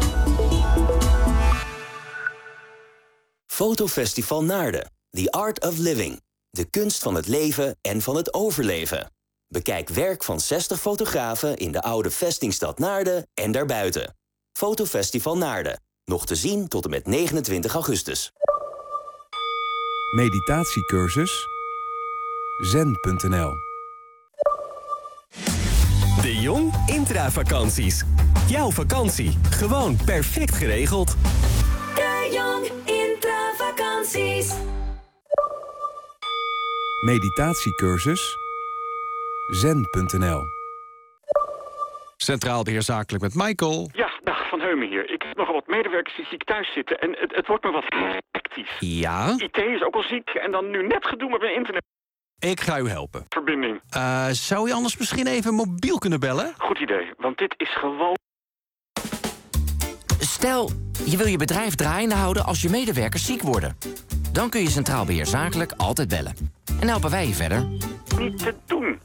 Fotofestival Naarden. The Art of Living. De kunst van het leven en van het overleven. Bekijk werk van zestig fotografen in de oude vestingstad Naarden en daarbuiten. Fotofestival Naarden. Nog te zien tot en met negenentwintig augustus. Meditatiecursus zen punt n l. De Jong Intravakanties. Jouw vakantie, gewoon perfect geregeld. De Jong Intravakanties. Meditatiecursus zen punt n l. Centraal Beheer Zakelijk met Michael. Ja, dag, Van Heumen hier. Ik heb nogal wat medewerkers die ziek thuis zitten en het, het wordt me wat hectisch. Ja? I T is ook al ziek en dan nu net gedoe met mijn internet. Ik ga u helpen. Verbinding. Uh, zou je anders misschien even mobiel kunnen bellen? Goed idee, want dit is gewoon... Stel, je wil je bedrijf draaiende houden als je medewerkers ziek worden. Dan kun je Centraal Beheer Zakelijk altijd bellen. En helpen wij je verder. Niet te doen.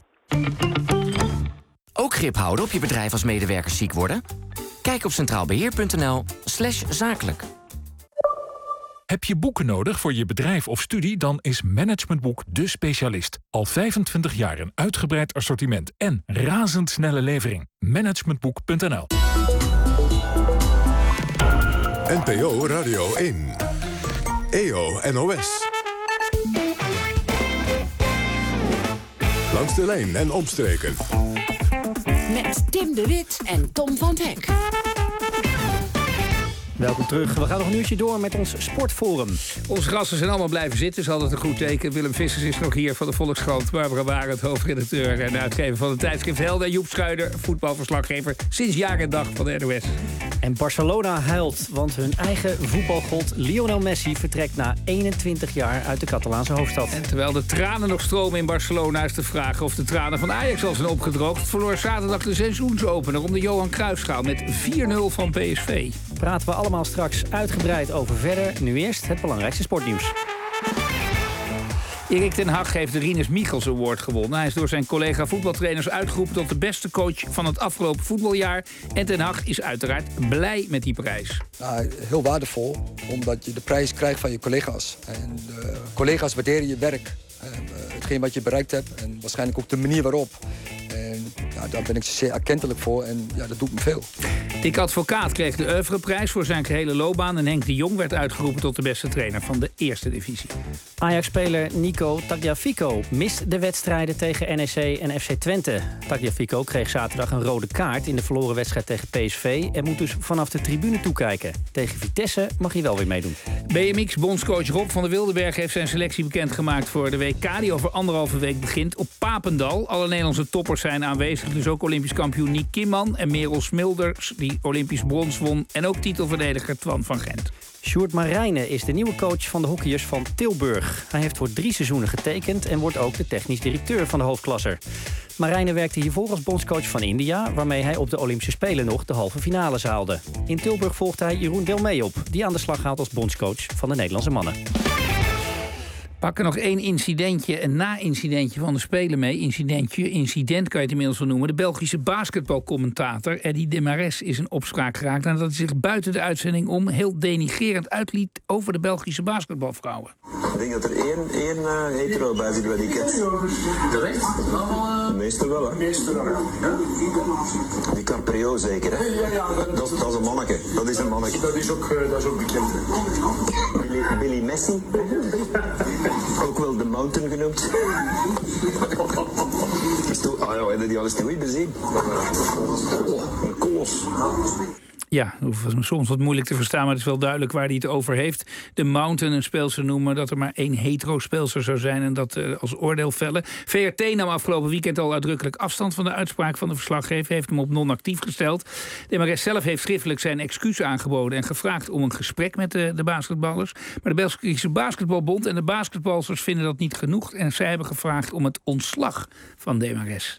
Ook grip houden op je bedrijf als medewerkers ziek worden? Kijk op centraalbeheer punt n l slash zakelijk. Heb je boeken nodig voor je bedrijf of studie? Dan is Managementboek de specialist. Al vijfentwintig jaar een uitgebreid assortiment en razendsnelle levering. Managementboek punt n l. N P O Radio één. E O N O S. Langs de lijn en omstreken. Met Tim de Wit en Tom van Hek. Welkom terug. We gaan nog een uurtje door met ons sportforum. Onze gasten zijn allemaal blijven zitten, is altijd een goed teken. Willem Vissers is nog hier van de Volkskrant. Barbara Barend, hoofdredacteur en uitgever van het tijdschrift Helden. Joep Schuider, voetbalverslaggever sinds jaar en dag van de N O S. En Barcelona huilt, want hun eigen voetbalgod Lionel Messi vertrekt na eenentwintig jaar uit de Catalaanse hoofdstad. En terwijl de tranen nog stromen in Barcelona is de vraag of de tranen van Ajax al zijn opgedroogd. Verloor zaterdag de seizoensopener om de Johan Cruijffschaal met vier nul van P S V. Praten we allemaal straks uitgebreid over verder. Nu eerst het belangrijkste sportnieuws. Erik ten Hag heeft de Rinus Michels Award gewonnen. Hij is door zijn collega voetbaltrainers uitgeroepen tot de beste coach van het afgelopen voetbaljaar. En ten Hag is uiteraard blij met die prijs. Nou, heel waardevol, omdat je de prijs krijgt van je collega's. En de collega's waarderen je werk. En, uh, hetgeen wat je bereikt hebt en waarschijnlijk ook de manier waarop. En ja, daar ben ik zeer erkentelijk voor en ja, dat doet me veel. Dick Advocaat kreeg de oeuvreprijs voor zijn gehele loopbaan. En Henk de Jong werd uitgeroepen tot de beste trainer van de eerste divisie. Ajax-speler Nico Tagliafico mist de wedstrijden tegen N E C en F C Twente. Tagliafico kreeg zaterdag een rode kaart in de verloren wedstrijd tegen P S V... en moet dus vanaf de tribune toekijken. Tegen Vitesse mag hij wel weer meedoen. B M X-bondscoach Rob van der Wildenberg heeft zijn selectie bekendgemaakt voor de W K... die over anderhalve week begint op Papendal. Alle Nederlandse toppers zijn aanwezig, dus ook Olympisch kampioen Niek Kimman... en Merel Smilders, die Olympisch brons won... en ook titelverdediger Twan van Gent. Sjoerd Marijnen is de nieuwe coach van de hockeyers van Tilburg. Hij heeft voor drie seizoenen getekend en wordt ook de technisch directeur van de hoofdklasser. Marijnen werkte hiervoor als bondscoach van India... waarmee hij op de Olympische Spelen nog de halve finales haalde. In Tilburg volgde hij Jeroen Delmee op... die aan de slag gaat als bondscoach van de Nederlandse mannen. Pakken nog één incidentje, een na-incidentje van de Spelen mee. Incidentje, incident kan je het inmiddels wel noemen. De Belgische basketbalcommentator Eddy Desmarais is in opspraak geraakt... nadat hij zich buiten de uitzending om heel denigrerend uitliet... over de Belgische basketbalvrouwen. Ik denk dat er één, één uh, hetero bij zit bij die kids. De meeste wel, hè? Die Carprio zeker, hè? Dat, dat is een manneke. Dat is een manneke. Dat is ook, uh, dat is ook bekend. Billy, Billy Messi. Ook wel de Mountain genoemd. Ah ja, heb je die al eens nooit bezien? Een kolos. Ja, soms wat moeilijk te verstaan, maar het is wel duidelijk waar hij het over heeft. De Mountain, een speelster noemen, dat er maar één hetero-speelster zou zijn... en dat uh, als oordeel vellen. V R T nam afgelopen weekend al uitdrukkelijk afstand van de uitspraak van de verslaggever... heeft hem op non-actief gesteld. Desmarais zelf heeft schriftelijk zijn excuus aangeboden... en gevraagd om een gesprek met de, de basketballers. Maar de Belgische Basketbalbond en de basketballers vinden dat niet genoeg... en zij hebben gevraagd om het ontslag van Desmarais.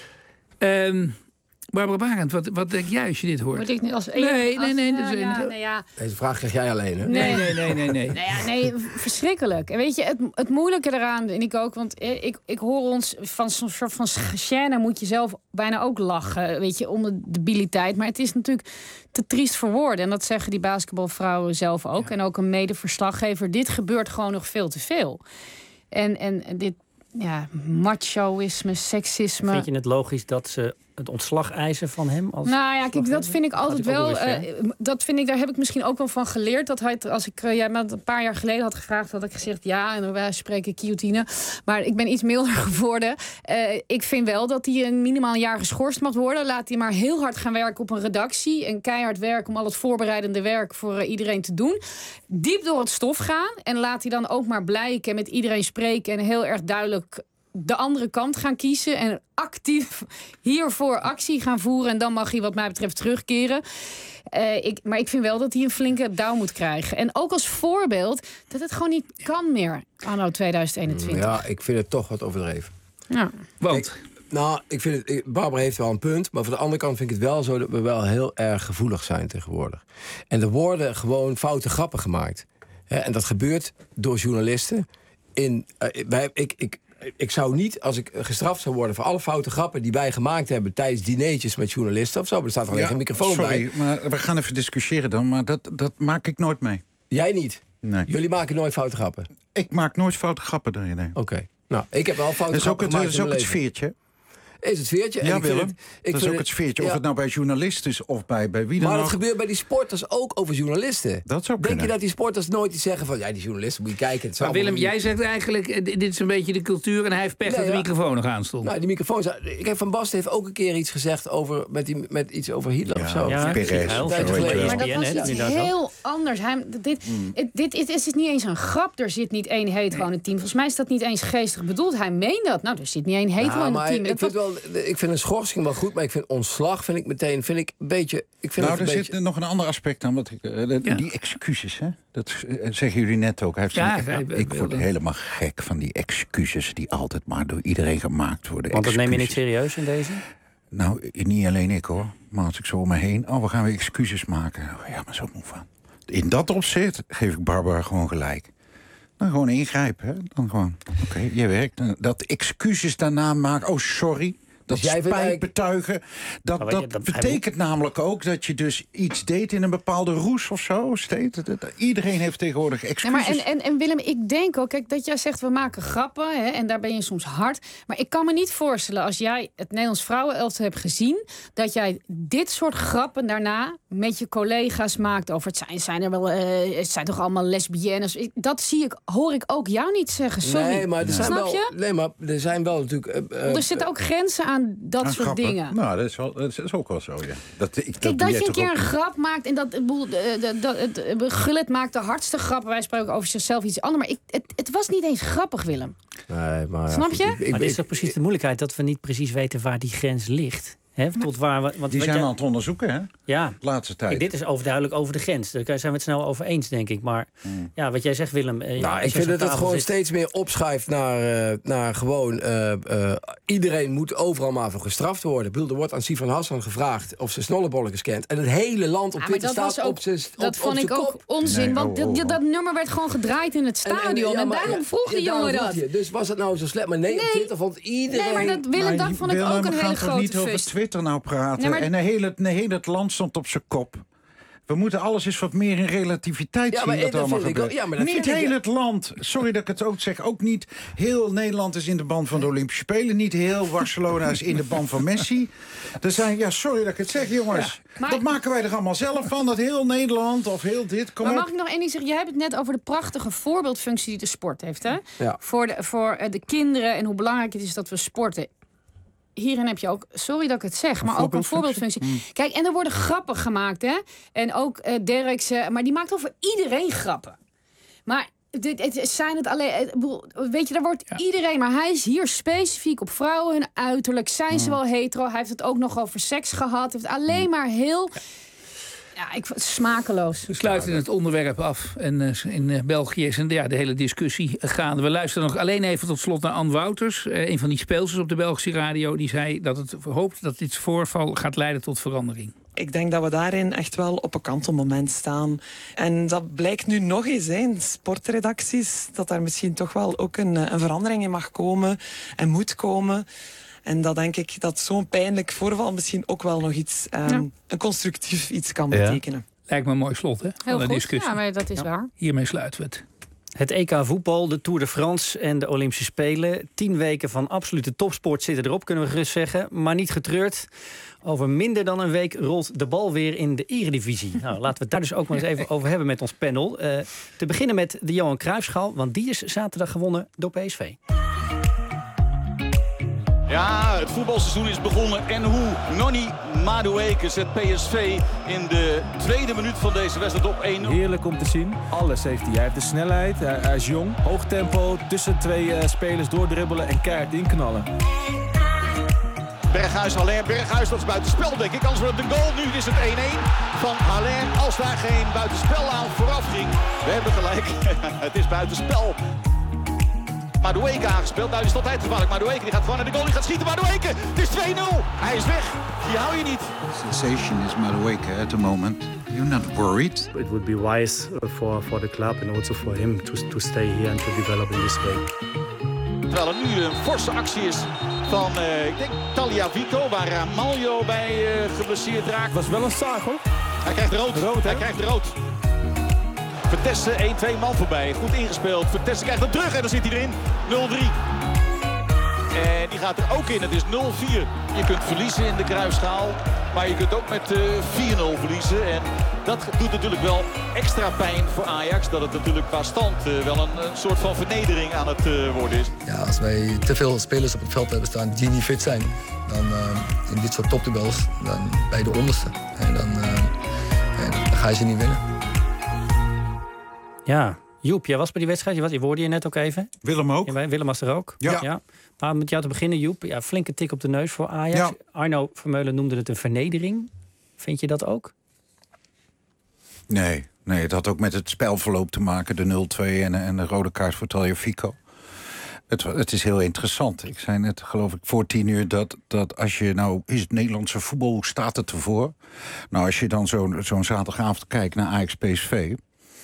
Um, Barbara Barend, wat, wat denk jij als je dit hoort? Moet ik nu als nee, nee, nee, nee, ja, ja, nee, ja. Deze vraag krijg jij alleen, hè? Nee, nee, nee, nee. Nee, nee, ja, nee verschrikkelijk. En weet je, het, het moeilijke eraan, en ik ook... want ik, ik hoor ons van zo'n soort van gêne moet je zelf bijna ook lachen... weet je, om de debiliteit. Maar het is natuurlijk te triest voor woorden. En dat zeggen die basketbalvrouwen zelf ook. Ja. En ook een mede-verslaggever. Dit gebeurt gewoon nog veel te veel. En, en dit... Ja, machoïsme, seksisme. Vind je het logisch dat ze het ontslag eisen van hem? Als nou ja, kijk, dat vind ik altijd wel. Uh, dat vind ik, daar heb ik misschien ook wel van geleerd. Dat hij, als ik uh, jij me een paar jaar geleden had gevraagd, had ik gezegd ja, en wij spreken guillotine. Maar ik ben iets milder geworden. Uh, ik vind wel dat hij een minimaal een jaar geschorst mag worden. Laat hij maar heel hard gaan werken op een redactie en keihard werken om al het voorbereidende werk voor uh, iedereen te doen. Diep door het stof gaan en laat hij dan ook maar blijken en met iedereen spreken en heel erg duidelijk de andere kant gaan kiezen en actief hiervoor actie gaan voeren. En dan mag hij wat mij betreft terugkeren. Uh, ik, maar ik vind wel dat hij een flinke douw moet krijgen. En ook als voorbeeld dat het gewoon niet kan meer anno tweeduizend eenentwintig. Ja, ik vind het toch wat overdreven. Ja. Want? Ik, nou, ik vind het, Barbara heeft wel een punt. Maar van de andere kant vind ik het wel zo dat we wel heel erg gevoelig zijn tegenwoordig. En er worden gewoon foute grappen gemaakt. He, en dat gebeurt door journalisten. In, uh, wij, ik... ik Ik zou niet, als ik gestraft zou worden voor alle foute grappen die wij gemaakt hebben tijdens dineetjes met journalisten of zo, maar er staat alleen ja, geen microfoon sorry, bij. Sorry, maar we gaan even discussiëren dan, maar dat, dat maak ik nooit mee. Jij niet? Nee. Jullie maken nooit foute grappen? Ik maak nooit foute grappen erin. Nee. Oké. Okay. Nou, ik heb wel foute grappen het, gemaakt. Dat is ook het sfeertje. Is het sfeertje? Ja, en ik Willem. vind het, ik dat is ook het sfeertje. Ja. Of het nou bij journalisten is of bij, bij wie dan Maar ook. dat gebeurt bij die sporters ook over journalisten. Dat zou Denk kunnen. je dat die sporters nooit iets zeggen van... ja, die journalisten, moet je kijken. Het maar Willem, jij zegt eigenlijk... dit is een beetje de cultuur en hij heeft pech nee, dat de ja. microfoon nog aanstond. Nou, die microfoon... Ik heb Van Basten heeft ook een keer iets gezegd over... met, die, met iets over Hitler ja, of zo. Ja, Perez. Ja, maar dat was iets heel anders. Hij, dit, mm. dit, dit, dit is niet eens een grap. Er zit niet één hetero in het team. Volgens mij is dat niet eens geestig bedoeld. Hij meent dat. Nou, er zit niet één hetero ja, in het team. Ik vind, wel, ik vind een schorsing wel goed, maar ik vind ontslag vind ik meteen vind ik een beetje. Ik vind nou, er beetje... zit nog een ander aspect aan. Wat ik, uh, ja. Die excuses, hè? Dat uh, zeggen jullie net ook. Hij heeft ja, zijn, ja, ik word helemaal gek van die excuses die altijd maar door iedereen gemaakt worden. Want dat excuses. neem je niet serieus in deze? Nou, niet alleen ik hoor. Maar als ik zo om me heen. Oh, we gaan weer excuses maken. Oh, ja, maar zo moe van. In dat opzicht geef ik Barbara gewoon gelijk. Dan gewoon ingrijpen. Hè? Dan gewoon, oké, okay, je werkt. Dat excuses daarna maken. Oh, sorry. Dat Dus jij vindt spijt eigenlijk- betuigen. Dat, Maar dat, dat- betekent namelijk ook dat je dus iets deed in een bepaalde roes of zo. Steeds. Dat- dat- Iedereen heeft tegenwoordig Nee, excuses. maar en, en, en Willem, ik denk ook, kijk, dat jij zegt we maken grappen, hè, en daar ben je soms hard. Maar ik kan me niet voorstellen, als jij het Nederlands vrouwenelftal hebt gezien, dat jij dit soort grappen daarna met je collega's maakt over het zijn, zijn er wel, eh, het zijn toch allemaal lesbiennes. Ik- Dat zie ik, hoor ik ook jou niet zeggen. Sorry. Nee, maar er zijn Snap wel, je? nee, maar er zijn wel natuurlijk. Uh, uh, er zitten ook grenzen aan dat Aan soort grappen. dingen. Nou, dat is, wel, dat is ook wel zo, ja. Dat, ik, Kijk, doe dat jij je een toch keer ook een niet? grap maakt en dat, ik bedoel, de, de, de, de, Gullit maakt de hardste grappen. Wij spreken over zichzelf iets anders. Maar ik, het, het was niet eens grappig, Willem. Nee, maar ja, Snap goed, je? ik- ik- Maar dit is ik- toch precies de moeilijkheid dat we niet precies weten waar die grens ligt. Hè? Tot waar we, want Die wat zijn jij- we aan het onderzoeken, hè? Ja. De laatste tijd. Kijk, dit is overduidelijk over de grens. Daar zijn we het snel over eens, denk ik. Maar ja, wat jij zegt, Willem. eh, Nou, als ik je vind aan dat het tafel gewoon zit- steeds meer opschuift naar, uh, naar gewoon... Uh, uh, iedereen moet overal maar voor gestraft worden. Ik bedoel, er wordt aan Sivan Hassan gevraagd of ze snollebolletjes kent. En het hele land op Ja, maar Twitter dat staat was ook, op zijn op- dat op vond zijn ik ook kop. onzin. Nee, want oh, dit- oh, dit- oh. dat nummer werd gewoon gedraaid in het En- en- stadion. En, ja, maar- daarom ja, vroeg die ja, jongen daarom dat. vroeg je. Dus was het nou zo slecht? Maar nee, op Nee. Twitter vond iedereen... Nee, maar dat, Willem, Maar dat vond ik Willem, ook een we gaan hele toch grote niet over fust. Twitter nou praten. Nee, maar- En een hele, een hele het land stond op zijn kop. We moeten alles eens wat meer in relativiteit Ja, maar zien wat dat allemaal vind ik gebeurt. ook- ja, maar dat niet vind ik- heel het land. Sorry dat ik het ook zeg. Ook niet heel Nederland is in de band van de Olympische Spelen. Niet heel Barcelona is in de band van Messi. Er zijn, ja, sorry dat ik het zeg, jongens. Maar- Dat maken wij er allemaal zelf van. Dat heel Nederland of heel dit. Kom Maar op. mag ik nog één ding zeggen? Jij hebt het net over de prachtige voorbeeldfunctie die de sport heeft. Hè? Ja. Voor, de, voor eh, de kinderen en hoe belangrijk het is dat we sporten. Hierin heb je ook, sorry dat ik het zeg, maar ook een voorbeeldfunctie. Kijk, en er worden grappen gemaakt, hè? En ook uh, Derksen, maar die maakt over iedereen grappen. Maar dit, het zijn het alleen, het, bedoel, weet je, daar wordt iedereen, maar hij is hier specifiek op vrouwen hun uiterlijk. Zijn ze wel hetero? Hij heeft het ook nog over seks gehad. Hij heeft alleen maar heel, ja, ik vond het smakeloos. We sluiten het onderwerp af. En uh, in uh, België is een, ja, de hele discussie gaande. We luisteren nog alleen even tot slot naar Anne Wouters. Uh, een van die speelsters op de Belgische radio. Die zei dat het hoopt dat dit voorval gaat leiden tot verandering. Ik denk dat we daarin echt wel op een kantelmoment staan. En dat blijkt nu nog eens hè, in sportredacties. Dat daar misschien toch wel ook een, een verandering in mag komen. En moet komen. En dat denk ik dat zo'n pijnlijk voorval misschien ook wel nog iets, um, ja. een constructief iets kan betekenen. Ja. Lijkt me een mooi slot, hè? Heel van de goed, discussie. ja, maar dat is ja. waar. Hiermee sluiten we het. Het E K voetbal, de Tour de France en de Olympische Spelen. Tien weken van absolute topsport zitten erop, kunnen we gerust zeggen. Maar niet getreurd. Over minder dan een week rolt de bal weer in de Eredivisie. Nou, laten we het daar dus ook maar eens even over hebben met ons panel. Uh, te beginnen met de Johan Cruijffschaal, want die is zaterdag gewonnen door P S V. Ja, het voetbalseizoen is begonnen. En hoe Noni Madueke zet P S V in de tweede minuut van deze wedstrijd op één nul. Heerlijk om te zien. Alles heeft hij. Hij heeft de snelheid, hij, hij is jong. Hoog tempo, tussen twee uh, spelers doordribbelen en keihard inknallen. Berghuis, Haller, Berghuis, dat is buitenspel denk ik. Anders wordt het een goal. Nu is het één-één van Haller. Als daar geen buitenspel aan vooraf ging. We hebben gelijk. Het is buitenspel. Madueke aangespeeld. Nou, die is altijd gevaarlijk. Madueke die gaat gewoon naar de goal. Die gaat schieten. Madueke. Het is twee nul. Hij is weg. Die hou je niet. Sensation is Madueke at the moment. You're not worried? It would be wise for, for the club and also for him to, to stay here and to develop in this way. Terwijl er nu een forse actie is van, uh, ik denk, Tagliafico, waar Ramaljo bij uh, geblesseerd raakt. Was wel een zaag hoor. Hij krijgt rood. rood Hij krijgt rood. Vertessen, één twee man voorbij. Goed ingespeeld. Vertessen krijgt hem terug en dan zit hij erin. nul drie. En die gaat er ook in. Het is nul vier. Je kunt verliezen in de Cruijffschaal. Maar je kunt ook met uh, vier nul verliezen. En dat doet natuurlijk wel extra pijn voor Ajax. Dat het natuurlijk qua stand uh, wel een, een soort van vernedering aan het uh, worden is. Ja, als wij te veel spelers op het veld hebben staan die niet fit zijn. Dan uh, in dit soort topduels, dan ben je de onderste. En dan, uh, en dan ga je ze niet winnen. Ja, Joep, jij was bij die wedstrijd. Je, was, je hoorde je net ook even. Willem ook. Ja, Willem was er ook. Ja. ja. Maar met jou te beginnen, Joep. Ja, flinke tik op de neus voor Ajax. Ja. Arno Vermeulen noemde het een vernedering. Vind je dat ook? Nee, nee, het had ook met het spelverloop te maken. De nul twee en, en de rode kaart voor Tagliafico. Het, het is heel interessant. Ik zei net, geloof ik, voor tien uur... dat, dat als je nou... is het Nederlandse voetbal, hoe staat het ervoor? Nou, als je dan zo'n zo'n zaterdagavond kijkt naar Ajax P S V...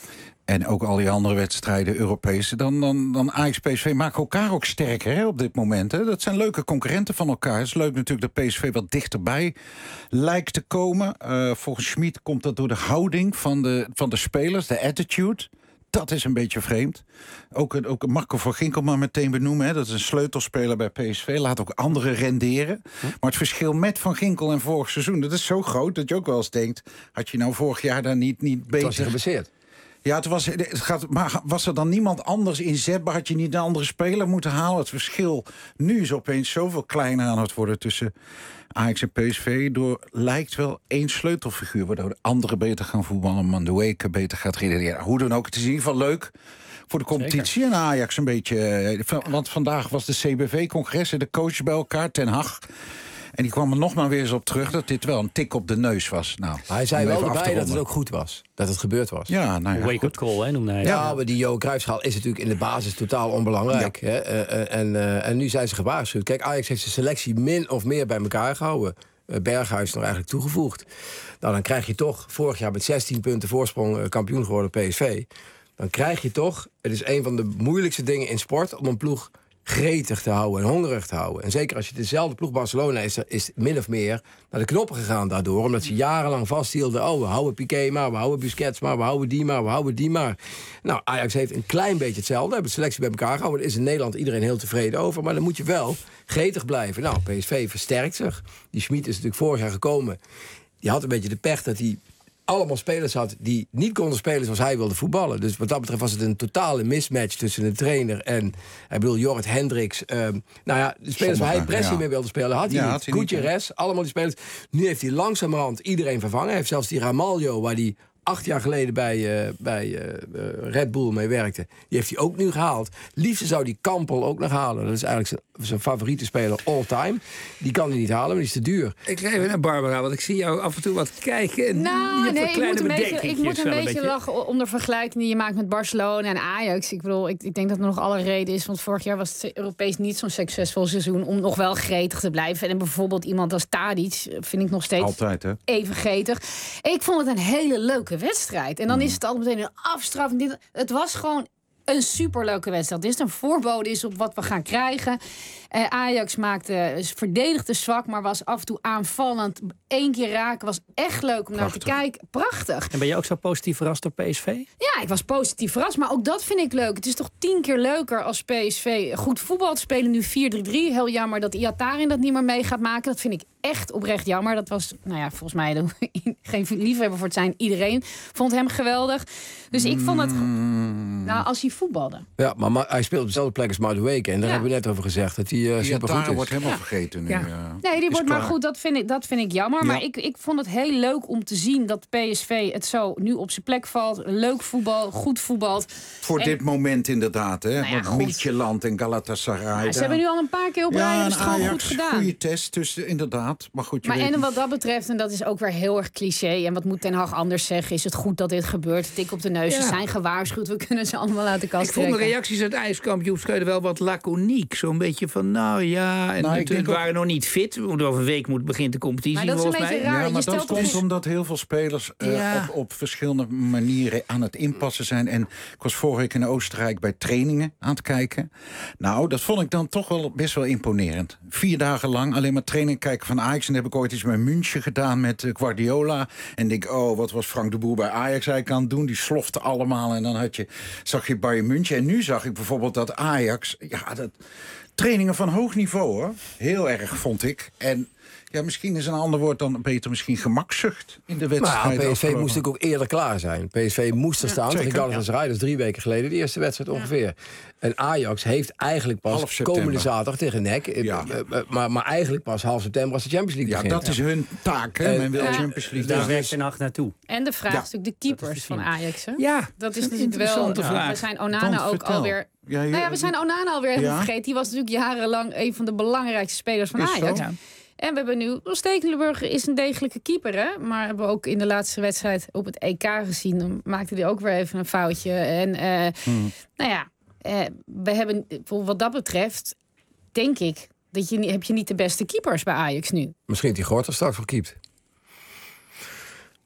en ook al die andere wedstrijden, Europese... dan, dan, dan Ajax P S V maken elkaar ook sterker hè, op dit moment. Hè. Dat zijn leuke concurrenten van elkaar. Het is leuk natuurlijk dat P S V wat dichterbij lijkt te komen. Uh, volgens Schmid komt dat door de houding van de, van de spelers, de attitude... Dat is een beetje vreemd. Ook, ook Marco van Ginkel maar meteen benoemen. Hè. Dat is een sleutelspeler bij P S V. Laat ook anderen renderen. Hm? Maar het verschil met Van Ginkel en vorig seizoen... dat is zo groot dat je ook wel eens denkt... had je nou vorig jaar daar niet, niet beter... Was hij geblesseerd? Ja, het was, het gaat, maar was er dan niemand anders inzetbaar? Had je niet een andere speler moeten halen? Het verschil nu is opeens zoveel kleiner aan het worden... tussen Ajax en P S V. Door lijkt wel één sleutelfiguur... waardoor de anderen beter gaan voetballen. Madueke beter gaat redeneren. Hoe dan ook, het is in ieder geval leuk... voor de competitie. Zeker. En Ajax een beetje... Want vandaag was de C B V-congres en de coaches bij elkaar, Ten Hag... En die kwam er nog maar weer eens op terug dat dit wel een tik op de neus was. Nou, hij zei wel erbij dat het ook goed was. Dat het gebeurd was. Ja, nou ja, wake-up call, hè, noemde hij. Ja, ja, maar die Johan Cruijffschaal is natuurlijk in de basis totaal onbelangrijk. Ja. Hè? En, en, uh, en nu zijn ze gewaarschuwd. Kijk, Ajax heeft de selectie min of meer bij elkaar gehouden. Uh, Berghuis nog eigenlijk toegevoegd. Nou, dan krijg je toch vorig jaar met zestien punten voorsprong uh, kampioen geworden P S V. Dan krijg je toch, het is een van de moeilijkste dingen in sport... om een ploeg gretig te houden en hongerig te houden. En zeker als je dezelfde ploeg Barcelona is... is min of meer naar de knoppen gegaan daardoor. Omdat ze jarenlang vasthielden... oh, we houden Piqué maar, we houden Busquets maar... we houden die maar, we houden die maar. Nou, Ajax heeft een klein beetje hetzelfde. Hebben de selectie bij elkaar gehouden. Daar is in Nederland iedereen heel tevreden over. Maar dan moet je wel gretig blijven. Nou, P S V versterkt zich. Die Schmid is natuurlijk vorig jaar gekomen. Die had een beetje de pech dat hij... allemaal spelers had die niet konden spelen zoals hij wilde voetballen. Dus wat dat betreft was het een totale mismatch tussen de trainer en... ik bedoel, Jorrit Hendricks. Um, nou ja, de spelers waar hij pressie ja. mee wilde spelen... had hij ja, niet. Gutierrez, allemaal die spelers. Nu heeft hij langzamerhand iedereen vervangen. Hij heeft zelfs die Ramaljo, waar hij acht jaar geleden bij, uh, bij uh, Red Bull mee werkte... die heeft hij ook nu gehaald. Liefst zou die Kampel ook nog halen. Dat is eigenlijk zijn, zijn favoriete speler all time. Die kan hij niet halen, maar die is te duur. Ik ga even naar Barbara, want ik zie jou af en toe wat kijken. En nou, je nee, ik moet een beetje, ik moet een een beetje lachen om de vergelijking die je maakt met Barcelona en Ajax. Ik bedoel, ik, ik denk dat er nog alle reden is, want vorig jaar was het Europees niet zo'n succesvol seizoen om nog wel gretig te blijven. En bijvoorbeeld iemand als Tadic vind ik nog steeds Altijd, hè? even gretig. Ik vond het een hele leuke wedstrijd. En dan is het altijd meteen een afstraffing. Het was gewoon een superleuke wedstrijd. Dit is een voorbode is op wat we gaan krijgen. Uh, Ajax maakte, verdedigde zwak, maar was af en toe aanvallend. Eén keer raken was echt leuk om Prachtig. naar te kijken. Prachtig. En ben je ook zo positief verrast door P S V? Ja, ik was positief verrast, maar ook dat vind ik leuk. Het is toch tien keer leuker als P S V goed voetbal spelen. Nu vier drie drie. Heel jammer dat Iataren dat niet meer mee gaat maken. Dat vind ik echt oprecht jammer. Dat was, nou ja, volgens mij geen liefhebber voor het zijn. Iedereen vond hem geweldig. Dus ik vond het... Nou, als hij voetbalde. Ja, maar, maar hij speelt op dezelfde plek als Madueke. En daar ja. hebben we net over gezegd dat hij uh, supergoed is. wordt helemaal ja. vergeten nu. Ja. Uh, nee, die wordt klaar. Maar goed, dat vind ik, dat vind ik jammer. Ja. Maar ik, ik vond het heel leuk om te zien dat P S V het zo nu op zijn plek valt. Leuk voetbal, goed voetbalt. Voor en, dit moment inderdaad, hè. Nou ja, Midtjylland en Galatasaray. Ja, ze hebben nu al een paar keer op rij ja, hebben ze het gewoon goed gedaan. Goede test, dus inderdaad. Maar goed, je maar weet en niet. wat dat betreft, en dat is ook weer heel erg cliché. En wat moet Ten Hag anders zeggen? Is het goed dat dit gebeurt? Tik op de neus, ja. Ze zijn gewaarschuwd. We kunnen ze allemaal laten kast Ik vond de reacties uit IJskampioenschap wel wat laconiek. Zo'n beetje van, nou ja... En nou, natuurlijk waren ook... nog niet fit. Over een week moet begint de competitie, maar dat volgens is een mij. raar. Ja, maar je dat komt dus... omdat heel veel spelers uh, ja. op, op verschillende manieren aan het inpassen zijn. En ik was vorige week in Oostenrijk bij trainingen aan het kijken. Nou, dat vond ik dan toch wel best wel imponerend. Vier dagen lang alleen maar training kijken van Ajax. En dan heb ik ooit iets met München gedaan met uh, Guardiola. En denk, oh, wat was Frank de Boer bij Ajax eigenlijk aan het doen? Die slofte allemaal en dan had je, zag je Bayern München. En nu zag ik bijvoorbeeld dat Ajax... Ja, dat, trainingen van hoog niveau, hoor. Heel erg, vond ik. En ja, misschien is een ander woord dan beter misschien gemakzucht in de wedstrijd. Maar P S V moest natuurlijk ook eerder klaar zijn. P S V moest er staan. Ja, tegen Galatasaray, dat is drie weken geleden de eerste wedstrijd ongeveer. Ja. En Ajax heeft eigenlijk pas komende zaterdag tegen N E C... Ja. Maar, maar eigenlijk pas half september als de Champions League ja, begint. dat is hun taak, hè? Men wil ja. Champions League. Daar werkt Ten Hag naartoe. En de vraag ja. is natuurlijk de keepers van Ajax, hè? Ja, dat is natuurlijk wel... Vraag. We zijn Onana ook vertel. alweer... Ja, ja, nou ja, we zijn Onana alweer helemaal ja? vergeten. Die was natuurlijk jarenlang een van de belangrijkste spelers van Ajax. Ja. En we hebben nu... Stekelenburg is een degelijke keeper, hè? Maar hebben we ook in de laatste wedstrijd op het E K gezien. Dan maakte hij ook weer even een foutje. En uh, hmm. nou ja, uh, we hebben... Wat dat betreft, denk ik... Dat je, heb je niet de beste keepers bij Ajax nu. Misschien die Gorter straks wel keept.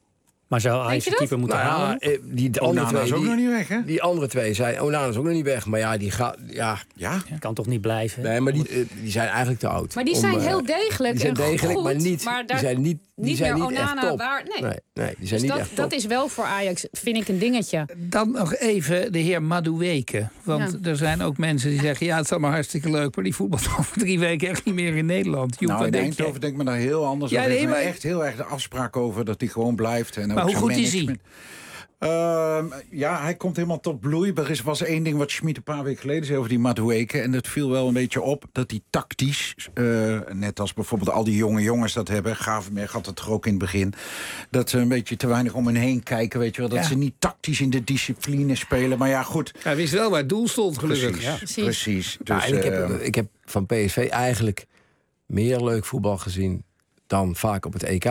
Maar zou Ajax de keeper moeten nou, halen? Ja, die de andere Onana twee, is ook die, nog niet weg, hè? Die andere twee zijn... Onana is ook nog niet weg. Maar ja, die gaat... Ja, ja? Kan toch niet blijven? Nee, maar die, die zijn eigenlijk te oud. Maar die om, zijn uh, heel degelijk Die zijn en degelijk, goed, maar niet... maar daar die zijn niet, die niet zijn meer niet Onana echt top. waar- nee. nee, nee, die zijn Dus niet dat, echt top. dat is wel voor Ajax, vind ik, een dingetje. Dan nog even de heer Madueke. Want Ja. er zijn ook mensen die zeggen... ja, het is allemaal hartstikke leuk... maar die voetbalt over drie weken echt niet meer in Nederland. Joep, Nou, wat in denk jij? Eindhoven denkt men daar heel anders Ja, over. Er nee, is maar- echt heel erg de afspraak over dat hij gewoon blijft. En Maar ook hoe zijn goed is hij? management. Ehm, ja, hij komt helemaal tot bloei. Er is, was één ding wat Schmid een paar weken geleden zei over die Madueke. En dat viel wel een beetje op. Dat hij tactisch, uh, net als bijvoorbeeld al die jonge jongens dat hebben. Gravenberg had het er ook in het begin. Dat ze een beetje te weinig om hen heen kijken. Weet je wel. Dat Ja. ze niet tactisch in de discipline spelen. Maar ja, goed. Hij wist wel waar het doel stond, gelukkig. Precies, Ja. precies. precies. Dus, Ja, en ik, heb, uh, ik heb van P S V eigenlijk meer leuk voetbal gezien dan vaak op het E K.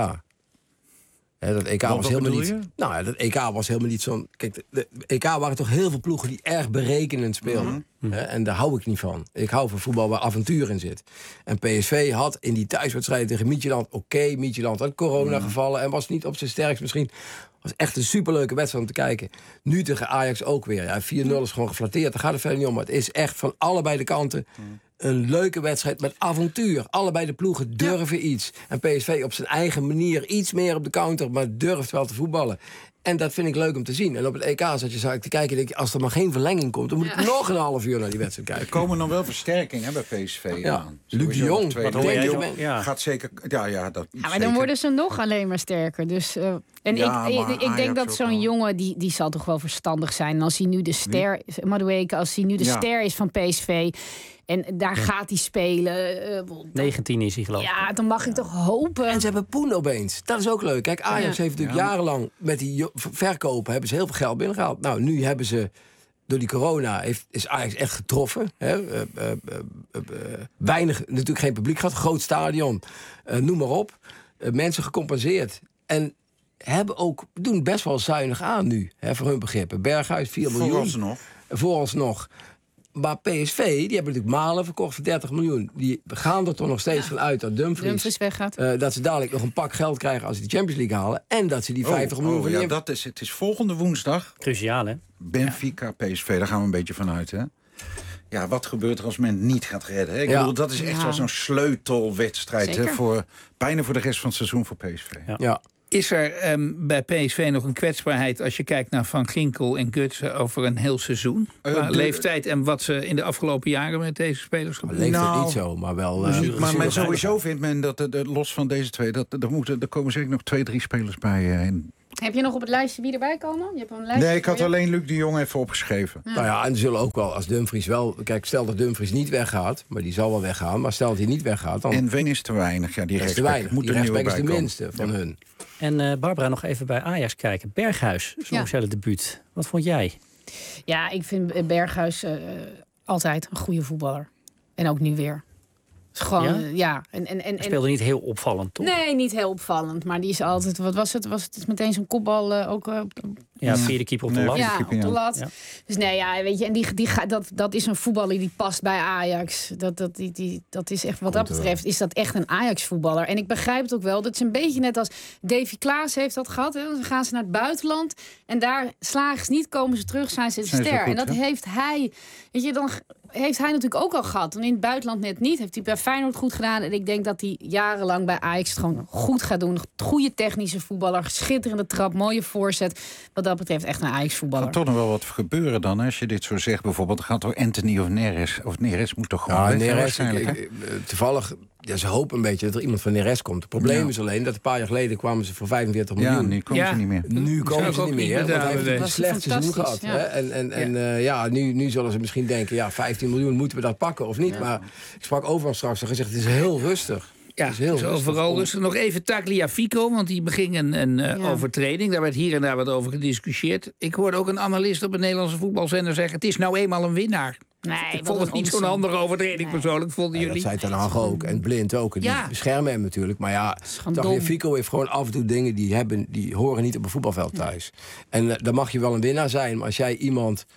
Hè, dat E K Wat was helemaal bedoel niet. je? Nou, ja, dat E K was helemaal niet zo'n. Kijk, de, de E K waren toch heel veel ploegen die erg berekenend speelden. Mhm. Hè, en daar hou ik niet van. Ik hou van voetbal waar avontuur in zit. En P S V had in die thuiswedstrijd tegen Midtjylland, oké, okay, Midtjylland had corona Mhm. gevallen en was niet op zijn sterkst misschien. Was echt een superleuke wedstrijd om te kijken. Nu tegen Ajax ook weer. Ja, vier nul is gewoon geflatteerd. Daar gaat het verder niet om. Maar het is echt van allebei de kanten een leuke wedstrijd met avontuur. Allebei de ploegen durven iets. En P S V op zijn eigen manier iets meer op de counter, maar durft wel te voetballen. En dat vind ik leuk om te zien. En op het E K zat je zo te kijken, denk ik, als er maar geen verlenging komt, dan moet ik nog een half uur naar die wedstrijd kijken. Er komen nog wel versterkingen hè, bij P S V Ja. aan. Luc de Sowieso Jong, nog twee- wat hoor Luc jij de zo Jong ben- ja. gaat zeker. Ja, ja, dat. Ja, maar dan worden ze nog alleen maar sterker. Dus, uh, en Ja, ik, maar ik, ik denk Ajax dat ook zo'n wel. jongen, die, die zal toch wel verstandig zijn. En als hij nu de ster, Madueke, als hij nu de Ja. ster is van P S V... en daar gaat hij spelen... Uh, dan- negentien is hij geloof ik. ja, dan mag ik toch hopen. En ze hebben Poen opeens. Dat is ook leuk. Kijk, Ajax Ja. heeft natuurlijk Ja. jarenlang met die jo- v- verkopen hebben ze heel veel geld binnengehaald. Nou, nu hebben ze door die corona heeft, is Ajax echt getroffen. Hè? Uh, uh, uh, uh, uh, weinig, natuurlijk geen publiek gehad, groot stadion, uh, noem maar op. Uh, mensen gecompenseerd. En hebben ook, doen best wel zuinig aan nu, hè, voor hun begrippen. Berghuis, vier miljoen. Vooralsnog. Vooralsnog. Maar P S V, die hebben natuurlijk Malen verkocht voor dertig miljoen. Die gaan er toch nog steeds van uit dat Dumfries, Dumfries weggaat. uh, dat ze dadelijk nog een pak geld krijgen als ze de Champions League halen. En dat ze die vijftig oh, miljoen oh, van ja, die- dat is, het is volgende woensdag. Cruciaal, hè? Benfica, P S V, daar gaan we een beetje vanuit, hè? Ja, wat gebeurt er als men het niet gaat redden? Hè? Ik Ja. bedoel, dat is echt Ja. wel zo'n sleutelwedstrijd. Hè, Zeker. voor, bijna voor de rest van het seizoen voor P S V. Ja. Ja. Is er ehm, bij P S V nog een kwetsbaarheid als je kijkt naar Van Ginkel en Gutsen over een heel seizoen? Uh, Qua de- leeftijd en wat ze in de afgelopen jaren met deze spelers Maar gedaan leeft het Nou, niet zo, maar wel... Dus uh, niet- maar men zuur- sowieso vindt men dat, er- er- los van deze twee... Dat, er, moeten, er komen zeker nog twee, drie spelers bij. eh, in. Heb je nog op het lijstje wie erbij komen? Je hebt een lijstje Nee, ik had voor je? alleen Luc de Jong even opgeschreven. Nou ja, en er zullen ook wel, als Dumfries wel... Kijk, stel dat Dumfries niet weggaat, maar die zal wel weggaan. Maar stel dat hij niet weggaat, dan En Wen is te weinig. Ja, die is te rechtsback weinig. moet Die er nieuwe rechtsback is de bij minste van komen. Ja. hun. En uh, Barbara, nog even bij Ajax kijken. Berghuis, zijn Ja. officiële debuut. Wat vond jij? Ja, ik vind Berghuis uh, altijd een goede voetballer. En ook nu weer. Het is gewoon, Ja? uh, ja. En, en, en, Hij speelde niet heel opvallend, toch? Nee, niet heel opvallend. Maar die is altijd, wat was het? Was het meteen zo'n kopbal uh, ook... Uh, Ja, vierde keeper op de Nee, lat. ja, keeper, op de ja. lat. Ja. Dus nee, ja, weet je, en die, die, gaat- dat, dat is een voetballer die past bij Ajax. Dat, dat, die, die, dat is echt, wat dat betreft, is dat echt een Ajax-voetballer. En ik begrijp het ook wel. Dat is een beetje net als Davy Klaas heeft dat gehad. Hè. Dan gaan ze naar het buitenland en daar slagen ze niet, komen ze terug, zijn ze de Zijn ze ster. goed, en dat hè? heeft hij, weet je, dan heeft hij natuurlijk ook al gehad. En in het buitenland net niet. Heeft hij bij Feyenoord goed gedaan. En ik denk dat hij jarenlang bij Ajax het gewoon goed gaat doen. Goede technische voetballer, schitterende trap, mooie voorzet. Wat dat betreft echt een Er Ajax-voetballer. gaat toch nog wel wat gebeuren dan, hè, als je dit zo zegt. Bijvoorbeeld, dan gaat toch Anthony of Neres... Of Neres moet toch gewoon Ja, weg, hè, Neres, waarschijnlijk, ik- hè? ik- eh, toevallig, ja, ze hopen een beetje dat er iemand van Neres komt. Het probleem Ja. is alleen dat een paar jaar geleden kwamen ze voor vijfenveertig Ja, miljoen. nu komen Ja. ze niet meer. Nu Zou komen ik ze ook niet niet meer, want hij betalen, heeft nee. een Dat is slecht seizoen gehad. fantastisch, Hè? ja. En, en, en uh, ja, nu, nu zullen ze misschien denken, ja, vijftien miljoen, moeten we dat pakken of niet? Maar ik sprak over straks en gezegd, het is heel rustig. Ja, het is heel zo rustig. overal rustig. Nog even Tagliafico, want die beging een, een uh, Ja. overtreding. Daar werd hier en daar wat over gediscussieerd. Ik hoorde ook een analist op een Nederlandse voetbalzender zeggen... het is nou eenmaal een winnaar. Nee, Ik wat vond een het niet zo'n onzin. handige overtreding persoonlijk, vonden Ja, dat jullie? zei Ten Hag ook. En Blind ook. En die Ja. beschermen hem natuurlijk. Maar ja, gewoon dom. Tagliafico heeft gewoon af en toe dingen die, hebben, die horen niet op een voetbalveld thuis. En uh, dan mag je wel een winnaar zijn. Maar als jij iemand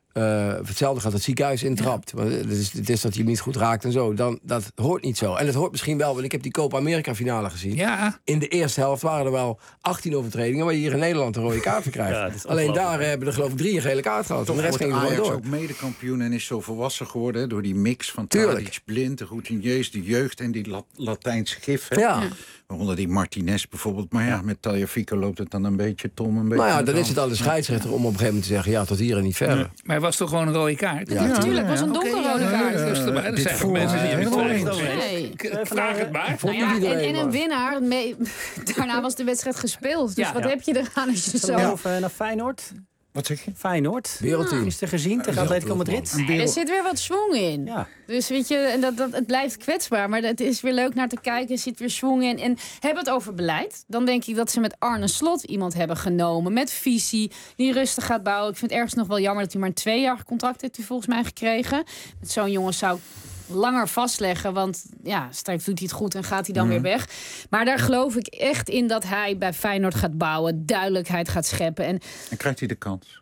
Uh, hetzelfde gaat het ziekenhuis intrapt. Ja. Het, is, het is dat hij hem niet goed raakt en zo. Dan, dat hoort niet zo. En het hoort misschien wel, want ik heb die Copa America finale gezien. Ja. In de eerste helft waren er wel achttien overtredingen... waar je hier in Nederland een rode kaart voor krijgt. Ja, alleen daar hebben er geloof ik drie een gele kaart gehad. Toch de rest ging er gewoon Ajax door. Ook medekampioen en is zo volwassen geworden... Hè, door die mix van Tadic, Blind, de routiniers, de jeugd... en die Lat- Latijnse gif. Hè. Ja. Waaronder die Martinez bijvoorbeeld. Maar ja, met Tagliafico loopt het dan een beetje Tom. Een beetje nou ja, dan is het aan de scheidsrechter om op een gegeven moment te zeggen... ja, tot hier en niet verder. Ja. Maar het was toch gewoon een rode kaart? Ja, natuurlijk. Het was een donkerrode okay, kaart. Ja, ja, ja, ja. Er zijn toch mensen die hebben twijfels. Nee. Ik vraag het maar. Nou ja, en, en een winnaar. Mee, daarna was de wedstrijd gespeeld. Dus ja, wat ja. heb je eraan als je zo... Of uh, naar Feyenoord. Wat zeg je? Feyenoord. Wereldteam. Is er gezien tegen Atletico Madrid? Nee, er zit weer wat schwung in. Ja. Dus weet je, en dat, dat, het blijft kwetsbaar. Maar het is weer leuk naar te kijken. Er zit weer schwung in. En hebben het over beleid. Dan denk ik dat ze met Arne Slot iemand hebben genomen. Met visie. Die rustig gaat bouwen. Ik vind het ergens nog wel jammer dat hij maar een tweejarig contract heeft. Hij volgens mij gekregen. Met zo'n jongen zou langer vastleggen. Want ja, straks doet hij het goed en gaat hij dan mm. weer weg. Maar daar geloof ik echt in dat hij bij Feyenoord gaat bouwen. Duidelijkheid gaat scheppen. En, en krijgt hij de kans?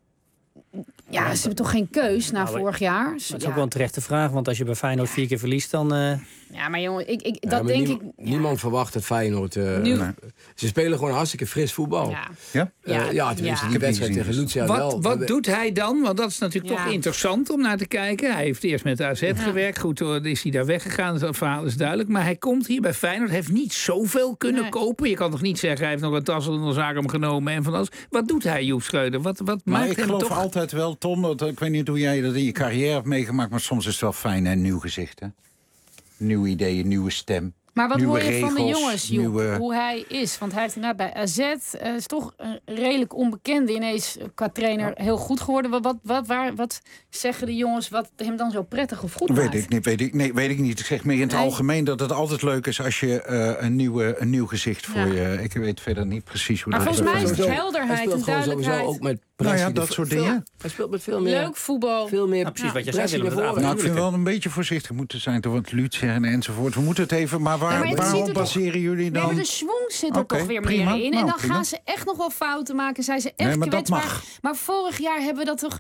Ja, ze hebben toch geen keus na nou, vorig jaar. Dat is ja. ook wel een terechte vraag, want als je bij Feyenoord vier keer verliest, dan... Uh... Ja, maar jongen, ik, ik, ja, dat maar denk niemand, ik... Ja. Niemand verwacht het Feyenoord. Uh, nee. Ze spelen gewoon hartstikke fris voetbal. Ja, ja? Uh, ja, ja tenminste, ja. die wedstrijd tegen Lucia wat, wel. Wat doet hij dan? Want dat is natuurlijk ja. toch interessant om naar te kijken. Hij heeft eerst met A Z ja. gewerkt. Goed, is hij daar weggegaan. Dat verhaal is duidelijk. Maar hij komt hier bij Feyenoord. Heeft niet zoveel kunnen nee. kopen. Je kan toch niet zeggen, hij heeft nog een Tasselzaken genomen en van alles. Wat doet hij, Joep Schreuder? Wat, wat maar maakt ik hem geloof toch... altijd wel, Tom, dat, ik weet niet hoe jij dat in je carrière hebt meegemaakt, maar soms is het wel fijn, hè? Nieuw gezicht, hè? Nieuwe ideeën, nieuwe stem. Maar wat nieuwe hoor je regels, van de jongens, Joep, nieuwe... hoe hij is? Want hij heeft inderdaad bij A Z, uh, is toch een redelijk onbekende, ineens qua trainer heel goed geworden. Wat, wat, waar, wat zeggen de jongens wat hem dan zo prettig of goed maakt? Weet ik niet, weet ik, nee, weet ik niet. Ik zeg meer in het nee. algemeen dat het altijd leuk is als je uh, een, nieuwe, een nieuw gezicht voor ja. je... Ik weet verder niet precies hoe maar dat... Maar volgens mij is het hij helderheid en duidelijkheid. Ook met nou ja, dat soort veel, dingen. Hij speelt met veel meer... Leuk voetbal. Veel meer nou, precies ja. wat je zei. Nou, ik vind wel een beetje voorzichtig moeten zijn. Toch wat Lutz en enzovoort. We moeten het even... Maar, waar, ja, maar waarom baseren jullie dan... Nee, maar de schwung zit er okay, toch weer prima. meer in. Nou, en dan prima. gaan ze echt nog wel fouten maken. Zijn ze echt nee, maar kwetsbaar. Dat mag. Maar vorig jaar hebben we dat toch...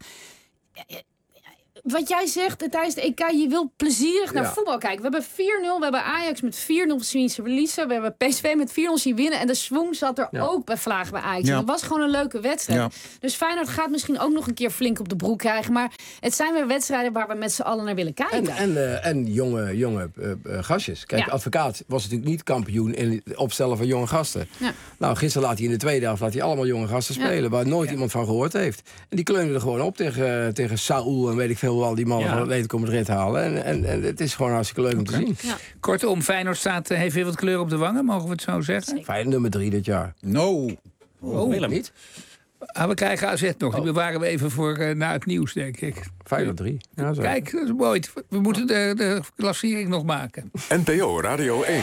Wat jij zegt tijdens de E K, je wil plezierig naar ja. voetbal kijken. We hebben vier nul, we hebben Ajax met vier nul zien verliezen. We hebben P S V met vier nul zien winnen. En de schwung zat er ja. ook bij Vlaag bij Ajax. Ja. Het was gewoon een leuke wedstrijd. Ja. Dus Feyenoord gaat misschien ook nog een keer flink op de broek krijgen. Maar het zijn weer wedstrijden waar we met z'n allen naar willen kijken. En, en, uh, en jonge, jonge uh, uh, gastjes. Kijk, ja. Advocaat was natuurlijk niet kampioen in het opstellen van jonge gasten. Ja. Nou, gisteren laat hij in de tweede helft laat hij allemaal jonge gasten spelen. Ja. Waar nooit ja. iemand van gehoord heeft. En die kleunen er gewoon op tegen, uh, tegen Saúl en weet ik veel hoe al die mannen ja. van Atletico Madrid halen. En, en, en het is gewoon hartstikke leuk om okay. te zien. Ja. Kortom, Feyenoord staat, heeft weer wat kleur op de wangen, mogen we het zo zeggen? Feyenoord nummer drie dit jaar. No. Oh, oh Willem niet? Ah, we krijgen A Z nog. Die bewaren we even voor uh, na het nieuws, denk ik. Feyenoord drie. Ja, zo. Kijk, dat is mooi. We moeten de, de klassering nog maken. N P O Radio één.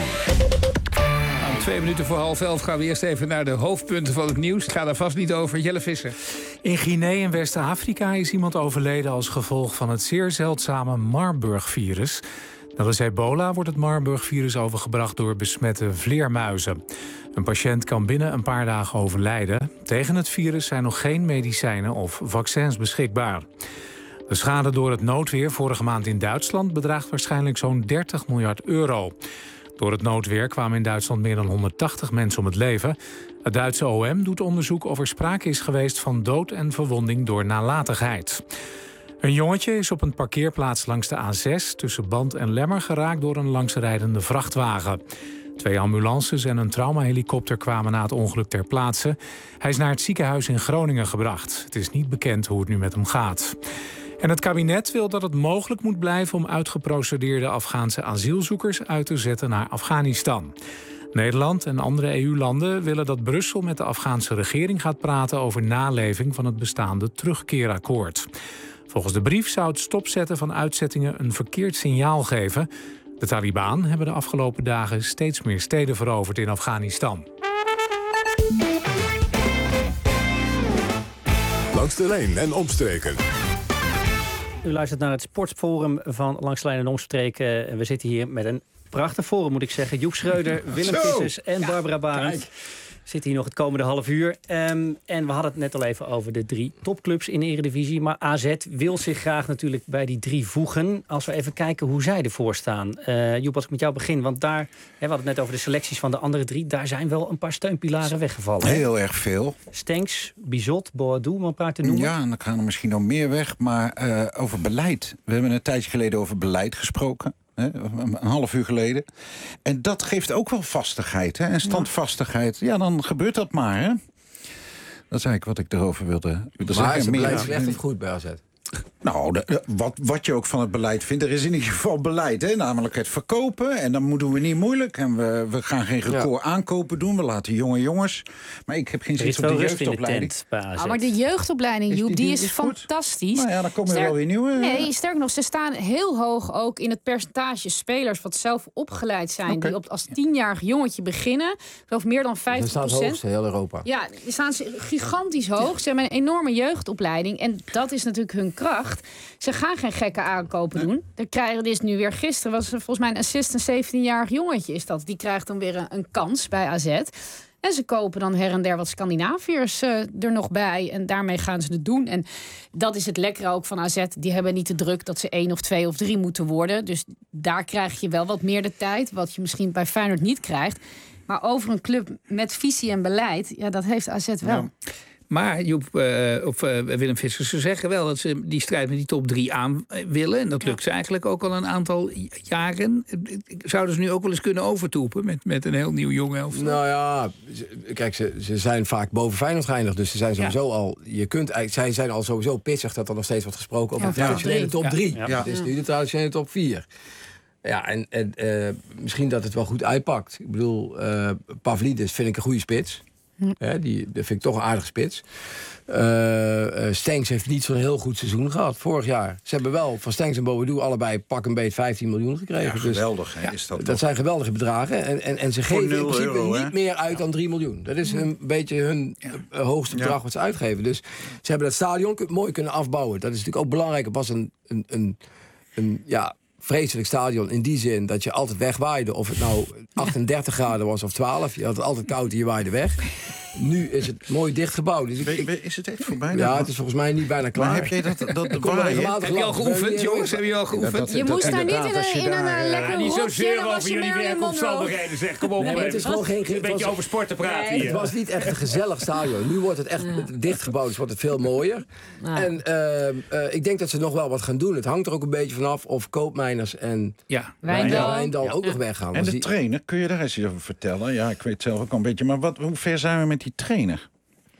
Twee minuten voor half elf gaan we eerst even naar de hoofdpunten van het nieuws. Het gaat daar vast niet over. Jelle Visser. In Guinea in West-Afrika is iemand overleden als gevolg van het zeer zeldzame Marburg-virus. Net als ebola wordt het Marburg-virus overgebracht door besmette vleermuizen. Een patiënt kan binnen een paar dagen overlijden. Tegen het virus zijn nog geen medicijnen of vaccins beschikbaar. De schade door het noodweer vorige maand in Duitsland bedraagt waarschijnlijk zo'n dertig miljard euro. Door het noodweer kwamen in Duitsland meer dan honderdtachtig mensen om het leven. Het Duitse O M doet onderzoek of er sprake is geweest van dood en verwonding door nalatigheid. Een jongetje is op een parkeerplaats langs de A zes tussen Band en Lemmer geraakt door een langsrijdende vrachtwagen. Twee ambulances en een traumahelikopter kwamen na het ongeluk ter plaatse. Hij is naar het ziekenhuis in Groningen gebracht. Het is niet bekend hoe het nu met hem gaat. En het kabinet wil dat het mogelijk moet blijven om uitgeprocedeerde Afghaanse asielzoekers uit te zetten naar Afghanistan. Nederland en andere E U-landen willen dat Brussel met de Afghaanse regering gaat praten over naleving van het bestaande terugkeerakkoord. Volgens de brief zou het stopzetten van uitzettingen een verkeerd signaal geven. De Taliban hebben de afgelopen dagen steeds meer steden veroverd in Afghanistan. Langs de lijn en omstreken. U luistert naar het Sportforum van Langs de Lijn en Omstreken. We zitten hier met een prachtig forum, moet ik zeggen. Joep Schreuder, Willem Vissers en ja, Barbara Barend. Kijk. Zit hier nog het komende half uur. Um, en we hadden het net al even over de drie topclubs in de Eredivisie. Maar A Z wil zich graag natuurlijk bij die drie voegen. Als we even kijken hoe zij ervoor staan. Uh, Joep, als ik met jou begin. Want daar, hè, we hadden het net over de selecties van de andere drie. Daar zijn wel een paar steunpilaren weggevallen. Heel hè? erg veel. Stenks, Bizot, Boadou, om een paar te noemen. Ja, en dan gaan er misschien nog meer weg. Maar uh, over beleid. We hebben een tijdje geleden over beleid gesproken. Hè, een half uur geleden. En dat geeft ook wel vastigheid. Hè, en standvastigheid. Ja, dan gebeurt dat maar. Hè. Dat is eigenlijk wat ik erover wilde, wilde maar zeggen. Maar is het meer beleid slecht of goed bij A Z? Nou, de, wat, wat je ook van het beleid vindt, er is in ieder geval beleid. Hè? Namelijk het verkopen. En dan doen we niet moeilijk. En we, we gaan geen record ja. aankopen doen. We laten jonge jongens. Maar ik heb geen zin op de jeugdopleiding. De ah, maar de jeugdopleiding, Joep, die, die, die is, is fantastisch. Nou ja, dan komen er Sterk, wel weer nieuwe. Nee, sterker nog, ze staan heel hoog ook in het percentage spelers wat zelf opgeleid zijn. Okay. Die op, als tienjarig jongetje beginnen. Ik geloof meer dan vijftig procent. Dat staat hoogst in heel Europa. Ja, die staan gigantisch hoog. Ze hebben een enorme jeugdopleiding. En dat is natuurlijk hun kracht. Ze gaan geen gekke aankopen doen. Er krijgen dus nu weer gisteren was er volgens mij een assist, een zeventienjarig jongetje is dat. Die krijgt dan weer een, een kans bij A Z. En ze kopen dan her en der wat Scandinaviërs uh, er nog bij. En daarmee gaan ze het doen. En dat is het lekkere ook van A Z. Die hebben niet de druk dat ze één of twee of drie moeten worden. Dus daar krijg je wel wat meer de tijd. Wat je misschien bij Feyenoord niet krijgt. Maar over een club met visie en beleid, ja, dat heeft A Z wel. Ja. Maar Joep, uh, of uh, Willem Vissers, ze zeggen wel dat ze die strijd met die top drie aan willen. En dat lukt ze eigenlijk ook al een aantal jaren. Zouden ze nu ook wel eens kunnen overtoepen met, met een heel nieuw jong elftal? Nou ja, kijk, ze, ze zijn vaak boven Feyenoord geëindigd. Dus ze zijn sowieso ja. al, je kunt, zij zijn al sowieso pissig dat er nog steeds wordt gesproken over ja, de traditionele top drie. Ja. Ja. Het is nu de traditionele top vier. Ja, en, en uh, misschien dat het wel goed uitpakt. Ik bedoel, uh, Pavlidis vind ik een goede spits. Hm. Ja, die, dat vind ik toch een aardige spits. Uh, uh, Stenks heeft niet zo'n heel goed seizoen gehad vorig jaar. Ze hebben wel van Stenks en Boadou allebei pak een beet vijftien miljoen gekregen. Ja, geweldig. Dus, ja, is dat dat toch? zijn geweldige bedragen. En, en, en ze geven in principe euro, niet hè? meer uit ja. dan drie miljoen. Dat is een beetje hun ja. uh, hoogste bedrag ja. wat ze uitgeven. Dus ze hebben dat stadion mooi kunnen afbouwen. Dat is natuurlijk ook belangrijk. Het was een, een, een, een ja, vreselijk stadion in die zin dat je altijd wegwaaide. Of het nou achtendertig graden was of twaalf. Je had het altijd koud en je waaide weg. Nu is het mooi dichtgebouwd. Dus ik, is het echt voorbij? Ja, het is volgens mij niet bijna klaar. Maar heb je dat, dat, dat Heb je al geoefend, jongens? Heb je al geoefend? Ja, dat, je dat, moest daar niet in een, in een uh, lekker ja, niet zo zeuren over jullie werkomstandigheden, zeg. Kom op. Nee, het is gewoon geen, een beetje over sport te praten nee, hier. Het was niet echt een gezellig stadion. Nu wordt het echt ja. dichtgebouwd, dus wordt het veel mooier. Ja. En uh, uh, ik denk dat ze nog wel wat gaan doen. Het hangt er ook een beetje vanaf of Koopmeiners en ja. Wijndal, Wijndal ja. ook nog weggaan. En de die... trainer, kun je daar eens over vertellen? Ja, ik weet zelf ook al een beetje. Maar wat, hoe ver zijn we met die trainer?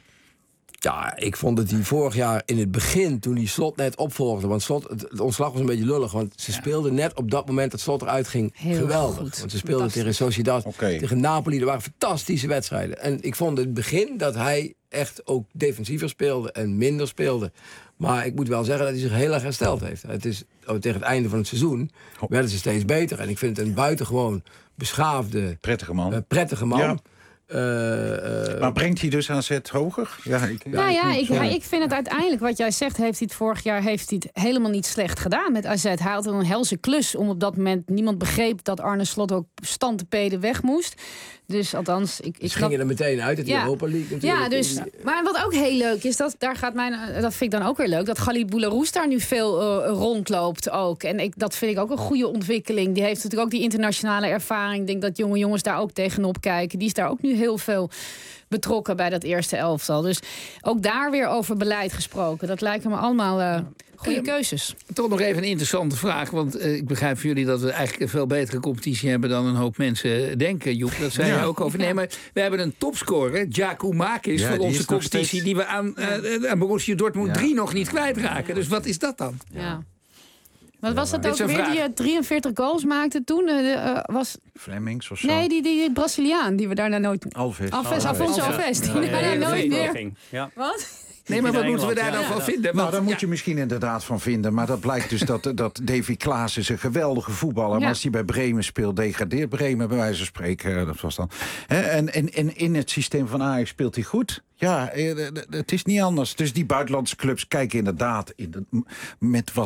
Ja, ik vond dat hij vorig jaar in het begin, toen hij Slot net opvolgde... want Slot, het, het ontslag was een beetje lullig... want ze ja. speelden net op dat moment dat Slot eruit ging Heel geweldig. Goed. Want ze speelden tegen Sociedad, okay. tegen Napoli. Er waren fantastische wedstrijden. En ik vond in het begin dat hij echt ook defensiever speelde... en minder speelde. Maar ik moet wel zeggen dat hij zich heel erg hersteld heeft. Het is, oh, tegen het einde van het seizoen werden ze steeds beter. En ik vind het een buitengewoon beschaafde... Prettige man. Uh, prettige man. Ja. Uh, uh, maar brengt hij dus aan zet hoger? Ja, ik, nou ja, ik, ja, ik vind het uiteindelijk, wat jij zegt, heeft hij het vorig jaar heeft hij het helemaal niet slecht gedaan met A Z. Hij had een helse klus om op dat moment, niemand begreep dat Arne Slot ook stand te peden weg moest. Dus althans, ik, ik dus ging je er meteen uit, het ja. Europa League natuurlijk. Ja, dus, maar wat ook heel leuk is, dat, daar gaat mijn, dat vind ik dan ook weer leuk, dat Galid Boularus daar nu veel uh, rondloopt ook. En ik, dat vind ik ook een goede ontwikkeling. Die heeft natuurlijk ook die internationale ervaring. Ik denk dat jonge jongens daar ook tegenop kijken. Die is daar ook nu heel veel betrokken bij dat eerste elftal. Dus ook daar weer over beleid gesproken. Dat lijken me allemaal uh, goede keuzes. Toch nog even een interessante vraag. Want uh, ik begrijp van jullie dat we eigenlijk een veel betere competitie hebben dan een hoop mensen denken. Joep, dat zei ja. je ook over. Nee, maar we hebben een topscorer, Giacomakis, ja, voor onze competitie, steeds... die we aan, uh, aan Borussia Dortmund drie ja. nog niet kwijtraken. Dus wat is dat dan? Ja. Wat was dat ook weer? Die uh, drieënveertig goals maakte toen? Uh, uh, was... Flemings of zo? Nee, die, die Braziliaan die we daarna nooit... Alves. Alves, Alfonso Alves. Die we daarna nooit meer... Ja. Wat? Nee, maar wat moeten we daar dan van vinden? Nou, daar moet je misschien inderdaad van vinden. Maar dat blijkt dus dat, dat Davy Klaas is een geweldige voetballer. Ja. Maar als hij bij Bremen speelt, degradeert Bremen bij wijze van spreken. Dat was dan. En, en, en in het systeem van Ajax speelt hij goed. Ja, het is niet anders. Dus die buitenlandse clubs kijken inderdaad in de, met wat...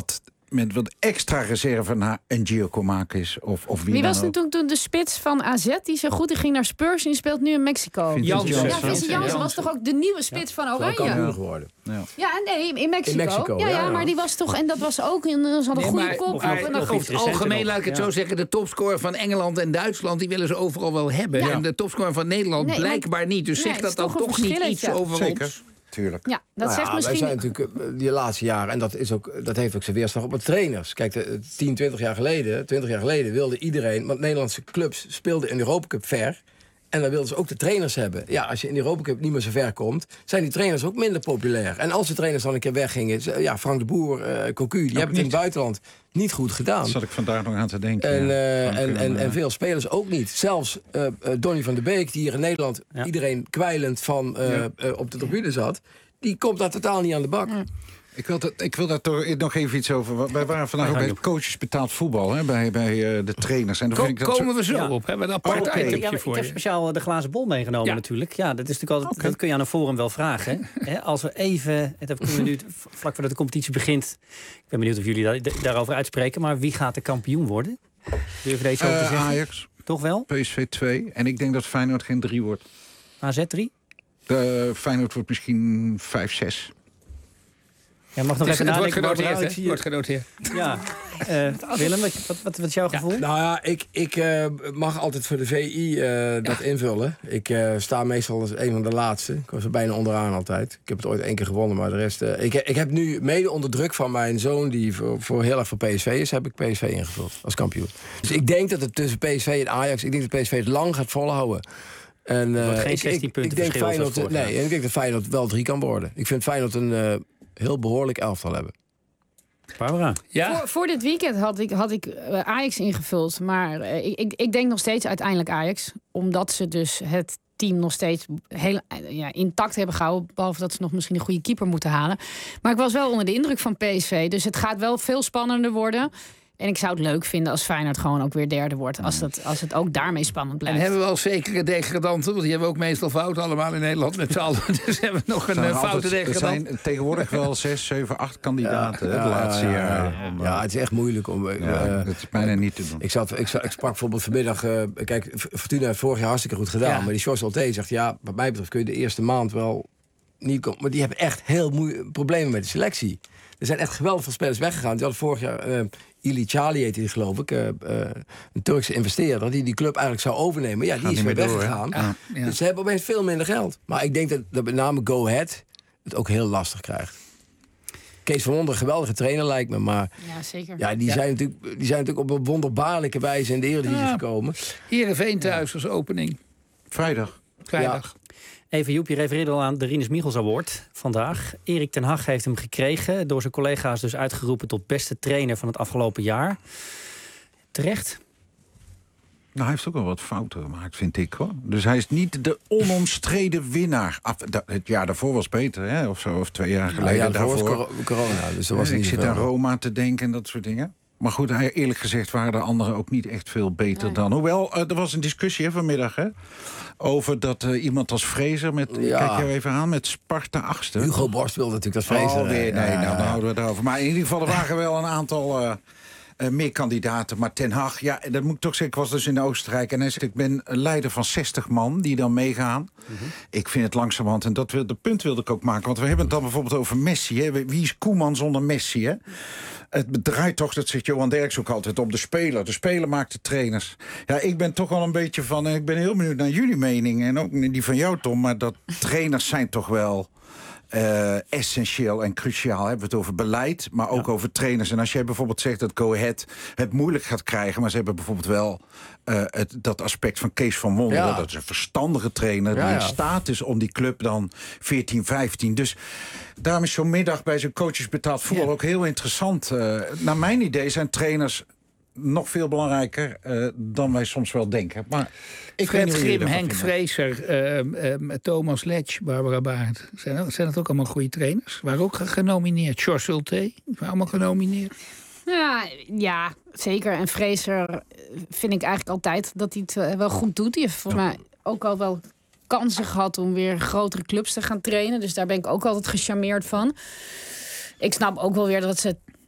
met wat extra reserve naar een Giacomakis of, of wie Wie dan was ook. toen, toen de spits van A Z? Die zo goed, die ging naar Spurs en die speelt nu in Mexico. Jansen. Ja, Vincent Jansen was toch ook de nieuwe spits van Oranje? Kampioen geworden. Ja. Ja, nee, in Mexico. In Mexico, ja, ja, ja, ja. maar die was toch... En dat was ook... In, ze hadden Nee, goede maar- kop. maar en dan over het algemeen, laat ik het Ja. zo zeggen... de topscorer van Engeland en Duitsland... die willen ze overal wel hebben. Ja. En de topscorer van Nederland Nee, maar- blijkbaar niet. Dus Nee, zeg het is dat dan toch een toch niet iets verschilletje. over Zeker, ons. tuurlijk. Ja, dat Nou zegt ja, misschien... Wij zijn natuurlijk eh, die laatste jaren, en dat, is ook, dat heeft ook zijn weerslag op de trainers. Kijk, de, tien, twintig jaar geleden, twintig jaar geleden wilde iedereen... want Nederlandse clubs speelden in de Europa Cup ver... en dan wilden ze ook de trainers hebben. Ja, als je in de Europa Cup niet meer zo ver komt... zijn die trainers ook minder populair. En als de trainers dan een keer weggingen... ze- ja, Frank de Boer, uh, Cocu, die hebben het in het buitenland niet goed gedaan. Daar zat ik vandaag nog aan te denken. En, ja. uh, Frank en, en, uh, en veel spelers ook niet. Zelfs uh, uh, Donny van der Beek, die hier in Nederland... Ja. iedereen kwijlend van uh, Ja. uh, op de tribune zat... die komt daar totaal niet aan de bak. Ik wil, dat, ik wil daar toch nog even iets over. Wij waren vandaag ook bij het coaches betaald voetbal, hè, bij, bij uh, de trainers. En dan Ko- vind ik dat komen zo... we zo Ja. op. Hebben we een apart Oh, oké. itemje Ja, maar ik voor heb je. speciaal de glazen bol meegenomen Ja. natuurlijk. Ja, dat, is natuurlijk altijd, dat kun je aan een forum wel vragen. Hè? Als we even, het heeft een minuut vlak voordat de competitie begint... ik ben benieuwd of jullie daar, daarover uitspreken... maar wie gaat de kampioen worden? Durf je er iets over te Uh, zeggen? Ajax, Toch wel? P S V twee. En ik denk dat Feyenoord geen drie wordt. A Z drie? De Feyenoord wordt misschien vijf, zes. Ja, mag nog Het, is, even het wordt nadenken. genoteerd, Barbara. hè? Ik zie Wordt je- genoteerd. Ja. Uh, Willem, wat, wat, wat, wat is jouw gevoel? Nou ja, ik, ik uh, mag altijd voor de V I uh, dat invullen. Ik uh, sta meestal als een van de laatste. Ik was er bijna onderaan altijd. Ik heb het ooit één keer gewonnen, maar de rest... Uh, ik, ik heb nu mede onder druk van mijn zoon... die voor, voor heel erg voor P S V is, heb ik P S V ingevuld als kampioen. Dus ik denk dat het tussen P S V en Ajax... ik denk dat P S V het lang gaat volhouden. En, uh, wordt geen ik, zestien ik, punten ik denk verschil Feyenoord, zoals vorig nee, jaar. en ik denk dat Feyenoord wel drie kan worden. Ik vind Feyenoord een uh, heel behoorlijk elftal hebben. Barbara. Ja. Voor, voor dit weekend had ik, had ik uh, Ajax ingevuld. Maar uh, ik, ik, ik denk nog steeds uiteindelijk Ajax. Omdat ze dus het team nog steeds heel uh, ja, intact hebben gehouden. Behalve dat ze nog misschien een goede keeper moeten halen. Maar ik was wel onder de indruk van P S V. Dus het gaat wel veel spannender worden. En ik zou het leuk vinden als Feyenoord gewoon ook weer derde wordt. Als, dat, als het ook daarmee spannend En blijft. hebben we al zekere degradanten? Want die hebben we ook meestal fout allemaal in Nederland met z'n allen. Dus hebben we nog een Er zijn uh, foute altijd- er degradant. zijn tegenwoordig wel zes, zeven, acht kandidaten hè, de laatste ja, jaren. Ja, Om, ja, uh, het is echt moeilijk om... uh, ja, dat is bijna niet te doen. Ik, zat, ik, zat, ik sprak bijvoorbeeld vanmiddag... Uh, kijk, Fortuna heeft vorig jaar hartstikke goed gedaan. Ja. Maar die Sjors Alté zegt... ja, wat mij betreft kun je de eerste maand wel niet komen. Maar die hebben echt heel moe- problemen met de selectie. Er zijn echt geweldig veel spelers weggegaan. Die hadden vorig jaar... Uh, Ili Charlie heette die, geloof ik. Uh, uh, een Turkse investeerder die die club eigenlijk zou overnemen. Ja, die Gaat is niet weer meer door, weggegaan. hè? Ja. Ja. Dus ze hebben opeens veel minder geld. Maar ik denk dat, dat met name Go Ahead het ook heel lastig krijgt. Kees van Wonderen, geweldige trainer lijkt me. Maar Ja, zeker. ja, die, Ja. Zijn natuurlijk, die zijn natuurlijk op een wonderbaarlijke wijze in de Eredivisie Ja. gekomen. Heerenveen thuis als opening. Vrijdag. Vrijdag. Even Joep, je refereerde al aan de Rinus Michels Award vandaag. Erik ten Hag heeft hem gekregen. Door zijn collega's dus uitgeroepen tot beste trainer van het afgelopen jaar. Terecht? Nou, hij heeft ook wel wat fouten gemaakt, vind ik, hoor. Dus hij is niet de onomstreden winnaar. Af, da, het jaar daarvoor was beter, hè? Of zo, of twee jaar geleden. Nou ja, daarvoor was daarvoor. cor- corona. Dus er was Ja, niet ik zit zoveel. aan Roma te denken en dat soort dingen. Maar goed, hij, eerlijk gezegd waren de anderen ook niet echt veel beter Nee. dan. Hoewel, uh, er was een discussie hè, vanmiddag, hè? Over dat uh, iemand als Fraser, met, Ja. kijk jou even aan, met Sparta achtste. Hugo Borst wilde natuurlijk dat Fraser. Oh, weer, nee, Ja, nou, dan ja. houden we het erover. Maar in ieder geval, er waren wel een aantal uh, uh, meer kandidaten. Maar Ten Hag, ja, dat moet ik toch zeggen, ik was dus in Oostenrijk. En hij zegt, ik ben een leider van zestig man die dan meegaan. Mhm. Ik vind het langzamerhand, en dat wil, de punt wilde ik ook maken. Want we hebben het dan bijvoorbeeld over Messi. Hè. Wie is Koeman zonder Messi, hè? Het draait toch, dat zegt Johan Derks ook altijd, op de speler. De speler maakt de trainers. Ja, ik ben toch wel een beetje van... en ik ben heel benieuwd naar jullie mening. En ook die van jou, Tom. Maar dat trainers zijn toch wel... Uh, essentieel en cruciaal. Hebben we het over beleid, maar ook ja. over trainers. En als jij bijvoorbeeld zegt dat Go Ahead het moeilijk gaat krijgen... maar ze hebben bijvoorbeeld wel uh, het, dat aspect van Kees van Wonderen. Ja. Dat is een verstandige trainer ja, die in ja. staat is om die club dan veertien, vijftien. Dus daarom is zo'n middag bij zo'n coaches betaald voetbal ja. ook heel interessant. Uh, naar mijn idee zijn trainers nog veel belangrijker uh, dan wij soms wel denken. Maar ik Fred weet Grim, Henk Vrezer, uh, uh, Thomas Letch, Barbara Baart. Zijn, zijn dat ook allemaal goede trainers? Waren ook genomineerd. Sjors Ulte, waren allemaal genomineerd. Ja, ja, zeker. En Vrezer vind ik eigenlijk altijd dat hij het wel goed doet. Die heeft volgens ja. mij ook al wel kansen gehad om weer grotere clubs te gaan trainen. Dus daar ben ik ook altijd gecharmeerd van. Ik snap ook wel weer dat ze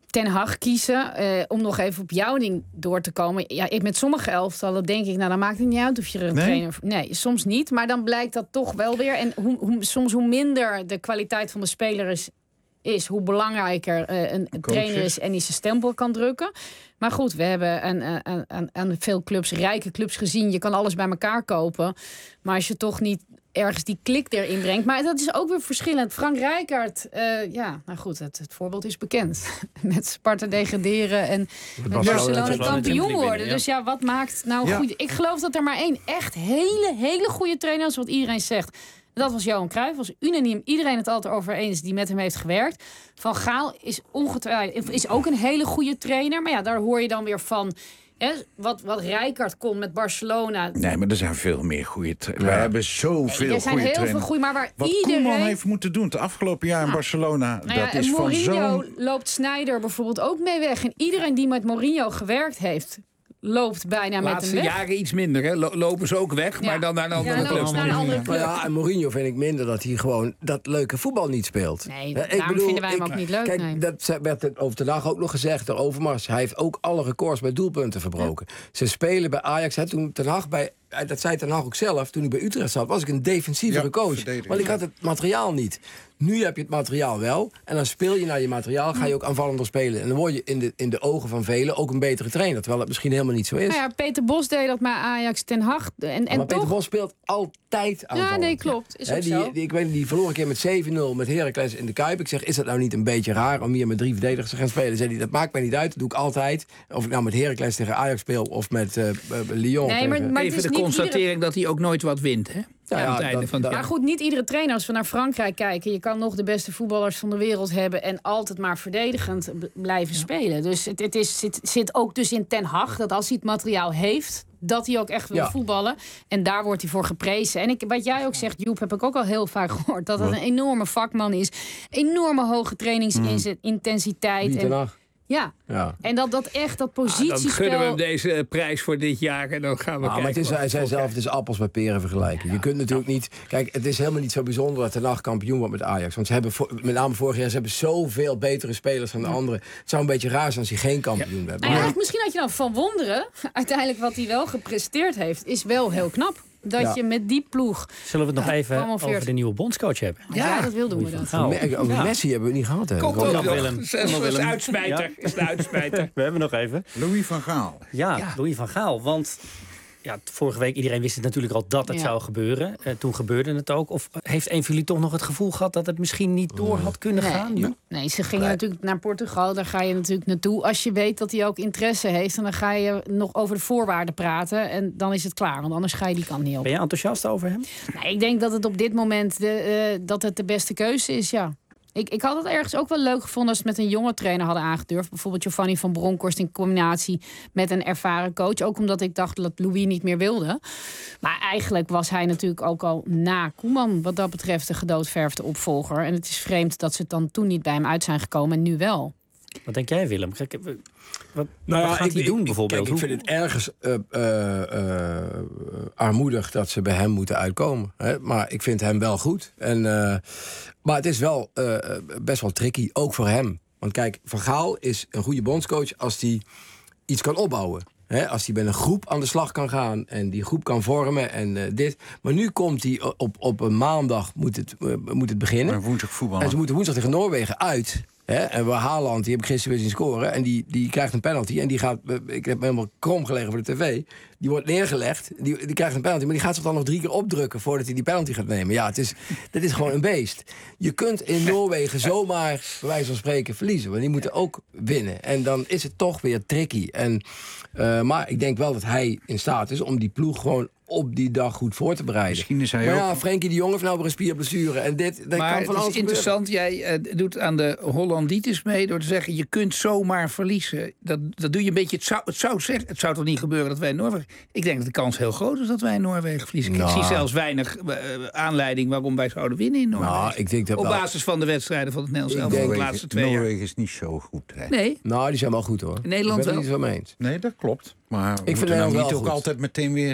Ten Hag kiezen, uh, om nog even op jouw ding door te komen. Ja, ik, met sommige elftallen denk ik, nou dan maakt het niet uit of je er een nee? trainer... Nee, soms niet, maar dan blijkt dat toch wel weer. En hoe, hoe, soms hoe minder de kwaliteit van de speler is, is hoe belangrijker uh, een, een trainer is en die zijn stempel kan drukken. Maar goed, we hebben aan, aan, aan, aan veel clubs, rijke clubs gezien. Je kan alles bij elkaar kopen. Maar als je toch niet ergens die klik erin brengt. Maar dat is ook weer verschillend. Frank Rijkaard, uh, ja, nou goed, het, het voorbeeld is bekend. Met Sparta degraderen en met Barcelona kampioen worden. Ja. Dus ja, wat maakt nou ja. goed? Ik geloof dat er maar één echt hele, hele goede trainer is, wat iedereen zegt. Dat was Johan Cruijff, was unaniem. Iedereen het altijd over eens die met hem heeft gewerkt. Van Gaal is ongetwijfeld is ook een hele goede trainer. Maar ja, daar hoor je dan weer van. Hè, wat, wat Rijkaard kon met Barcelona. Nee, maar er zijn veel meer goede trainers. Ja. We hebben zoveel nee, goede Er zijn heel trainers. veel goede, maar waar wat iedereen... Koeman heeft moeten doen het afgelopen jaar in nou, Barcelona. Nou ja, dat is Mourinho van zo'n... loopt Sneijder bijvoorbeeld ook mee weg. En iedereen die met Mourinho gewerkt heeft, loopt bijna met hem weg. Laatste jaren iets minder, hè? Lopen ze ook weg, ja. maar dan naar een andere ja, club. Naar een andere club. Ja, en Mourinho vind ik minder dat hij gewoon dat leuke voetbal niet speelt. Nee, ja, daarom ik bedoel, vinden wij hem ik, ook niet leuk. Kijk, nee. dat werd over de dag ook nog gezegd door Overmars. Hij heeft ook alle records bij doelpunten verbroken. Ja. Ze spelen bij Ajax, hè, toen Ten Hag bij... Dat zei Ten Hag ook zelf, toen ik bij Utrecht zat, was ik een defensievere ja, coach. Want ik had het materiaal niet. Nu heb je het materiaal wel. En dan speel je naar je materiaal, ga je ook aanvallender spelen. En dan word je in de, in de ogen van velen ook een betere trainer. Terwijl het misschien helemaal niet zo is. Nou ja, Peter Bos deed dat met Ajax, Ten Hag. En, en maar toch... Peter Bos speelt altijd aanvallend. Ja, nee, klopt. Is He, ook die, zo. Die, ik weet, die verloor een keer met zeven nul met Heracles in de Kuip. Ik zeg, is dat nou niet een beetje raar om hier met drie verdedigers te gaan spelen? Zei hij, dat maakt mij niet uit, dat doe ik altijd. Of ik nou met Heracles tegen Ajax speel of met uh, Lyon. Nee, maar, tegen... maar Even de constatering iedere... dat hij ook nooit wat wint, hè? Ja, ja, aan het einde dat, van het maar goed, niet iedere trainer, als we naar Frankrijk kijken, je kan nog de beste voetballers van de wereld hebben en altijd maar verdedigend b- blijven ja. spelen. Dus het, het is, zit, zit ook dus in Ten Hag, dat als hij het materiaal heeft, dat hij ook echt wil ja. voetballen. En daar wordt hij voor geprezen. En ik, wat jij ook zegt, Joep, heb ik ook al heel vaak gehoord, dat het een enorme vakman is. Enorme hoge trainingsintensiteit. Mm. En Ja. ja, en dat, dat echt, dat positiespel... Ah, dan gunnen we hem deze prijs voor dit jaar en dan gaan we ah, kijken. Maar het is, hij zei zelf, het is appels met peren vergelijken. Ja. Je kunt natuurlijk ja. niet... Kijk, het is helemaal niet zo bijzonder dat Ten Hag kampioen wordt met Ajax. Want ze hebben, voor, met name vorig jaar, ze hebben zoveel betere spelers dan de ja. anderen. Het zou een beetje raar zijn als hij geen kampioen ja. werd. Nou ja, misschien had je dan Van Wonderen. Uiteindelijk wat hij wel gepresteerd heeft, is wel heel knap. Dat ja. je met die ploeg... Zullen we het nog ja, even over de nieuwe bondscoach hebben? Ja, ja dat wilden we dan. Me- over ja. Messi hebben we niet gehad. Hè? Kom op, ja, Willem. Dat is een uitspijter. Ja. Is de uitspijter. We hebben nog even. Louis van Gaal. Ja, ja. Louis van Gaal. Want ja, vorige week, iedereen wist het natuurlijk al dat het ja. zou gebeuren. Uh, toen gebeurde het ook. Of heeft een van jullie toch nog het gevoel gehad dat het misschien niet door had kunnen nee. gaan? Nu? Nee, ze gingen nee. natuurlijk naar Portugal. Daar ga je natuurlijk naartoe. Als je weet dat hij ook interesse heeft, en dan ga je nog over de voorwaarden praten. En dan is het klaar, want anders ga je die kant niet op. Ben je enthousiast over hem? Nee, ik denk dat het op dit moment de, uh, dat het de beste keuze is, ja. Ik, ik had het ergens ook wel leuk gevonden als ze het met een jonge trainer hadden aangedurfd. Bijvoorbeeld Giovanni van Bronckhorst in combinatie met een ervaren coach. Ook omdat ik dacht dat Louis niet meer wilde. Maar eigenlijk was hij natuurlijk ook al na Koeman wat dat betreft de gedoodverfde opvolger. En het is vreemd dat ze het dan toen niet bij hem uit zijn gekomen en nu wel. Wat denk jij, Willem? Kijk, wat, nou ja, wat gaat ik, hij doen ik, bijvoorbeeld? Kijk, ik vind het ergens uh, uh, uh, armoedig dat ze bij hem moeten uitkomen. Hè? Maar ik vind hem wel goed. En, uh, maar het is wel uh, best wel tricky, ook voor hem. Want kijk, Van Gaal is een goede bondscoach als hij iets kan opbouwen. He, als hij bij een groep aan de slag kan gaan en die groep kan vormen en uh, dit. Maar nu komt hij op, op een maandag moet het, uh, moet het beginnen. Maar woensdag voetballen. En ze moeten woensdag tegen Noorwegen uit. He, en waar Haaland, die heb ik gisteren weer zien scoren. En die, die krijgt een penalty. En die gaat, ik heb helemaal krom gelegen voor de tv. Die wordt neergelegd. Die, die krijgt een penalty. Maar die gaat zich dan nog drie keer opdrukken voordat hij die penalty gaat nemen. Ja, het is, dat is gewoon een beest. Je kunt in Noorwegen zomaar, bij wijze van spreken, verliezen. Want die moeten ook winnen. En dan is het toch weer tricky. En, uh, maar ik denk wel dat hij in staat is om die ploeg gewoon op die dag goed voor te bereiden. Misschien is hij maar ook... ja, Frenkie de Jong heeft nou weer een spierblessure. En dit, dat maar kan van het alles is interessant. Gebeuren. Jij uh, doet aan de Hollanditis mee door te zeggen, je kunt zomaar verliezen. Dat, dat doe je een beetje. Het zou, het, zou zeggen, het zou toch niet gebeuren dat wij in Noorwegen... Ik denk dat de kans heel groot is dat wij in Noorwegen verliezen. Nou. Ik zie zelfs weinig uh, aanleiding waarom wij zouden winnen in Noorwegen. Nou, ik denk dat op wel... basis van de wedstrijden van het Nederlands elftal van de laatste twee jaar. Noorwegen is niet zo goed. Hè? Nee. Nou, die zijn wel goed hoor. In Nederland ik ben wel. het niet zo mee eens. Nee, dat klopt. Maar ik vind nou wel niet goed. ook altijd meteen weer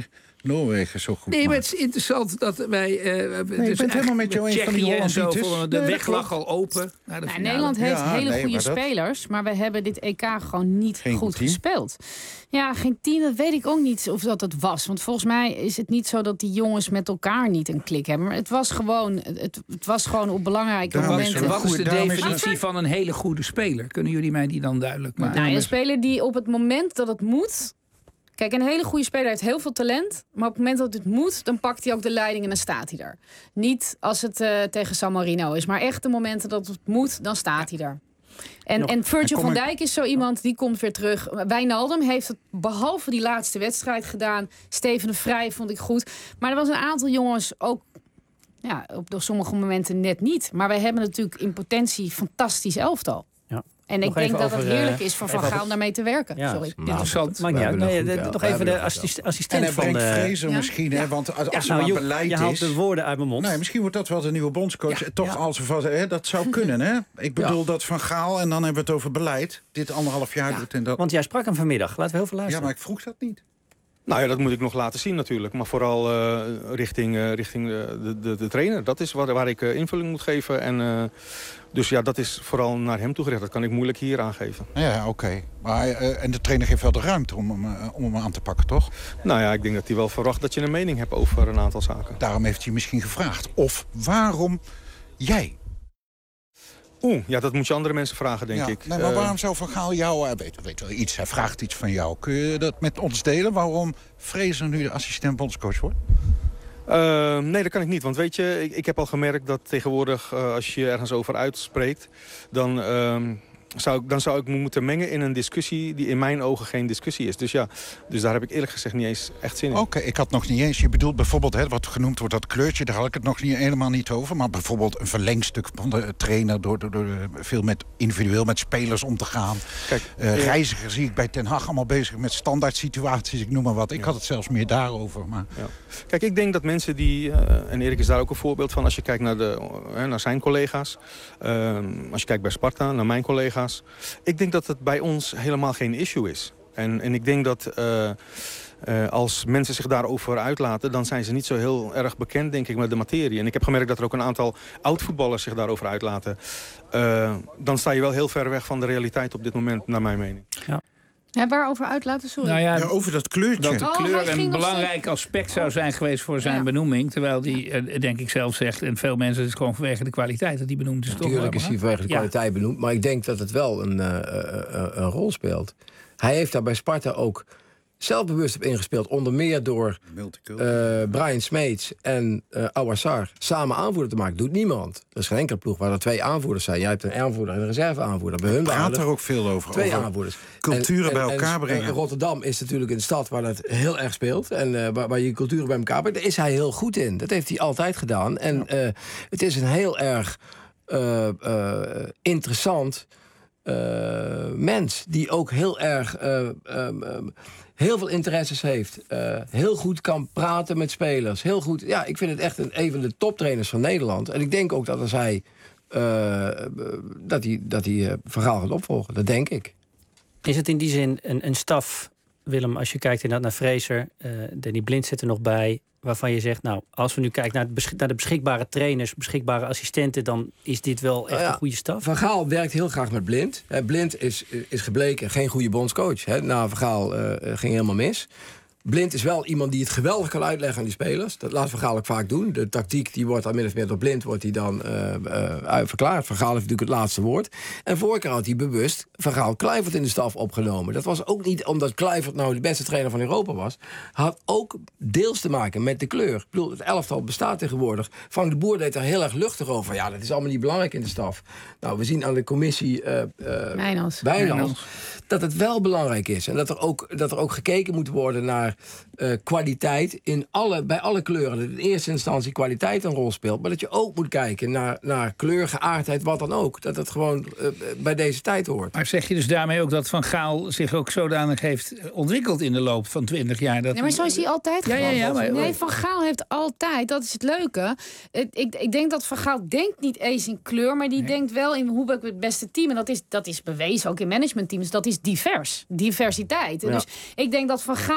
Noorwegen zo goed Nee, maar maakt. het is interessant dat wij... Uh, nee, ik ben het helemaal met jou eens van die Tsjechië en zo, Hollandietjes. voor de Nee, weg dat lag klopt. al open. Naar de Nou, finale. Nederland heeft Ja, hele nee, goede maar dat- spelers, maar we hebben dit E K gewoon niet Geen goed goed team? gespeeld. Ja, geen team, dat weet ik ook niet of dat het was. Want volgens mij is het niet zo dat die jongens met elkaar niet een klik hebben. Maar het was gewoon, het, het was gewoon op belangrijke Daarom is momenten. er En wat is de Daarom is definitie het- van een hele goede speler? Kunnen jullie mij die dan duidelijk maken? Nou, een speler die op het moment dat het moet... Kijk, een hele goede speler heeft heel veel talent. Maar op het moment dat het moet, dan pakt hij ook de leiding en dan staat hij er. Niet als het uh, tegen San Marino is. Maar echt de momenten dat het moet, dan staat hij er. En, Nog- en Virgil en van kom ik- Dijk is zo iemand, die komt weer terug. Wijnaldum heeft het behalve die laatste wedstrijd gedaan. Steven de Vrij vond ik goed. Maar er was een aantal jongens ook... Ja, op sommige momenten net niet. Maar wij hebben natuurlijk in potentie fantastisch elftal. Ja. En Nog ik denk even dat het over, heerlijk uh, is voor even Van Gaal over- daarmee te werken. Ja, Sorry. nou, Interessant. maakt We niet uit. hebben Nee, een de- goed- nog we even hebben de een goed assist- En assistent hij van brengt de... Fraser Ja. misschien, hè, want als, als er Nou, maar Joep, beleid je haalt is... de woorden uit mijn mond. Nee, misschien wordt dat wel de nieuwe bondscoach. Toch ja. als hè, dat zou kunnen, hè? Ik bedoel dat Van Gaal, en dan hebben we het over beleid... dit anderhalf jaar doet en dat... Want jij sprak hem vanmiddag. Laten we heel veel Ja, luisteren. maar ik vroeg dat niet. Nou ja, dat moet ik nog laten zien natuurlijk. Maar vooral uh, richting, uh, richting de, de, de trainer. Dat is waar, waar ik uh, invulling moet geven. En, uh, dus ja, dat is vooral naar hem toegericht. Dat kan ik moeilijk hier aangeven. Ja, oké. Okay. Maar uh, en de trainer geeft wel de ruimte om hem, uh, om hem aan te pakken, toch? Nou ja, ik denk dat hij wel verwacht dat je een mening hebt over een aantal zaken. Daarom heeft hij misschien gevraagd. Of waarom jij? Oeh, ja, dat moet je andere mensen vragen, denk ja, ik. Nee, maar uh, waarom zou Van Gaal jou... Uh, weet, weet wel iets, hij vraagt iets van jou. Kun je dat met ons delen? Waarom Fraser nu de assistent bondscoach wordt? Uh, nee, dat kan ik niet. Want weet je, ik, ik heb al gemerkt dat tegenwoordig... Uh, als je ergens over uitspreekt... dan, uh, zou ik, dan zou ik me moeten mengen in een discussie... die in mijn ogen geen discussie is. Dus ja, dus daar heb ik eerlijk gezegd niet eens echt zin in. Oké, okay, ik had nog niet eens... Je bedoelt bijvoorbeeld, hè, wat genoemd wordt, dat kleurtje... daar had ik het nog niet, helemaal niet over. Maar bijvoorbeeld een verlengstuk van de trainer... door, door, door veel met, individueel met spelers om te gaan. Kijk, uh, Reiziger zie ik bij Ten Hag allemaal bezig met standaard situaties. Ik noem maar wat. Ik ja. had het zelfs meer daarover. Maar... Ja. Kijk, ik denk dat mensen die... Uh, en Erik is daar ook een voorbeeld van... als je kijkt naar, de, uh, naar zijn collega's... Uh, als je kijkt bij Sparta, naar mijn collega's... Ik denk dat het bij ons helemaal geen issue is. En, en ik denk dat uh, uh, als mensen zich daarover uitlaten... dan zijn ze niet zo heel erg bekend, denk ik, met de materie. En ik heb gemerkt dat er ook een aantal oud-voetballers zich daarover uitlaten. Uh, dan sta je wel heel ver weg van de realiteit op dit moment, naar mijn mening. Ja. Ja, waarover uitlaten, sorry. Nou ja, ja, over dat kleurtje. Dat de Oh, kleur hij ging een nog belangrijk steeds- aspect zou zijn geweest voor zijn Ja. benoeming. Terwijl die, eh, denk ik zelf zegt, en veel mensen, het is gewoon vanwege de kwaliteit dat die benoemd is. Natuurlijk toch wel, is hij hè? vanwege de Ja. kwaliteit benoemd. Maar ik denk dat het wel een, uh, uh, een rol speelt. Hij heeft daar bij Sparta ook zelfbewust op ingespeeld. Onder meer door uh, Brian Smeets en uh, Awassar samen aanvoerder te maken. Doet niemand. Er is geen enkele ploeg waar er twee aanvoerders zijn. Jij hebt een aanvoerder en een reserveaanvoerder. Bij hun praat waren er er ook veel over. twee over aanvoerders. culturen En- bij en- elkaar en, brengen. En Rotterdam is natuurlijk een stad waar dat heel erg speelt. En uh, waar, waar je culturen bij elkaar brengt. Daar is hij heel goed in. Dat heeft hij altijd gedaan. En uh, het is een heel erg uh, uh, interessant uh, mens. Die ook heel erg... Uh, um, um, heel veel interesses heeft. Uh, heel goed kan praten met spelers. Heel goed. Ja, ik vind het echt een, een van de toptrainers van Nederland. En ik denk ook dat als hij... Uh, dat hij, dat hij uh, Vergaal gaat opvolgen. Dat denk ik. Is het in die zin een, een staf, Willem, als je kijkt inderdaad naar Fraser... Uh, Danny Blind zit er nog bij... waarvan je zegt, nou, als we nu kijken naar, het besch- naar de beschikbare trainers... beschikbare assistenten, dan is dit wel echt ja, een goede staf? Van Gaal werkt heel graag met Blind. He, Blind is, is gebleken geen goede bondscoach. He, na Van Gaal uh, ging helemaal mis. Blind is wel iemand die het geweldig kan uitleggen aan die spelers. Dat laat Van Gaal ook vaak doen. De tactiek die wordt dan min of meer door Blind wordt die dan uh, uh, verklaard. Van Gaal heeft natuurlijk het laatste woord. En vorige keer had hij bewust Van Gaal Kluivert in de staf opgenomen. Dat was ook niet omdat Kluivert nou de beste trainer van Europa was. Had ook deels te maken met de kleur. Ik bedoel, het elftal bestaat tegenwoordig. Frank de Boer deed er heel erg luchtig over. Ja, dat is allemaal niet belangrijk in de staf. Nou, we zien aan de commissie uh, uh, Wijnals. Wijnals dat het wel belangrijk is. En dat er ook, dat er ook gekeken moet worden naar uh, kwaliteit in alle, bij alle kleuren. Dat in eerste instantie kwaliteit een rol speelt. Maar dat je ook moet kijken naar, naar kleur, geaardheid, wat dan ook. Dat het gewoon uh, bij deze tijd hoort. Maar zeg je dus daarmee ook dat Van Gaal zich ook zodanig heeft ontwikkeld in de loop van twintig jaar? Dat Nee, maar zo is hij altijd Ja, ja, gewoon. ja, maar- Nee, Van Gaal heeft altijd, dat is het leuke. Het, ik, ik denk dat Van Gaal denkt niet eens in kleur, maar die denkt wel in hoe ben ik het beste team. En dat is, dat is bewezen, ook in managementteams. Dat is divers. Diversiteit. En Ja. Dus ik denk dat Van Gaal juist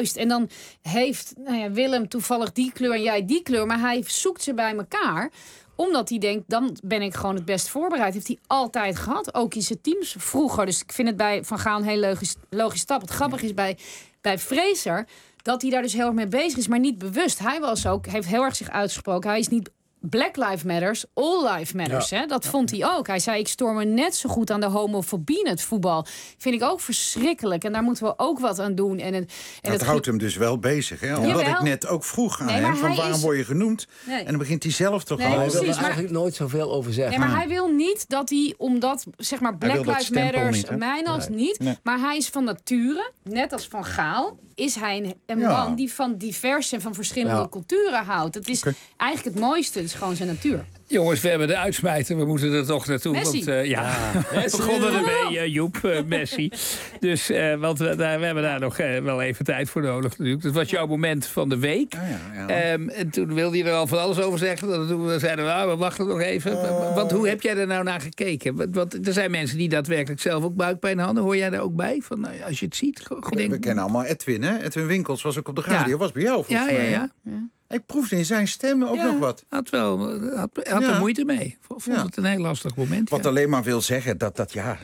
Juist. En dan heeft nou ja, Willem toevallig die kleur en jij die kleur. Maar hij zoekt ze bij elkaar. Omdat hij denkt, dan ben ik gewoon het best voorbereid. Heeft hij altijd gehad. Ook in zijn teams vroeger. Dus ik vind het bij Van Gaal een heel logisch, logisch stap. Het grappige is bij, bij Fraser dat hij daar dus heel erg mee bezig is. Maar niet bewust. Hij was ook, heeft heel erg zich uitgesproken. Hij is niet Black Lives Matters, All Lives Matters. Ja. Hè? Dat ja. vond hij ook. Hij zei, ik stoor me net zo goed aan de homofobie in het voetbal. Vind ik ook verschrikkelijk. En daar moeten we ook wat aan doen. En het, en dat het houdt hem dus wel bezig. Hè? Omdat Jawel. ik net ook vroeg aan nee, hem, van waarom is... word je genoemd? Nee. En dan begint hij zelf toch nee, al. Hij wil er precies, eigenlijk maar... nooit zoveel over zeggen. Nee, maar hij wil niet dat hij, omdat zeg maar Black Lives Matters, Mijnans nee. niet. Nee. Maar hij is van nature, net als Van Gaal, is hij een, een ja. man die van diverse en van verschillende ja. culturen houdt. Dat is okay. eigenlijk het mooiste. Het is gewoon zijn natuur. Jongens, we hebben de uitsmijter. We moeten er toch naartoe. Messi. Want, uh, ja, ja. we begonnen ermee, uh, Joep, uh, Messi. Dus, uh, want we, daar, we hebben daar nog uh, wel even tijd voor nodig natuurlijk. Dat was jouw moment van de week. Ja, ja, ja. Um, en toen wilde je er al van alles over zeggen. Dat toen we zeiden we, ah, we wachten nog even. Uh, want hoe heb jij er nou naar gekeken? Want, want er zijn mensen die daadwerkelijk zelf ook buikpijn hadden. Hoor jij daar ook bij? Van, nou, als je het ziet. Goed, denk, we kennen allemaal Edwin, hè? Edwin Winkels was ook op de radio. Ja. Was bij jou volgens ja, mij. Ja, ja, ja. Ik proefde in zijn stem ook ja, nog wat. Had wel, had, had ja. er moeite mee. Vond ja. het een heel lastig moment. Wat ja. alleen maar wil zeggen dat dat ja,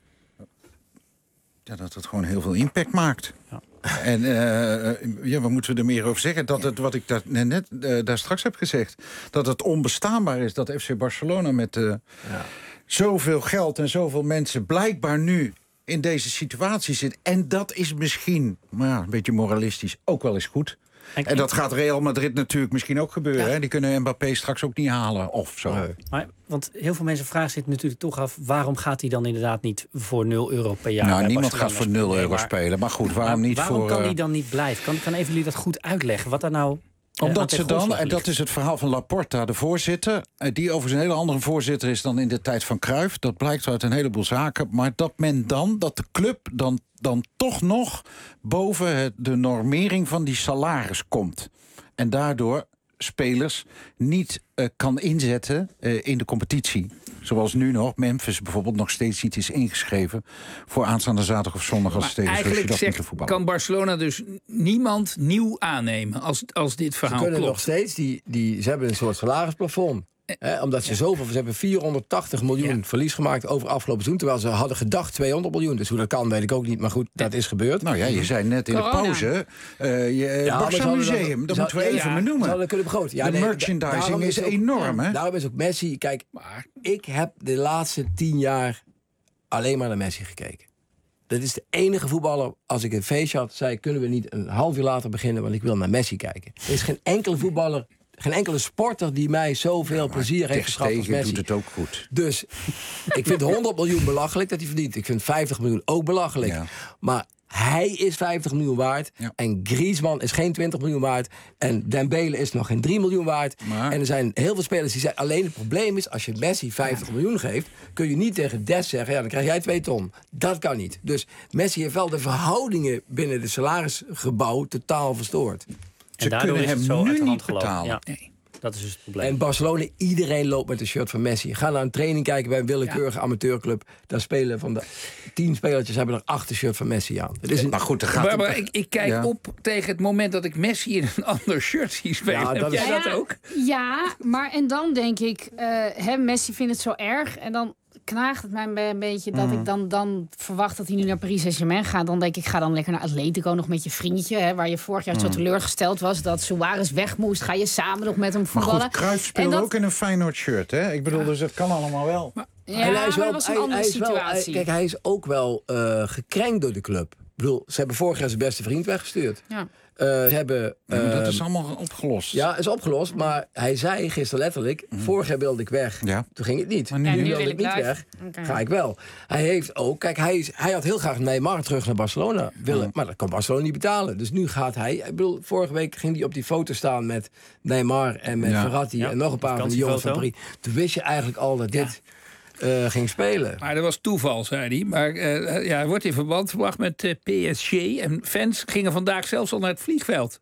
ja dat het gewoon heel veel impact maakt. Ja. En uh, ja, wat moeten we er meer over zeggen? Dat het, wat ik daar, net uh, daar straks heb gezegd, dat het onbestaanbaar is dat F C Barcelona met uh, ja. zoveel geld en zoveel mensen blijkbaar nu in deze situatie zit. En dat is misschien, maar ja, een beetje moralistisch, ook wel eens goed. En, en dat gaat Real Madrid natuurlijk misschien ook gebeuren. Ja. Hè? Die kunnen Mbappé straks ook niet halen of zo. Nee. Maar, want heel veel mensen vragen zich natuurlijk toch af, waarom gaat hij dan inderdaad niet voor nul euro per jaar? Nou, niemand gaat voor nul euro maar, spelen. Maar goed, waarom niet waarom voor... Waarom kan hij dan niet blijven? Kan, kan even jullie dat goed uitleggen? Wat daar nou... Omdat ze dan, en dat is het verhaal van Laporta, de voorzitter, die overigens een hele andere voorzitter is dan in de tijd van Cruijff. Dat blijkt uit een heleboel zaken. Maar dat men dan, dat de club dan, dan toch nog boven het, de normering van die salaris komt. En daardoor spelers niet uh, kan inzetten uh, in de competitie. Zoals nu nog, Memphis bijvoorbeeld nog steeds niet is ingeschreven voor aanstaande zaterdag of zondag als tegen eigenlijk zegt, kan Barcelona dus niemand nieuw aannemen als, als dit verhaal klopt. Ze kunnen klopt. nog steeds, die, die, ze hebben een soort salarisplafond. He, omdat ze ja. zoveel, ze hebben vierhonderdtachtig miljoen ja. verlies gemaakt over afgelopen seizoen. Terwijl ze hadden gedacht tweehonderd miljoen. Dus hoe dat kan, weet ik ook niet. Maar goed, dat is gebeurd. Nou ja, je zei net in Corona. de pauze. Uh, je, ja, Barça Museum, dat moeten we even ja, benoemen. Zouden kunnen begroten. Ja, de nee, merchandising is, is ook, enorm, hè? Daarom is ook Messi. Kijk, maar ik heb de laatste tien jaar alleen maar naar Messi gekeken. Dat is de enige voetballer, als ik een feestje had, zei, kunnen we niet een half uur later beginnen, want ik wil naar Messi kijken. Er is geen enkele voetballer, geen enkele sporter die mij zoveel ja, plezier heeft geschaft als Messi. Doet het ook goed. Dus ik vind honderd miljoen belachelijk dat hij verdient. Ik vind vijftig miljoen ook belachelijk. Ja. Maar hij is vijftig miljoen waard. Ja. En Griezmann is geen twintig miljoen waard. En Dembele is nog geen drie miljoen waard. Maar... En er zijn heel veel spelers die zeggen, alleen het probleem is, als je Messi vijftig ja. miljoen geeft, kun je niet tegen Des zeggen, ja, dan krijg jij twee ton. Dat kan niet. Dus Messi heeft wel de verhoudingen binnen de salarisgebouw totaal verstoord. En ze kunnen hem zo nu niet betalen. Ja. Nee. Dat is dus het probleem. En Barcelona, iedereen loopt met een shirt van Messi. Ga naar een training kijken bij een willekeurige ja. amateurclub. Daar spelen van de tien spelertjes hebben er acht een shirt van Messi aan. Het is een... Maar goed, er gaat... Barbara, ik, ik kijk ja. op tegen het moment dat ik Messi in een ander shirt zie spelen. Ja, dat Heb jij is... dat ook? Ja, maar en dan denk ik, uh, hè, Messi vindt het zo erg. En dan knaagt het mij een beetje dat mm. ik dan, dan verwacht dat hij nu naar Paris Saint-Germain gaat. Dan denk ik, ga dan lekker naar Atletico nog met je vriendje. Hè, waar je vorig jaar mm. zo teleurgesteld was dat Suarez weg moest. Ga je samen nog met hem voetballen. Maar goed, Cruijff speelde dat... ook in een Feyenoord shirt. Hè? Ik bedoel, ja. dus het kan allemaal wel. Maar, ja, en hij is wel, maar dat was een hij, andere hij situatie. Wel, hij, kijk, hij is ook wel uh, gekrenkt door de club. Ik bedoel, ze hebben vorig jaar zijn beste vriend weggestuurd. Ja. Uh, ze hebben, uh, ja, dat is allemaal opgelost. Ja, is opgelost. Maar hij zei gisteren letterlijk, mm. vorig jaar wilde ik weg. Ja. Toen ging het niet. Maar nu, nu, nu wilde wil ik niet live. weg. Okay. Ga ik wel. Hij heeft ook, kijk, hij, is, hij had heel graag Neymar terug naar Barcelona willen. Mm. Maar dat kan Barcelona niet betalen. Dus nu gaat hij, ik bedoel, vorige week ging hij op die foto staan met Neymar en met ja. Verratti ja. en nog een paar van de jongens van Paris. Toen wist je eigenlijk al dat dit... Ja. Uh, ging spelen. Maar dat was toeval, zei hij. Maar uh, ja, hij wordt in verband gebracht met uh, P S G. En fans gingen vandaag zelfs al naar het vliegveld.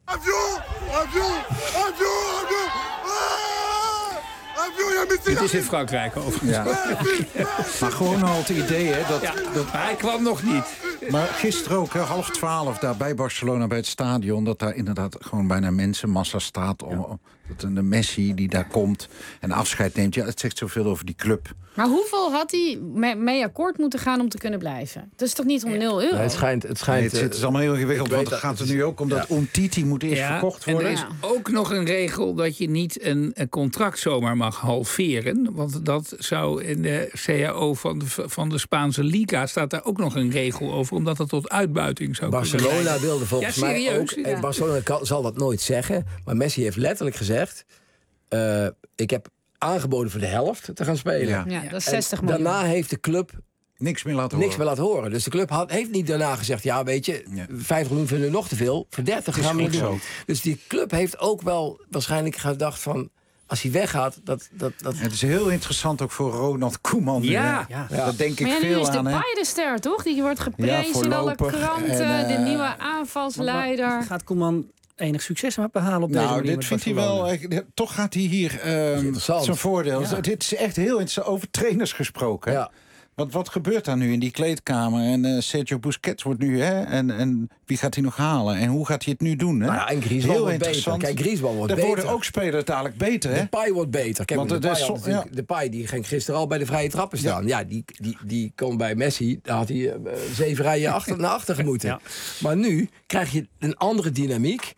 Het is in Frankrijk overigens. Ja. Maar gewoon al het idee, hè? Dat, ja, dat... Maar hij kwam nog niet. Maar gisteren ook, hè, half twaalf, daar bij Barcelona, bij het stadion... dat daar inderdaad gewoon bijna mensenmassa staat. Om, om, dat een Messi die daar komt en afscheid neemt. Ja, het zegt zoveel over die club. Maar hoeveel had hij mee, mee akkoord moeten gaan om te kunnen blijven? Het is toch niet om nul euro? Nee, het schijnt... Het, schijnt, nee, het, zit, het is allemaal heel ingewikkeld, want het gaat er nu ook om dat ja. Umtiti moet eerst ja, verkocht worden. En er is ook nog een regel dat je niet een, een contract zomaar mag halveren. Want dat zou in de C A O van de, van de Spaanse Liga staat daar ook nog een regel over, omdat dat tot uitbuiting zou Barcelona kunnen Barcelona wilde volgens ja, mij ook... Ja. En Barcelona kan, zal dat nooit zeggen, maar Messi heeft letterlijk gezegd... Uh, ik heb aangeboden voor de helft te gaan spelen. Ja, ja dat is zestig miljoen. Daarna heeft de club niks meer laten niks horen. Meer laten horen. Dus de club had, heeft niet daarna gezegd... ja, weet je, ja. vijftig miljoen vinden we nog te veel. Voor dertig gaan we niet doen. Dus die club heeft ook wel waarschijnlijk gedacht van... als hij weggaat, dat... dat, dat... Het is heel interessant ook voor Ronald Koeman. Ja. Ja. Ja. Dat denk ik maar ja, veel nu is aan. de hè? Depay de ster, toch? Die wordt geprezen ja, in alle kranten. En, uh, de nieuwe aanvalsleider. Maar, maar gaat Koeman enig succes behalen op nou, deze manier? Dit vindt hij wel. Toch gaat hij hier uh, zijn voordeel. Ja. Dit is echt heel interessant. Over trainers gesproken. Ja. Wat, wat gebeurt daar nu in die kleedkamer? En uh, Sergio Busquets wordt nu, hè? En, en wie gaat hij nog halen? En hoe gaat hij het nu doen? Hè? Nou ja, en Griezmann wordt beter. Kijk, Griezmann wordt er beter. Er worden ook spelers dadelijk beter, hè? Depay wordt beter. Kijk, Want de Depay, so, ja. Depay die ging gisteren al bij de vrije trappen staan. Ja, ja die, die, die kon bij Messi, daar had hij uh, zeven rijen achter, naar achter gemoeten. Ja. Maar nu krijg je een andere dynamiek.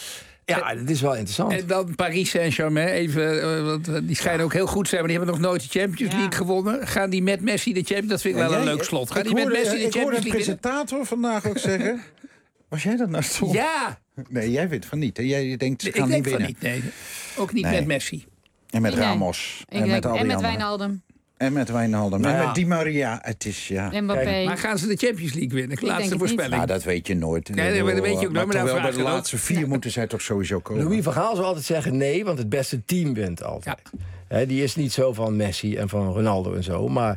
Ja, dat is wel interessant. En dan Paris Saint-Germain, even, uh, want die schijnen ook heel goed te zijn, maar die hebben nog nooit de Champions League ja. gewonnen. Gaan die met Messi de Champions? Dat vind ik ja, wel een jij, leuk slot. Gaan die hoorde, met Messi de Champions League? Ik hoorde de presentator vandaag ook zeggen. Was jij dat nou toch? Ja. Nee, jij weet van niet. Hè? Jij denkt ze gaan ik niet denk winnen. Van niet, nee. Ook niet nee. met Messi. En met nee. Ramos. En, en met, en met Wijnaldum. En met Wijnaldum. Nou en ja. met Di Maria. Het is, ja. Mbappé. Maar gaan ze de Champions League winnen? De laatste voorspelling. Nou, dat weet je nooit. Nee, nee, maar dat weet je ook nooit. Maar, maar maar bij de ook. laatste vier moeten zij toch sowieso komen. Louis van Gaal zou altijd zeggen nee, want het beste team wint altijd. Ja. He, die is niet zo van Messi en van Ronaldo en zo. Maar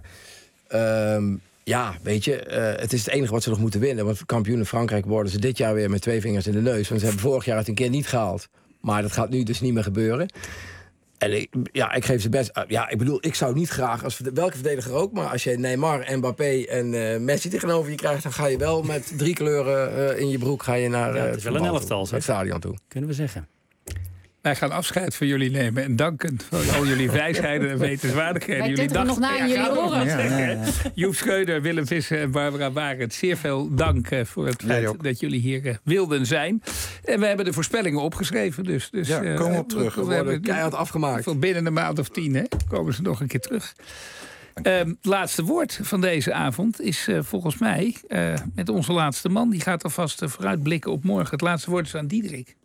um, ja, weet je, uh, het is het enige wat ze nog moeten winnen. Want kampioen in Frankrijk worden ze dit jaar weer met twee vingers in de neus. Want ze hebben vorig jaar het een keer niet gehaald. Maar dat gaat nu dus niet meer gebeuren. En ik, ja, ik geef ze best... Uh, ja, ik bedoel, ik zou niet graag, als welke verdediger ook... maar als je Neymar, Mbappé en uh, Messi tegenover je krijgt... dan ga je wel met drie kleuren uh, in je broek ga je naar uh, ja, het is wel een elftal, het stadion toe. Kunnen we zeggen. Wij gaan afscheid van jullie nemen en danken voor al jullie wijsheden en wetenswaardigheden. Wij jullie nog na in jullie oren. Ja, ja, ja. Joep Schreuder, Willem Visser en Barbara Barend. Zeer veel dank uh, voor het feit ja, dat jullie hier uh, wilden zijn. En we hebben de voorspellingen opgeschreven. Dus, dus, ja, uh, komen op terug. We, we, we hebben keihard afgemaakt. Voor binnen een maand of tien hè, komen ze nog een keer terug. Uh, het laatste woord van deze avond is uh, volgens mij uh, met onze laatste man. Die gaat alvast uh, vooruitblikken op morgen. Het laatste woord is aan Diederik.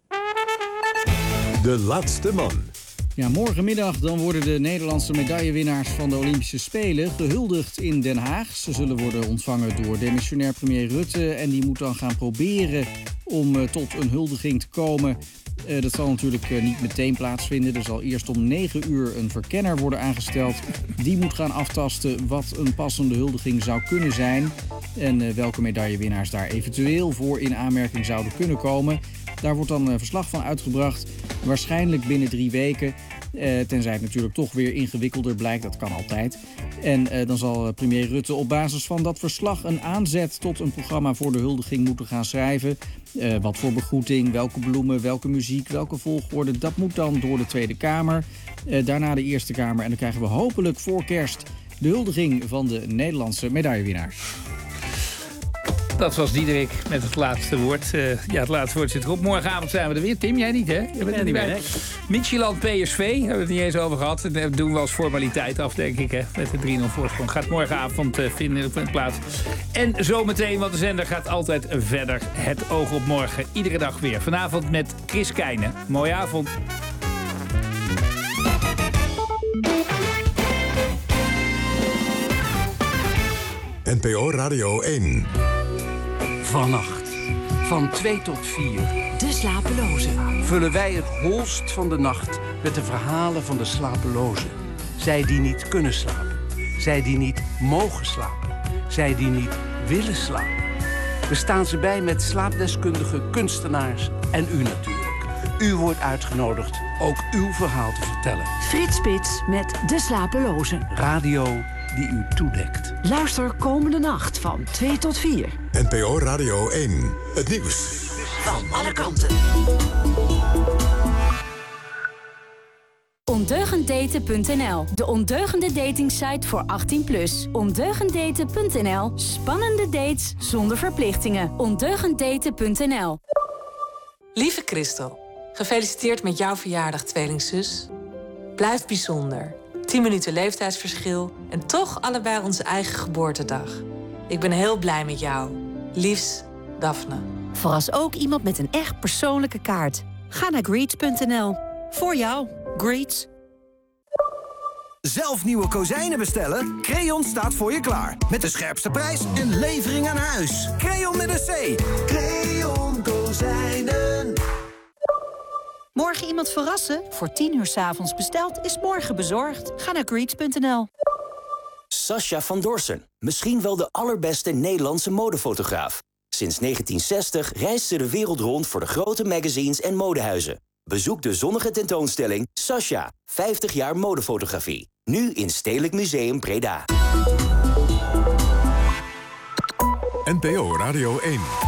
De laatste man. Ja, morgenmiddag dan worden de Nederlandse medaillewinnaars van de Olympische Spelen gehuldigd in Den Haag. Ze zullen worden ontvangen door demissionair premier Rutte en die moet dan gaan proberen om uh, tot een huldiging te komen. Uh, dat zal natuurlijk uh, niet meteen plaatsvinden. Er zal eerst om negen uur een verkenner worden aangesteld. Die moet gaan aftasten wat een passende huldiging zou kunnen zijn. En uh, welke medaillewinnaars daar eventueel voor in aanmerking zouden kunnen komen. Daar wordt dan een verslag van uitgebracht. Waarschijnlijk binnen drie weken. Uh, tenzij het natuurlijk toch weer ingewikkelder blijkt. Dat kan altijd. En uh, dan zal premier Rutte op basis van dat verslag een aanzet tot een programma voor de huldiging moeten gaan schrijven. Uh, wat voor begroeting, welke bloemen, welke muziek, welke volgorde. Dat moet dan door de Tweede Kamer. Uh, daarna de Eerste Kamer. En dan krijgen we hopelijk voor kerst de huldiging van de Nederlandse medaillewinnaars. Dat was Diederik met het laatste woord. Uh, ja, het laatste woord zit erop. Morgenavond zijn we er weer. Tim, jij niet, hè? Je bent er niet bij. Midtjylland P S V, hebben we het niet eens over gehad. Dat doen we als formaliteit af, denk ik, hè? Met de drie nul voorsprong. Gaat morgenavond uh, vinden plaats. En zometeen, want de zender gaat altijd verder. Het oog op morgen. Iedere dag weer. Vanavond met Chris Keijnen. Mooie avond. N P O Radio één. Vannacht, van twee tot vier. De slapelozen. Vullen wij het holst van de nacht met de verhalen van de slapelozen. Zij die niet kunnen slapen. Zij die niet mogen slapen. Zij die niet willen slapen. We staan ze bij met slaapdeskundige kunstenaars en u natuurlijk. U wordt uitgenodigd ook uw verhaal te vertellen. Frits Spits met De Slapelozen. Radio die u toedekt. Luister komende nacht van twee tot vier. N P O Radio één. Het nieuws van alle kanten. Ondeugenddaten punt n l. De ondeugende datingsite voor achttien plus. Ondeugenddaten punt n l. Spannende dates zonder verplichtingen. Ondeugenddaten punt n l. Lieve Christel, gefeliciteerd met jouw verjaardag, tweelingzus. Blijf bijzonder. tien minuten leeftijdsverschil en toch allebei onze eigen geboortedag. Ik ben heel blij met jou. Liefs, Daphne. Verras ook iemand met een echt persoonlijke kaart. Ga naar greets punt n l. Voor jou, Greets. Zelf nieuwe kozijnen bestellen? Creon staat voor je klaar. Met de scherpste prijs en levering aan huis. Creon met een C. Creon Kozijnen. Morgen iemand verrassen? Voor tien uur 's avonds besteld is morgen bezorgd. Ga naar greets punt n l. Sascha van Dorsen. Misschien wel de allerbeste Nederlandse modefotograaf. Sinds negentien zestig reist ze de wereld rond voor de grote magazines en modehuizen. Bezoek de zonnige tentoonstelling Sascha, vijftig jaar modefotografie. Nu in Stedelijk Museum Breda. N P O Radio één.